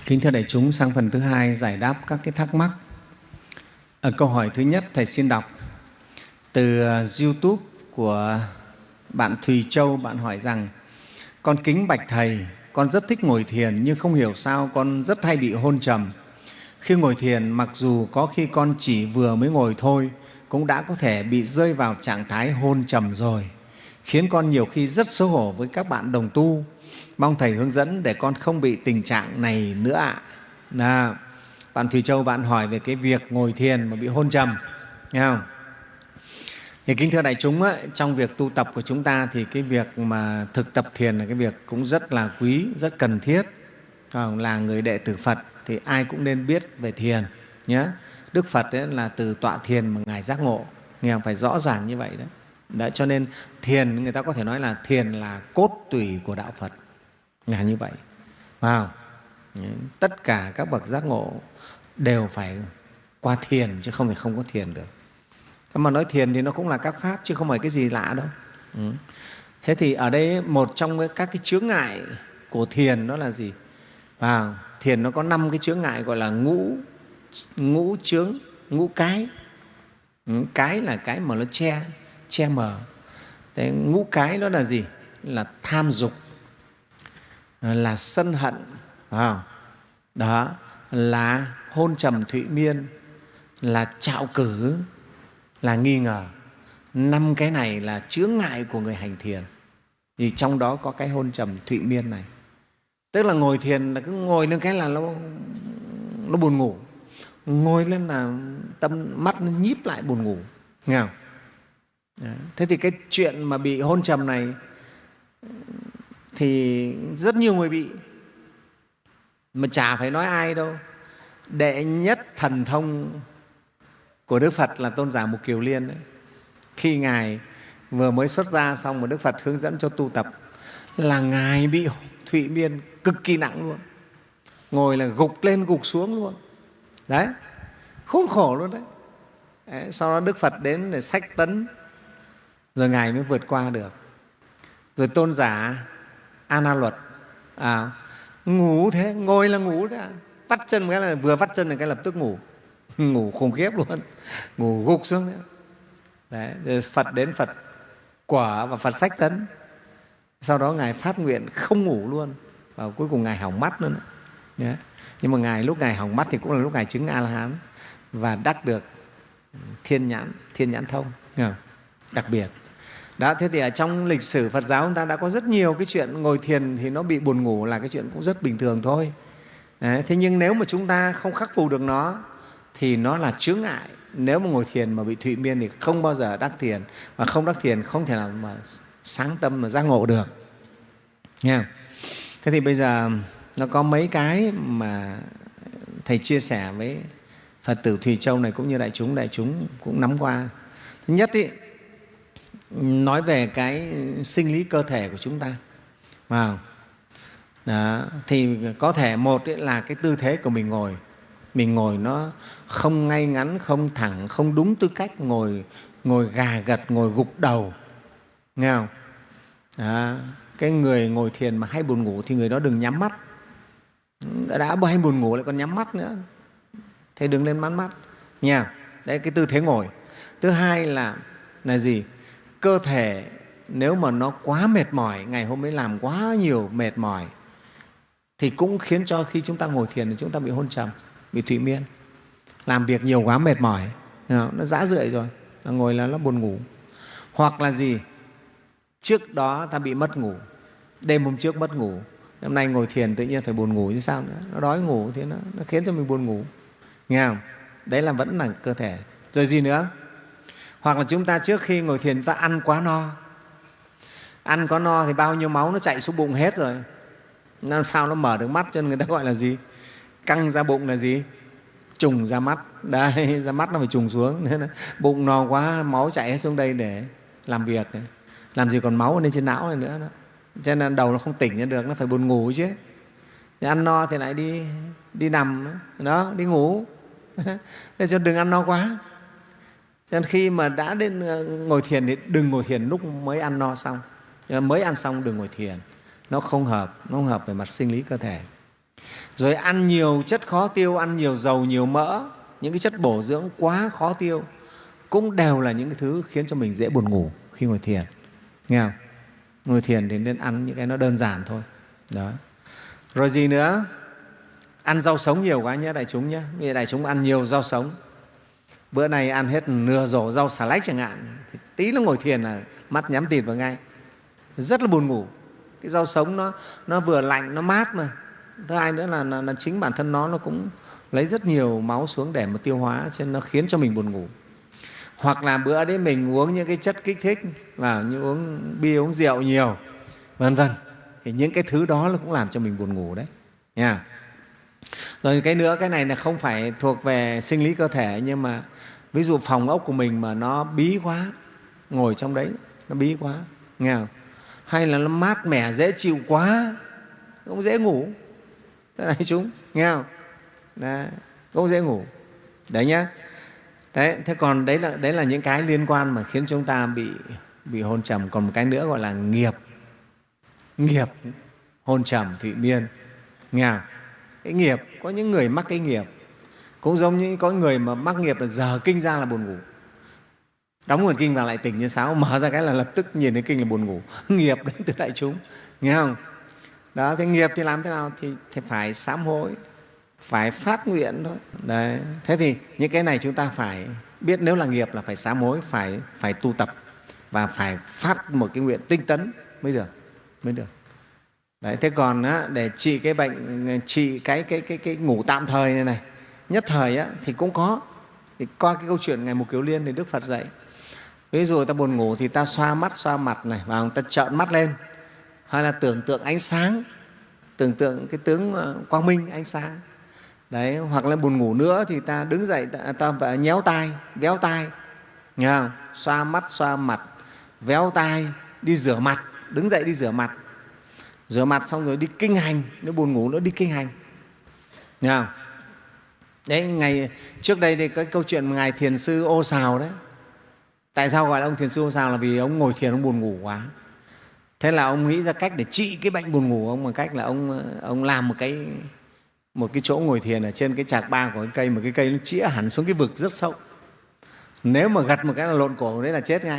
Kính thưa đại chúng, sang phần thứ hai giải đáp các cái thắc mắc. Ở câu hỏi thứ nhất, Thầy xin đọc từ YouTube của bạn Thùy Châu. Bạn hỏi rằng: con kính bạch Thầy, con rất thích ngồi thiền nhưng không hiểu sao con rất hay bị hôn trầm. Khi ngồi thiền, mặc dù có khi con chỉ vừa mới ngồi thôi, cũng đã có thể bị rơi vào trạng thái hôn trầm rồi, khiến con nhiều khi rất xấu hổ với các bạn đồng tu. Mong Thầy hướng dẫn để con không bị tình trạng này nữa ạ. À, bạn Thùy Châu, bạn hỏi về cái việc ngồi thiền mà bị hôn trầm, nghe không? Thì kính thưa đại chúng, trong việc tu tập của chúng ta thì cái việc mà thực tập thiền là cái việc cũng rất là quý, rất cần thiết. Là người đệ tử Phật thì ai cũng nên biết về thiền nhé. Đức Phật ấy là từ tọa thiền mà Ngài giác ngộ, nghe không? Phải rõ ràng như vậy đấy. Đấy, cho nên thiền, người ta có thể nói là thiền là cốt tủy của đạo Phật, là như vậy. Wow. Tất cả các bậc giác ngộ đều phải qua thiền, chứ không thể không có thiền được. Mà nói thiền thì nó cũng là các pháp chứ không phải cái gì lạ đâu. Ừ. Thế thì ở đây một trong các cái chướng ngại của thiền đó là gì? Wow. Thiền nó có năm cái chướng ngại gọi là ngũ ngũ chướng, ngũ cái. Ừ. Cái là cái mà nó che che mờ. Thế ngũ cái đó là gì? Là tham dục, là sân hận, wow. Đó là hôn trầm thụy miên, là trạo cử, là nghi ngờ. Năm cái này là chướng ngại của người hành thiền. Thì trong đó có cái hôn trầm thụy miên này. Tức là ngồi thiền là cứ ngồi lên cái là nó, nó buồn ngủ. Ngồi lên là tâm mắt nó nhíp lại buồn ngủ, nghe không? Đấy. Thế thì cái chuyện mà bị hôn trầm này thì rất nhiều người bị, mà chả phải nói ai đâu. Đệ nhất thần thông của Đức Phật là Tôn giả Mục Kiều Liên đấy. Khi Ngài vừa mới xuất gia xong mà Đức Phật hướng dẫn cho tu tập là Ngài bị thụy miên cực kỳ nặng luôn. Ngồi là gục lên gục xuống luôn. Đấy, khốn khổ luôn đấy. Đấy, sau đó Đức Phật đến để xách tấn, rồi Ngài mới vượt qua được. Rồi Tôn giả A Na Luật, à, ngủ thế, ngồi là ngủ thế, vắt chân cái là vừa vắt chân là cái lập tức ngủ, ngủ khủng khiếp luôn, ngủ gục xuống nữa. Đấy, rồi Phật đến Phật quả và Phật xách tấn. Sau đó Ngài phát nguyện không ngủ luôn, và cuối cùng Ngài hỏng mắt luôn đó. Yeah. Nhưng mà Ngài lúc Ngài hỏng mắt thì cũng là lúc Ngài chứng A-la-hán và đắc được thiên nhãn, thiên nhãn thông, đặc biệt. Đó, thế thì ở trong lịch sử Phật giáo chúng ta đã có rất nhiều cái chuyện ngồi thiền thì nó bị buồn ngủ là cái chuyện cũng rất bình thường thôi. Đấy, thế nhưng nếu mà chúng ta không khắc phục được nó thì nó là chướng ngại. Nếu mà ngồi thiền mà bị thụy miên thì không bao giờ đắc thiền, và không đắc thiền không thể nào mà sáng tâm mà giác ngộ được. Nghe không? Thế thì bây giờ nó có mấy cái mà Thầy chia sẻ với Phật tử Thùy Châu này cũng như đại chúng, đại chúng cũng nắm qua. Thứ nhất ý, nói về cái sinh lý cơ thể của chúng ta. Wow. Đó, thì có thể một ý là cái tư thế của mình ngồi. Mình ngồi nó không ngay ngắn, không thẳng, không đúng tư cách, ngồi ngồi gà gật, ngồi gục đầu. Nghe không? Đó, cái người ngồi thiền mà hay buồn ngủ thì người đó đừng nhắm mắt. Đã hay buồn ngủ lại còn nhắm mắt nữa, thế đừng lên mắn mắt nha. Đấy, cái tư thế ngồi. Thứ hai là là gì? Cơ thể nếu mà nó quá mệt mỏi, ngày hôm ấy làm quá nhiều mệt mỏi thì cũng khiến cho khi chúng ta ngồi thiền thì chúng ta bị hôn trầm, bị thụy miên. Làm việc nhiều quá mệt mỏi, nó rã rượi rồi, là ngồi là nó buồn ngủ. Hoặc là gì? Trước đó ta bị mất ngủ, đêm hôm trước mất ngủ, hôm nay ngồi thiền tự nhiên phải buồn ngủ chứ sao nữa. Nó đói ngủ thì nó, nó khiến cho mình buồn ngủ. Nghe không? Đấy là vẫn là cơ thể. Rồi gì nữa? Hoặc là chúng ta trước khi ngồi thiền chúng ta ăn quá no. Ăn quá no thì bao nhiêu máu nó chạy xuống bụng hết rồi. Làm sao nó mở được mắt, cho nên người ta gọi là gì? Căng ra bụng là gì? Trùng ra mắt. Đây, ra mắt nó phải trùng xuống. Nên là bụng no quá, máu chạy hết xuống đây để làm việc. Làm gì còn máu lên trên não này nữa đó. Cho nên đầu nó không tỉnh ra được, nó phải buồn ngủ chứ. Thì ăn no thì lại đi đi nằm đó, đi ngủ. Thế cho đừng ăn no quá. Cho nên khi mà đã đến ngồi thiền thì đừng ngồi thiền lúc mới ăn no xong. Mới ăn xong đừng ngồi thiền. Nó không hợp, nó không hợp về mặt sinh lý cơ thể. Rồi ăn nhiều chất khó tiêu, ăn nhiều dầu, nhiều mỡ, những cái chất bổ dưỡng quá khó tiêu cũng đều là những cái thứ khiến cho mình dễ buồn ngủ khi ngồi thiền. Nghe không? Ngồi thiền thì nên ăn những cái nó đơn giản thôi. Đó. Rồi gì nữa? Ăn rau sống nhiều quá nhé đại chúng nhé. Bây giờ đại chúng ăn nhiều rau sống. Bữa nay ăn hết nửa rổ rau xà lách chẳng hạn, thì tí nó ngồi thiền là mắt nhắm tịt vào ngay. Rất là buồn ngủ. Cái rau sống nó, nó vừa lạnh, nó mát mà. Thứ hai nữa là, là, là chính bản thân nó nó cũng lấy rất nhiều máu xuống để mà tiêu hóa, cho nên nó khiến cho mình buồn ngủ. Hoặc là bữa đấy mình uống những cái chất kích thích vào, như uống bia, uống rượu nhiều, vân vân, thì những cái thứ đó nó cũng làm cho mình buồn ngủ đấy nha. Rồi cái nữa, cái này là không phải thuộc về sinh lý cơ thể, nhưng mà ví dụ phòng ốc của mình mà nó bí quá, ngồi trong đấy nó bí quá, nghe không? Hay là nó mát mẻ dễ chịu quá, cũng dễ ngủ. Cái này chúng nghe không? Đấy, cũng dễ ngủ đấy nhá. Đấy, thế còn đấy là, đấy là những cái liên quan mà khiến chúng ta bị, bị hôn trầm. Còn một cái nữa gọi là nghiệp. Nghiệp, hôn trầm, thụy miên. Nghe không? Cái nghiệp, có những người mắc cái nghiệp. Cũng giống như có người mà mắc nghiệp là giờ kinh ra là buồn ngủ. Đóng nguồn kinh vào lại tỉnh như sáo, mở ra cái là lập tức nhìn thấy kinh là buồn ngủ. Nghiệp đấy từ đại chúng, nghe không? Đó, thế nghiệp thì làm thế nào? Thì, thì phải sám hối, phải phát nguyện thôi. Đấy. Thế thì những cái này chúng ta phải biết, nếu là nghiệp là phải sám hối, phải, phải tu tập và phải phát một cái nguyện tinh tấn mới được. Mới được. Đấy, thế còn á, để trị cái bệnh, trị cái, cái, cái, cái ngủ tạm thời này này, nhất thời á, thì cũng có. Thì qua cái câu chuyện Ngày Mục Kiều Liên thì Đức Phật dạy, ví dụ ta buồn ngủ thì ta xoa mắt, xoa mặt này, và ta trợn mắt lên, hay là tưởng tượng ánh sáng, tưởng tượng cái tướng quang minh, ánh sáng. Đấy, hoặc là buồn ngủ nữa thì ta đứng dậy, ta, ta phải nhéo tai, véo tai, nghe không? Xoa mắt, xoa mặt, véo tai, đi rửa mặt, đứng dậy đi rửa mặt. Rửa mặt xong rồi đi kinh hành, nếu buồn ngủ nữa đi kinh hành. Nghe không? Đấy, ngày trước đây thì cái câu chuyện Ngài Thiền sư Ô Sào đấy. Tại sao gọi là ông Thiền sư Ô Sào? Là vì ông ngồi thiền ông buồn ngủ quá. Thế là ông nghĩ ra cách để trị cái bệnh buồn ngủ ông, bằng cách là ông, ông làm một cái, một cái chỗ ngồi thiền ở trên cái chạc ba của cái cây, mà cái cây nó chĩa hẳn xuống cái vực rất sâu. Nếu mà gật một cái là lộn cổ đấy là chết ngay.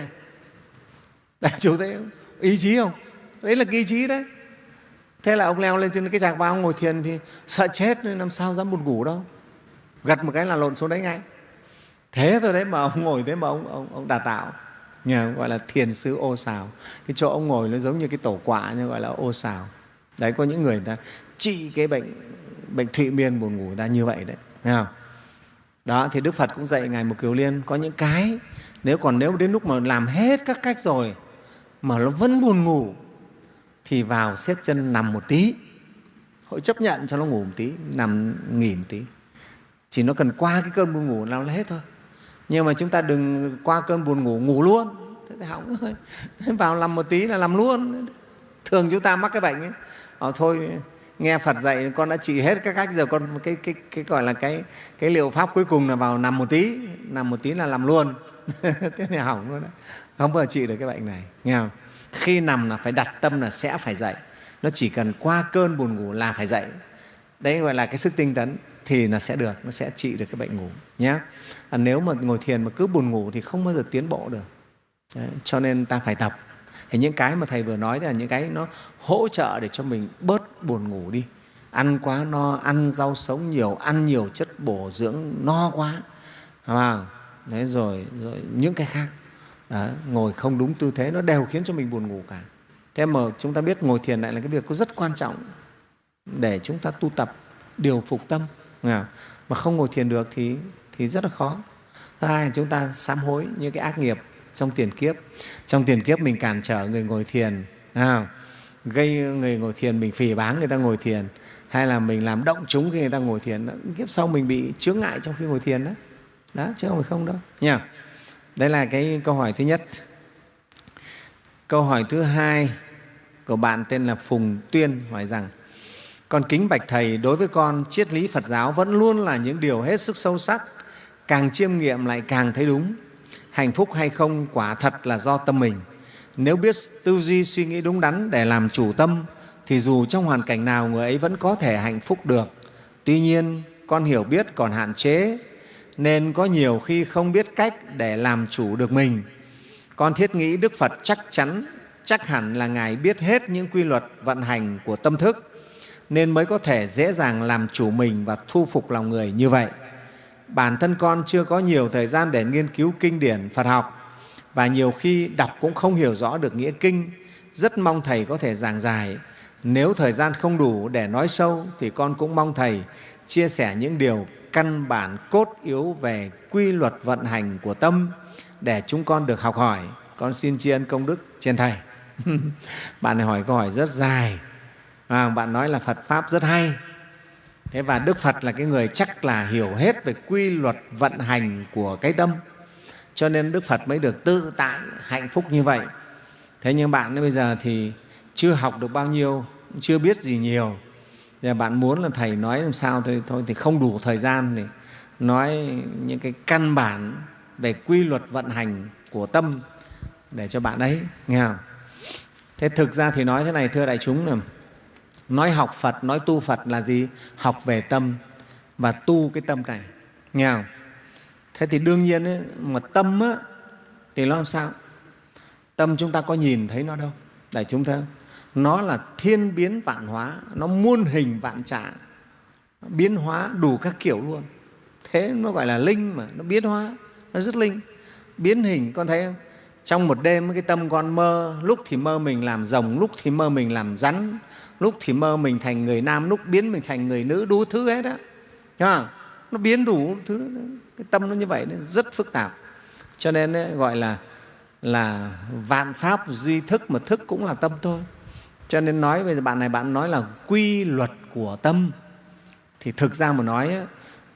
Đại chú thấy không? Ý chí không? Đấy là cái ý chí đấy. Thế là ông leo lên trên cái chạc ba, ông ngồi thiền thì sợ chết nên làm sao dám buồn ngủ đâu. Gật một cái là lộn xuống đấy ngay. Thế thôi đấy mà ông ngồi thế mà ông, ông, ông đả tạo. Nhà, gọi là Thiền sư Ô Sào. Cái chỗ ông ngồi nó giống như cái tổ quạ, nhưng gọi là Ô Sào. Đấy, có những người người ta trị cái bệnh, bệnh thụy miên buồn ngủ người ta như vậy đấy. Thấy không? Đó, thì Đức Phật cũng dạy Ngài Mục Kiều Liên có những cái, nếu còn nếu đến lúc mà làm hết các cách rồi mà nó vẫn buồn ngủ thì vào xếp chân nằm một tí. Hội chấp nhận cho nó ngủ một tí, nằm nghỉ một tí. Chỉ nó cần qua cái cơn buồn ngủ nào là hết thôi. Nhưng mà chúng ta đừng qua cơn buồn ngủ, ngủ luôn. Thế thì hỏng thôi. Vào nằm một tí là nằm luôn. Thường chúng ta mắc cái bệnh ấy. Ờ, thôi, nghe Phật dạy con đã trị hết các cách rồi, con cái, cái, cái gọi là cái, cái liệu pháp cuối cùng là vào nằm một tí, nằm một tí là làm luôn. Thế thì hỏng luôn đấy. Không bao giờ trị được cái bệnh này. Nghe không? Khi nằm là phải đặt tâm là sẽ phải dậy. Nó chỉ cần qua cơn buồn ngủ là phải dậy. Đấy gọi là cái sức tinh tấn thì nó sẽ được, nó sẽ trị được cái bệnh ngủ nhé. À, nếu mà ngồi thiền mà cứ buồn ngủ thì không bao giờ tiến bộ được. Đấy, cho nên ta phải tập. Thì những cái mà Thầy vừa nói là những cái nó hỗ trợ để cho mình bớt buồn ngủ đi. Ăn quá no, ăn rau sống nhiều, ăn nhiều chất bổ dưỡng no quá. À, đấy, rồi, rồi những cái khác. Đó, ngồi không đúng tư thế nó đều khiến cho mình buồn ngủ cả. Thế mà chúng ta biết ngồi thiền lại là cái việc có rất quan trọng để chúng ta tu tập, điều phục tâm. Mà không ngồi thiền được thì, thì rất là khó. Thứ hai, chúng ta sám hối những cái ác nghiệp trong tiền kiếp. Trong tiền kiếp mình cản trở người ngồi thiền, à, gây người ngồi thiền, mình phỉ báng người ta ngồi thiền, hay là mình làm động chúng khi người ta ngồi thiền. Kiếp sau mình bị chướng ngại trong khi ngồi thiền đó. Đó, chứ không phải không đâu nha. Đấy là cái câu hỏi thứ nhất. Câu hỏi thứ hai của bạn tên là Phùng Tuyên hỏi rằng: con kính bạch Thầy, đối với con, triết lý Phật giáo vẫn luôn là những điều hết sức sâu sắc, càng chiêm nghiệm lại càng thấy đúng. Hạnh phúc hay không quả thật là do tâm mình. Nếu biết tư duy suy nghĩ đúng đắn để làm chủ tâm, thì dù trong hoàn cảnh nào người ấy vẫn có thể hạnh phúc được. Tuy nhiên, con hiểu biết còn hạn chế, nên có nhiều khi không biết cách để làm chủ được mình. Con thiết nghĩ Đức Phật chắc chắn, chắc hẳn là Ngài biết hết những quy luật vận hành của tâm thức, nên mới có thể dễ dàng làm chủ mình và thu phục lòng người như vậy. Bản thân con chưa có nhiều thời gian để nghiên cứu kinh điển Phật học, và nhiều khi đọc cũng không hiểu rõ được nghĩa kinh. Rất mong Thầy có thể giảng giải. Nếu thời gian không đủ để nói sâu thì con cũng mong Thầy chia sẻ những điều căn bản cốt yếu về quy luật vận hành của tâm để chúng con được học hỏi. Con xin tri ân công đức trên Thầy. Bạn này hỏi câu hỏi rất dài. À, bạn nói là Phật Pháp rất hay. Thế và Đức Phật là cái người chắc là hiểu hết về quy luật vận hành của cái tâm, cho nên Đức Phật mới được tự tại hạnh phúc như vậy. Thế nhưng bạn ấy bây giờ thì chưa học được bao nhiêu, chưa biết gì nhiều. Giờ bạn muốn là Thầy nói làm sao thôi, thôi thì không đủ thời gian để nói những cái căn bản về quy luật vận hành của tâm để cho bạn ấy, nghe không? Thế thực ra thì nói thế này, thưa đại chúng, là nói học Phật, nói tu Phật là gì? Học về tâm và tu cái tâm này, nghe không? Thế thì đương nhiên ấy, mà tâm á, thì nó làm sao? Tâm chúng ta có nhìn thấy nó đâu, đại chúng thấy không? Nó là thiên biến vạn hóa, nó muôn hình vạn trạng, biến hóa đủ các kiểu luôn. Thế nó gọi là linh mà, nó biến hóa, nó rất linh. Biến hình, con thấy không? Trong một đêm cái tâm con mơ, lúc thì mơ mình làm rồng, lúc thì mơ mình làm rắn, lúc thì mơ mình thành người nam, lúc biến mình thành người nữ, đủ thứ hết á. Nó biến đủ thứ, cái tâm nó như vậy nên rất phức tạp. Cho nên ấy, gọi là là vạn pháp duy thức, mà thức cũng là tâm thôi. Cho nên nói bây giờ bạn này bạn nói là quy luật của tâm, thì thực ra mà nói ấy,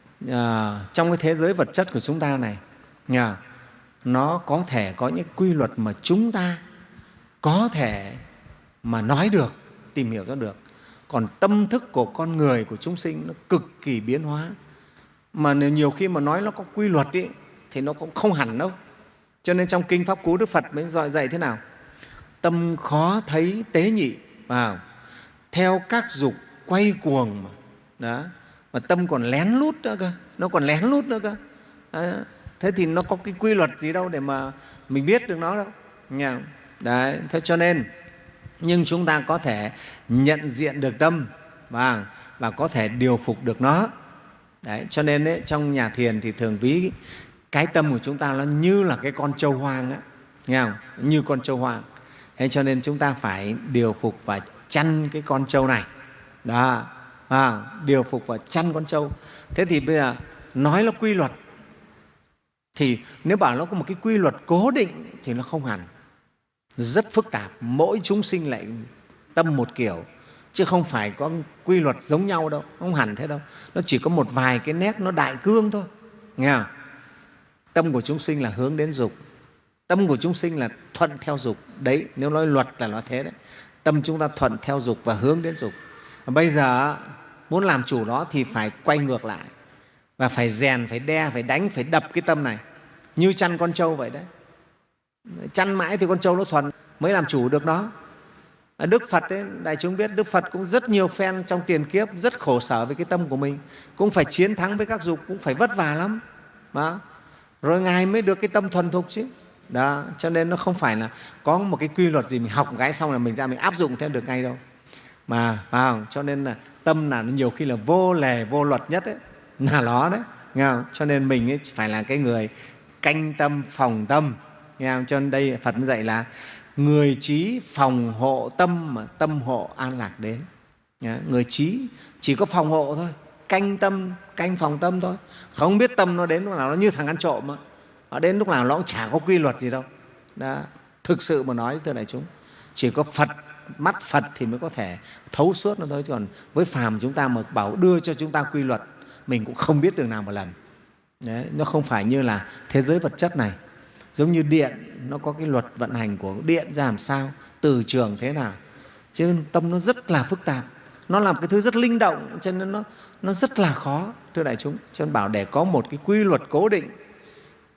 à, trong cái thế giới vật chất của chúng ta này, nhà, nó có thể có những quy luật mà chúng ta có thể mà nói được, tìm hiểu ra được. Còn tâm thức của con người, của chúng sinh nó cực kỳ biến hóa. Mà nhiều khi mà nói nó có quy luật ý, thì nó cũng không hẳn đâu. Cho nên trong Kinh Pháp Cú Đức Phật mới dạy, dạy thế nào? Tâm khó thấy tế nhị, vào theo các dục quay cuồng mà. Đó. Mà tâm còn lén lút nữa cơ, nó còn lén lút nữa cơ. À, thế thì nó có cái quy luật gì đâu để mà mình biết được nó đâu. Nghe không? Đấy, thế cho nên nhưng chúng ta có thể nhận diện được tâm và, và có thể điều phục được nó. Đấy, cho nên ấy, trong nhà thiền thì thường ví cái tâm của chúng ta nó như là cái con trâu hoang á, nghe không? Như con trâu hoang. Thế cho nên chúng ta phải điều phục và chăn cái con trâu này. Đó, à, điều phục và chăn con trâu. Thế thì bây giờ nói là quy luật, thì nếu bảo nó có một cái quy luật cố định thì nó không hẳn, rất phức tạp. Mỗi chúng sinh lại tâm một kiểu, chứ không phải có quy luật giống nhau đâu, không hẳn thế đâu. Nó chỉ có một vài cái nét nó đại cương thôi, nghe không? Tâm của chúng sinh là hướng đến dục, tâm của chúng sinh là thuận theo dục. Đấy, nếu nói luật là nói thế đấy. Tâm chúng ta thuận theo dục và hướng đến dục. Bây giờ muốn làm chủ nó thì phải quay ngược lại, và phải rèn, phải đe, phải đánh, phải đập cái tâm này, như chăn con trâu vậy đấy. Chăn mãi thì con trâu nó thuần mới làm chủ được nó. Đức Phật ấy, đại chúng biết Đức Phật cũng rất nhiều phen trong tiền kiếp, rất khổ sở với cái tâm của mình, cũng phải chiến thắng với các dục, cũng phải vất vả lắm. Đó. Rồi Ngài mới được cái tâm thuần thục chứ. Đó. Cho nên nó không phải là có một cái quy luật gì mình học một cái xong là mình ra mình áp dụng theo được ngay đâu. Mà à, cho nên là tâm là nhiều khi là vô lề, vô luật nhất ấy, là nó đấy. Nghe không? Cho nên mình ấy phải là cái người canh tâm, phòng tâm. Nghe không? Cho nên đây Phật dạy là người trí phòng hộ tâm mà tâm hộ an lạc đến. Người trí chỉ có phòng hộ thôi, canh tâm, canh phòng tâm thôi. Không biết tâm nó đến lúc nào, nó như thằng ăn trộm mà. Nó đến lúc nào nó cũng chả có quy luật gì đâu. Đó. Thực sự mà nói, thưa đại chúng, chỉ có Phật, mắt Phật thì mới có thể thấu suốt nó thôi. Còn với phàm chúng ta mà bảo đưa cho chúng ta quy luật, mình cũng không biết đường nào một lần. Đấy, nó không phải như là thế giới vật chất này. Giống như điện, nó có cái luật vận hành của điện ra làm sao, từ trường thế nào. Chứ tâm nó rất là phức tạp, nó là một cái thứ rất linh động, cho nên nó, nó rất là khó, thưa đại chúng. Cho nên bảo để có một cái quy luật cố định,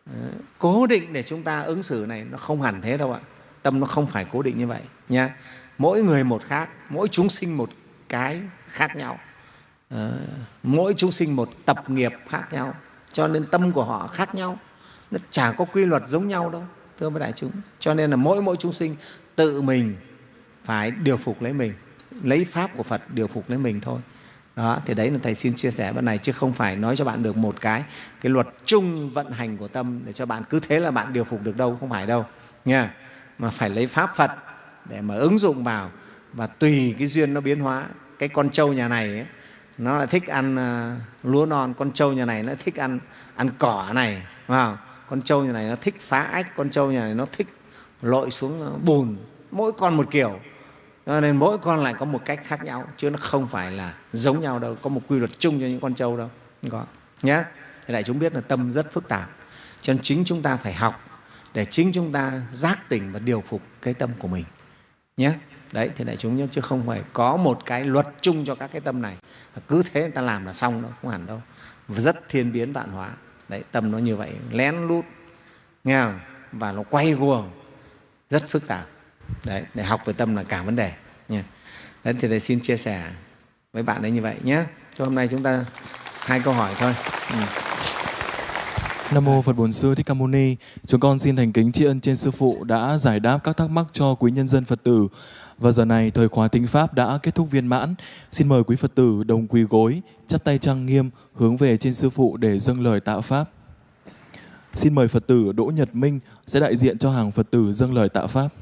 cố định để chúng ta ứng xử này, nó không hẳn thế đâu ạ. Tâm nó không phải cố định như vậy nha. mỗi người một khác, mỗi chúng sinh một cái khác nhau, à, mỗi chúng sinh một tập nghiệp khác nhau, cho nên tâm của họ khác nhau, nó chả có quy luật giống nhau đâu, thưa với đại chúng. Cho nên là mỗi mỗi chúng sinh tự mình phải điều phục lấy mình, lấy pháp của Phật điều phục lấy mình thôi. Đó, thì đấy là Thầy xin chia sẻ bên này, chứ không phải nói cho bạn được một cái cái luật chung vận hành của tâm để cho bạn cứ thế là bạn điều phục được đâu, không phải đâu nha. Mà phải lấy pháp Phật để mà ứng dụng vào, và tùy cái duyên nó biến hóa. Cái con trâu nhà này ấy, nó lại thích ăn uh, lúa non, con trâu nhà này nó thích ăn ăn cỏ này, wow. Con trâu nhà này nó thích phá ách, con trâu nhà này nó thích lội xuống bùn, mỗi con một kiểu. Cho nên mỗi con lại có một cách khác nhau, chứ nó không phải là giống nhau đâu, có một quy luật chung cho những con trâu đâu, không có nhé. Thì đại chúng biết là tâm rất phức tạp, cho nên chính chúng ta phải học để chính chúng ta giác tỉnh và điều phục cái tâm của mình nhé. Đấy, thì đại chúng nhớ, chứ không phải có một cái luật chung cho các cái tâm này, cứ thế người ta làm là xong đâu, không hẳn đâu, rất thiên biến vạn hóa. Đấy, tâm nó như vậy, lén lút, nghe không? Và nó quay guồng, rất phức tạp. Đấy, để học về tâm là cả vấn đề nha. Đấy, thì Thầy xin chia sẻ với bạn ấy như vậy nhé. Cho hôm nay chúng ta hai câu hỏi thôi. Ừ.
Nam mô Phật Bổn Sư Thích Ca Mâu Ni. Chúng con xin thành kính tri ân trên sư phụ đã giải đáp các thắc mắc cho quý nhân dân Phật tử. Và giờ này thời khóa thính pháp đã kết thúc viên mãn. Xin mời quý Phật tử đồng quỳ gối, chắp tay trang nghiêm hướng về trên sư phụ để dâng lời tạ pháp. Xin mời Phật tử Đỗ Nhật Minh sẽ đại diện cho hàng Phật tử dâng lời tạ pháp.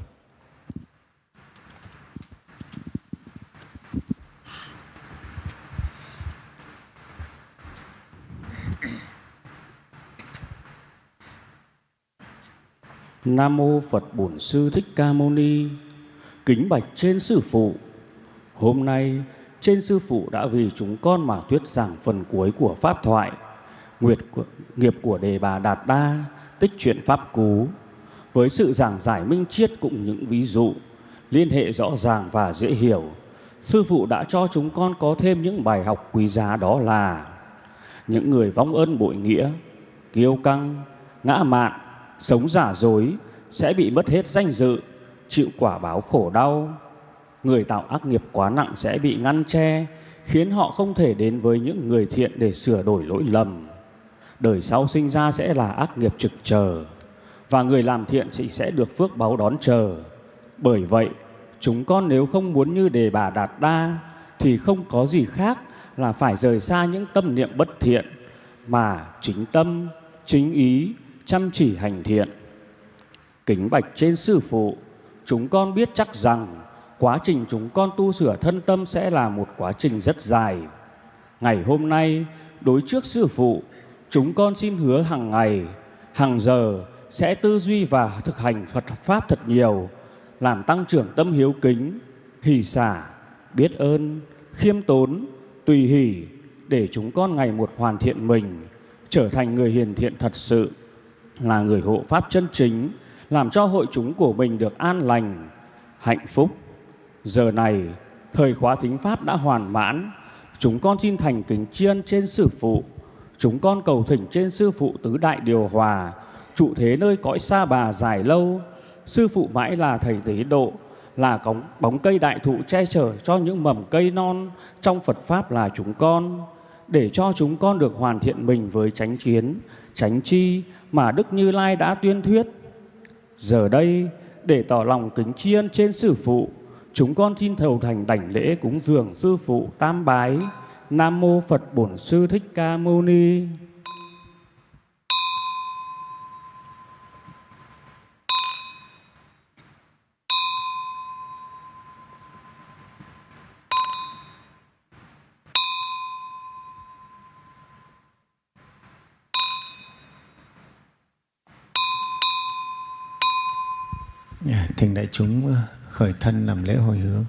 Nam mô Phật Bổn Sư Thích Ca Mâu Ni. Kính bạch trên sư phụ, hôm nay trên sư phụ đã vì chúng con mà thuyết giảng phần cuối của pháp thoại Nguyệt của, nghiệp của Đề Bà Đạt Đa, tích truyện pháp cú, với sự giảng giải minh triết cùng những ví dụ liên hệ rõ ràng và dễ hiểu. Sư phụ đã cho chúng con có thêm những bài học quý giá, đó là những người vong ơn bội nghĩa, kiêu căng, ngã mạn, sống giả dối sẽ bị mất hết danh dự, chịu quả báo khổ đau. Người tạo ác nghiệp quá nặng sẽ bị ngăn che, khiến họ không thể đến với những người thiện để sửa đổi lỗi lầm. Đời sau sinh ra sẽ là ác nghiệp trực chờ, và người làm thiện thì sẽ được phước báu đón chờ. Bởi vậy, chúng con nếu không muốn như Đề Bà Đạt Đa thì không có gì khác là phải rời xa những tâm niệm bất thiện, mà chính tâm, chính ý, chăm chỉ hành thiện. Kính bạch trên sư phụ, chúng con biết chắc rằng quá trình chúng con tu sửa thân tâm sẽ là một quá trình rất dài. Ngày hôm nay, đối trước sư phụ, chúng con xin hứa hàng ngày, hàng giờ sẽ tư duy và thực hành Phật Pháp thật nhiều, làm tăng trưởng tâm hiếu kính, hỷ xả, biết ơn, khiêm tốn, tùy hỷ, để chúng con ngày một hoàn thiện mình, trở thành người hiền thiện thật sự, là người hộ Pháp chân chính, làm cho hội chúng của mình được an lành, hạnh phúc. Giờ này, thời khóa thính Pháp đã hoàn mãn. Chúng con xin thành kính tri ân trên sư phụ. Chúng con cầu thỉnh trên sư phụ tứ đại điều hòa, trụ thế nơi cõi xa bà dài lâu. Sư phụ mãi là thầy tế độ, là cống, bóng cây đại thụ che chở cho những mầm cây non trong Phật Pháp là chúng con, để cho chúng con được hoàn thiện mình với chánh kiến, chánh tri mà Đức Như Lai đã tuyên thuyết. Giờ đây, để tỏ lòng kính tri ân trên sư phụ, chúng con xin thầu thành đảnh lễ cúng dường sư phụ tam bái. Nam mô Phật Bổn Sư Thích Ca Mâu Ni.
Thỉnh đại chúng khởi thân làm lễ hồi hướng.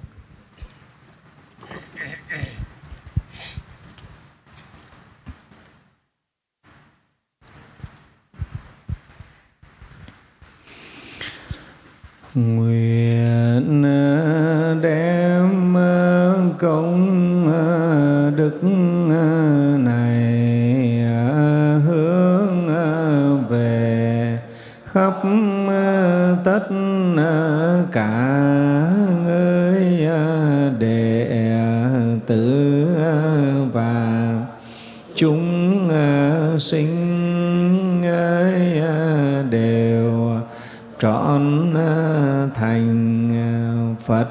Nguyện đem công đức này hướng về khắp tất cả người đệ tử và chúng sinh ấy đều trọn thành Phật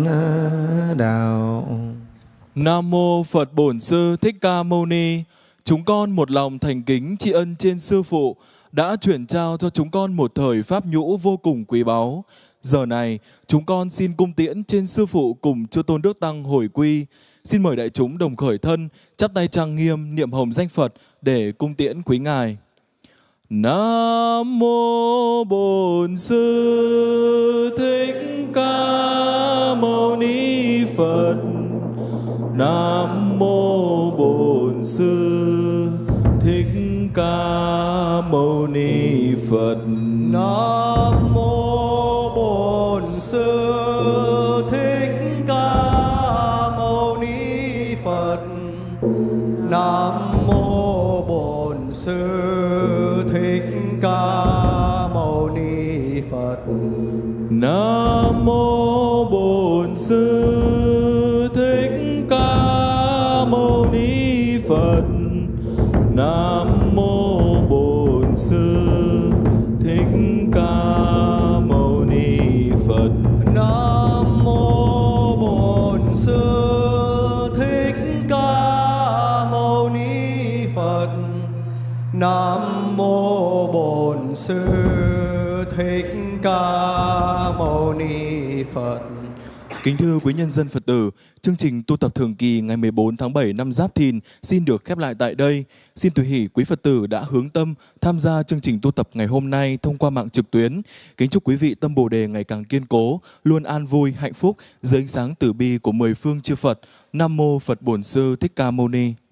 đạo.
Nam mô Phật Bổn Sư Thích Ca Mâu Ni. Chúng con một lòng thành kính tri ân trên Sư Phụ đã chuyển trao cho chúng con một thời pháp nhũ vô cùng quý báu. Giờ này, chúng con xin cung tiễn trên Sư Phụ cùng Chư Tôn Đức Tăng hồi quy. Xin mời đại chúng đồng khởi thân, chắp tay trang nghiêm, niệm hồng danh Phật để cung tiễn quý Ngài. Nam mô Bổn Sư Thích Ca Mâu Ni Phật. Nam mô Bổn Sư Thích Ca Mâu Ni Phật.
Nam mô Bổn Sư Thích Ca Mâu Ni Phật. Nam mô Bổn Sư Thích Ca Mâu Ni Phật.
Nam mô Bổn Sư Thích Ca Mâu Ni Phật. Nam mô Bổn Sư Thích Ca Mâu Ni Phật.
Nam mô Bổn Sư Thích Ca Mâu Ni Phật. Nam mô Bổn Sư Thích Ca Mâu Ni Phật.
Kính thưa quý nhân dân Phật tử, chương trình tu tập thường kỳ ngày mười bốn tháng bảy năm Giáp Thìn xin được khép lại tại đây. Xin tùy hỷ quý Phật tử đã hướng tâm tham gia chương trình tu tập ngày hôm nay thông qua mạng trực tuyến. Kính chúc quý vị tâm Bồ đề ngày càng kiên cố, luôn an vui, hạnh phúc dưới ánh sáng từ bi của mười phương chư Phật. Nam mô Phật Bổn Sư Thích Ca Mâu Ni.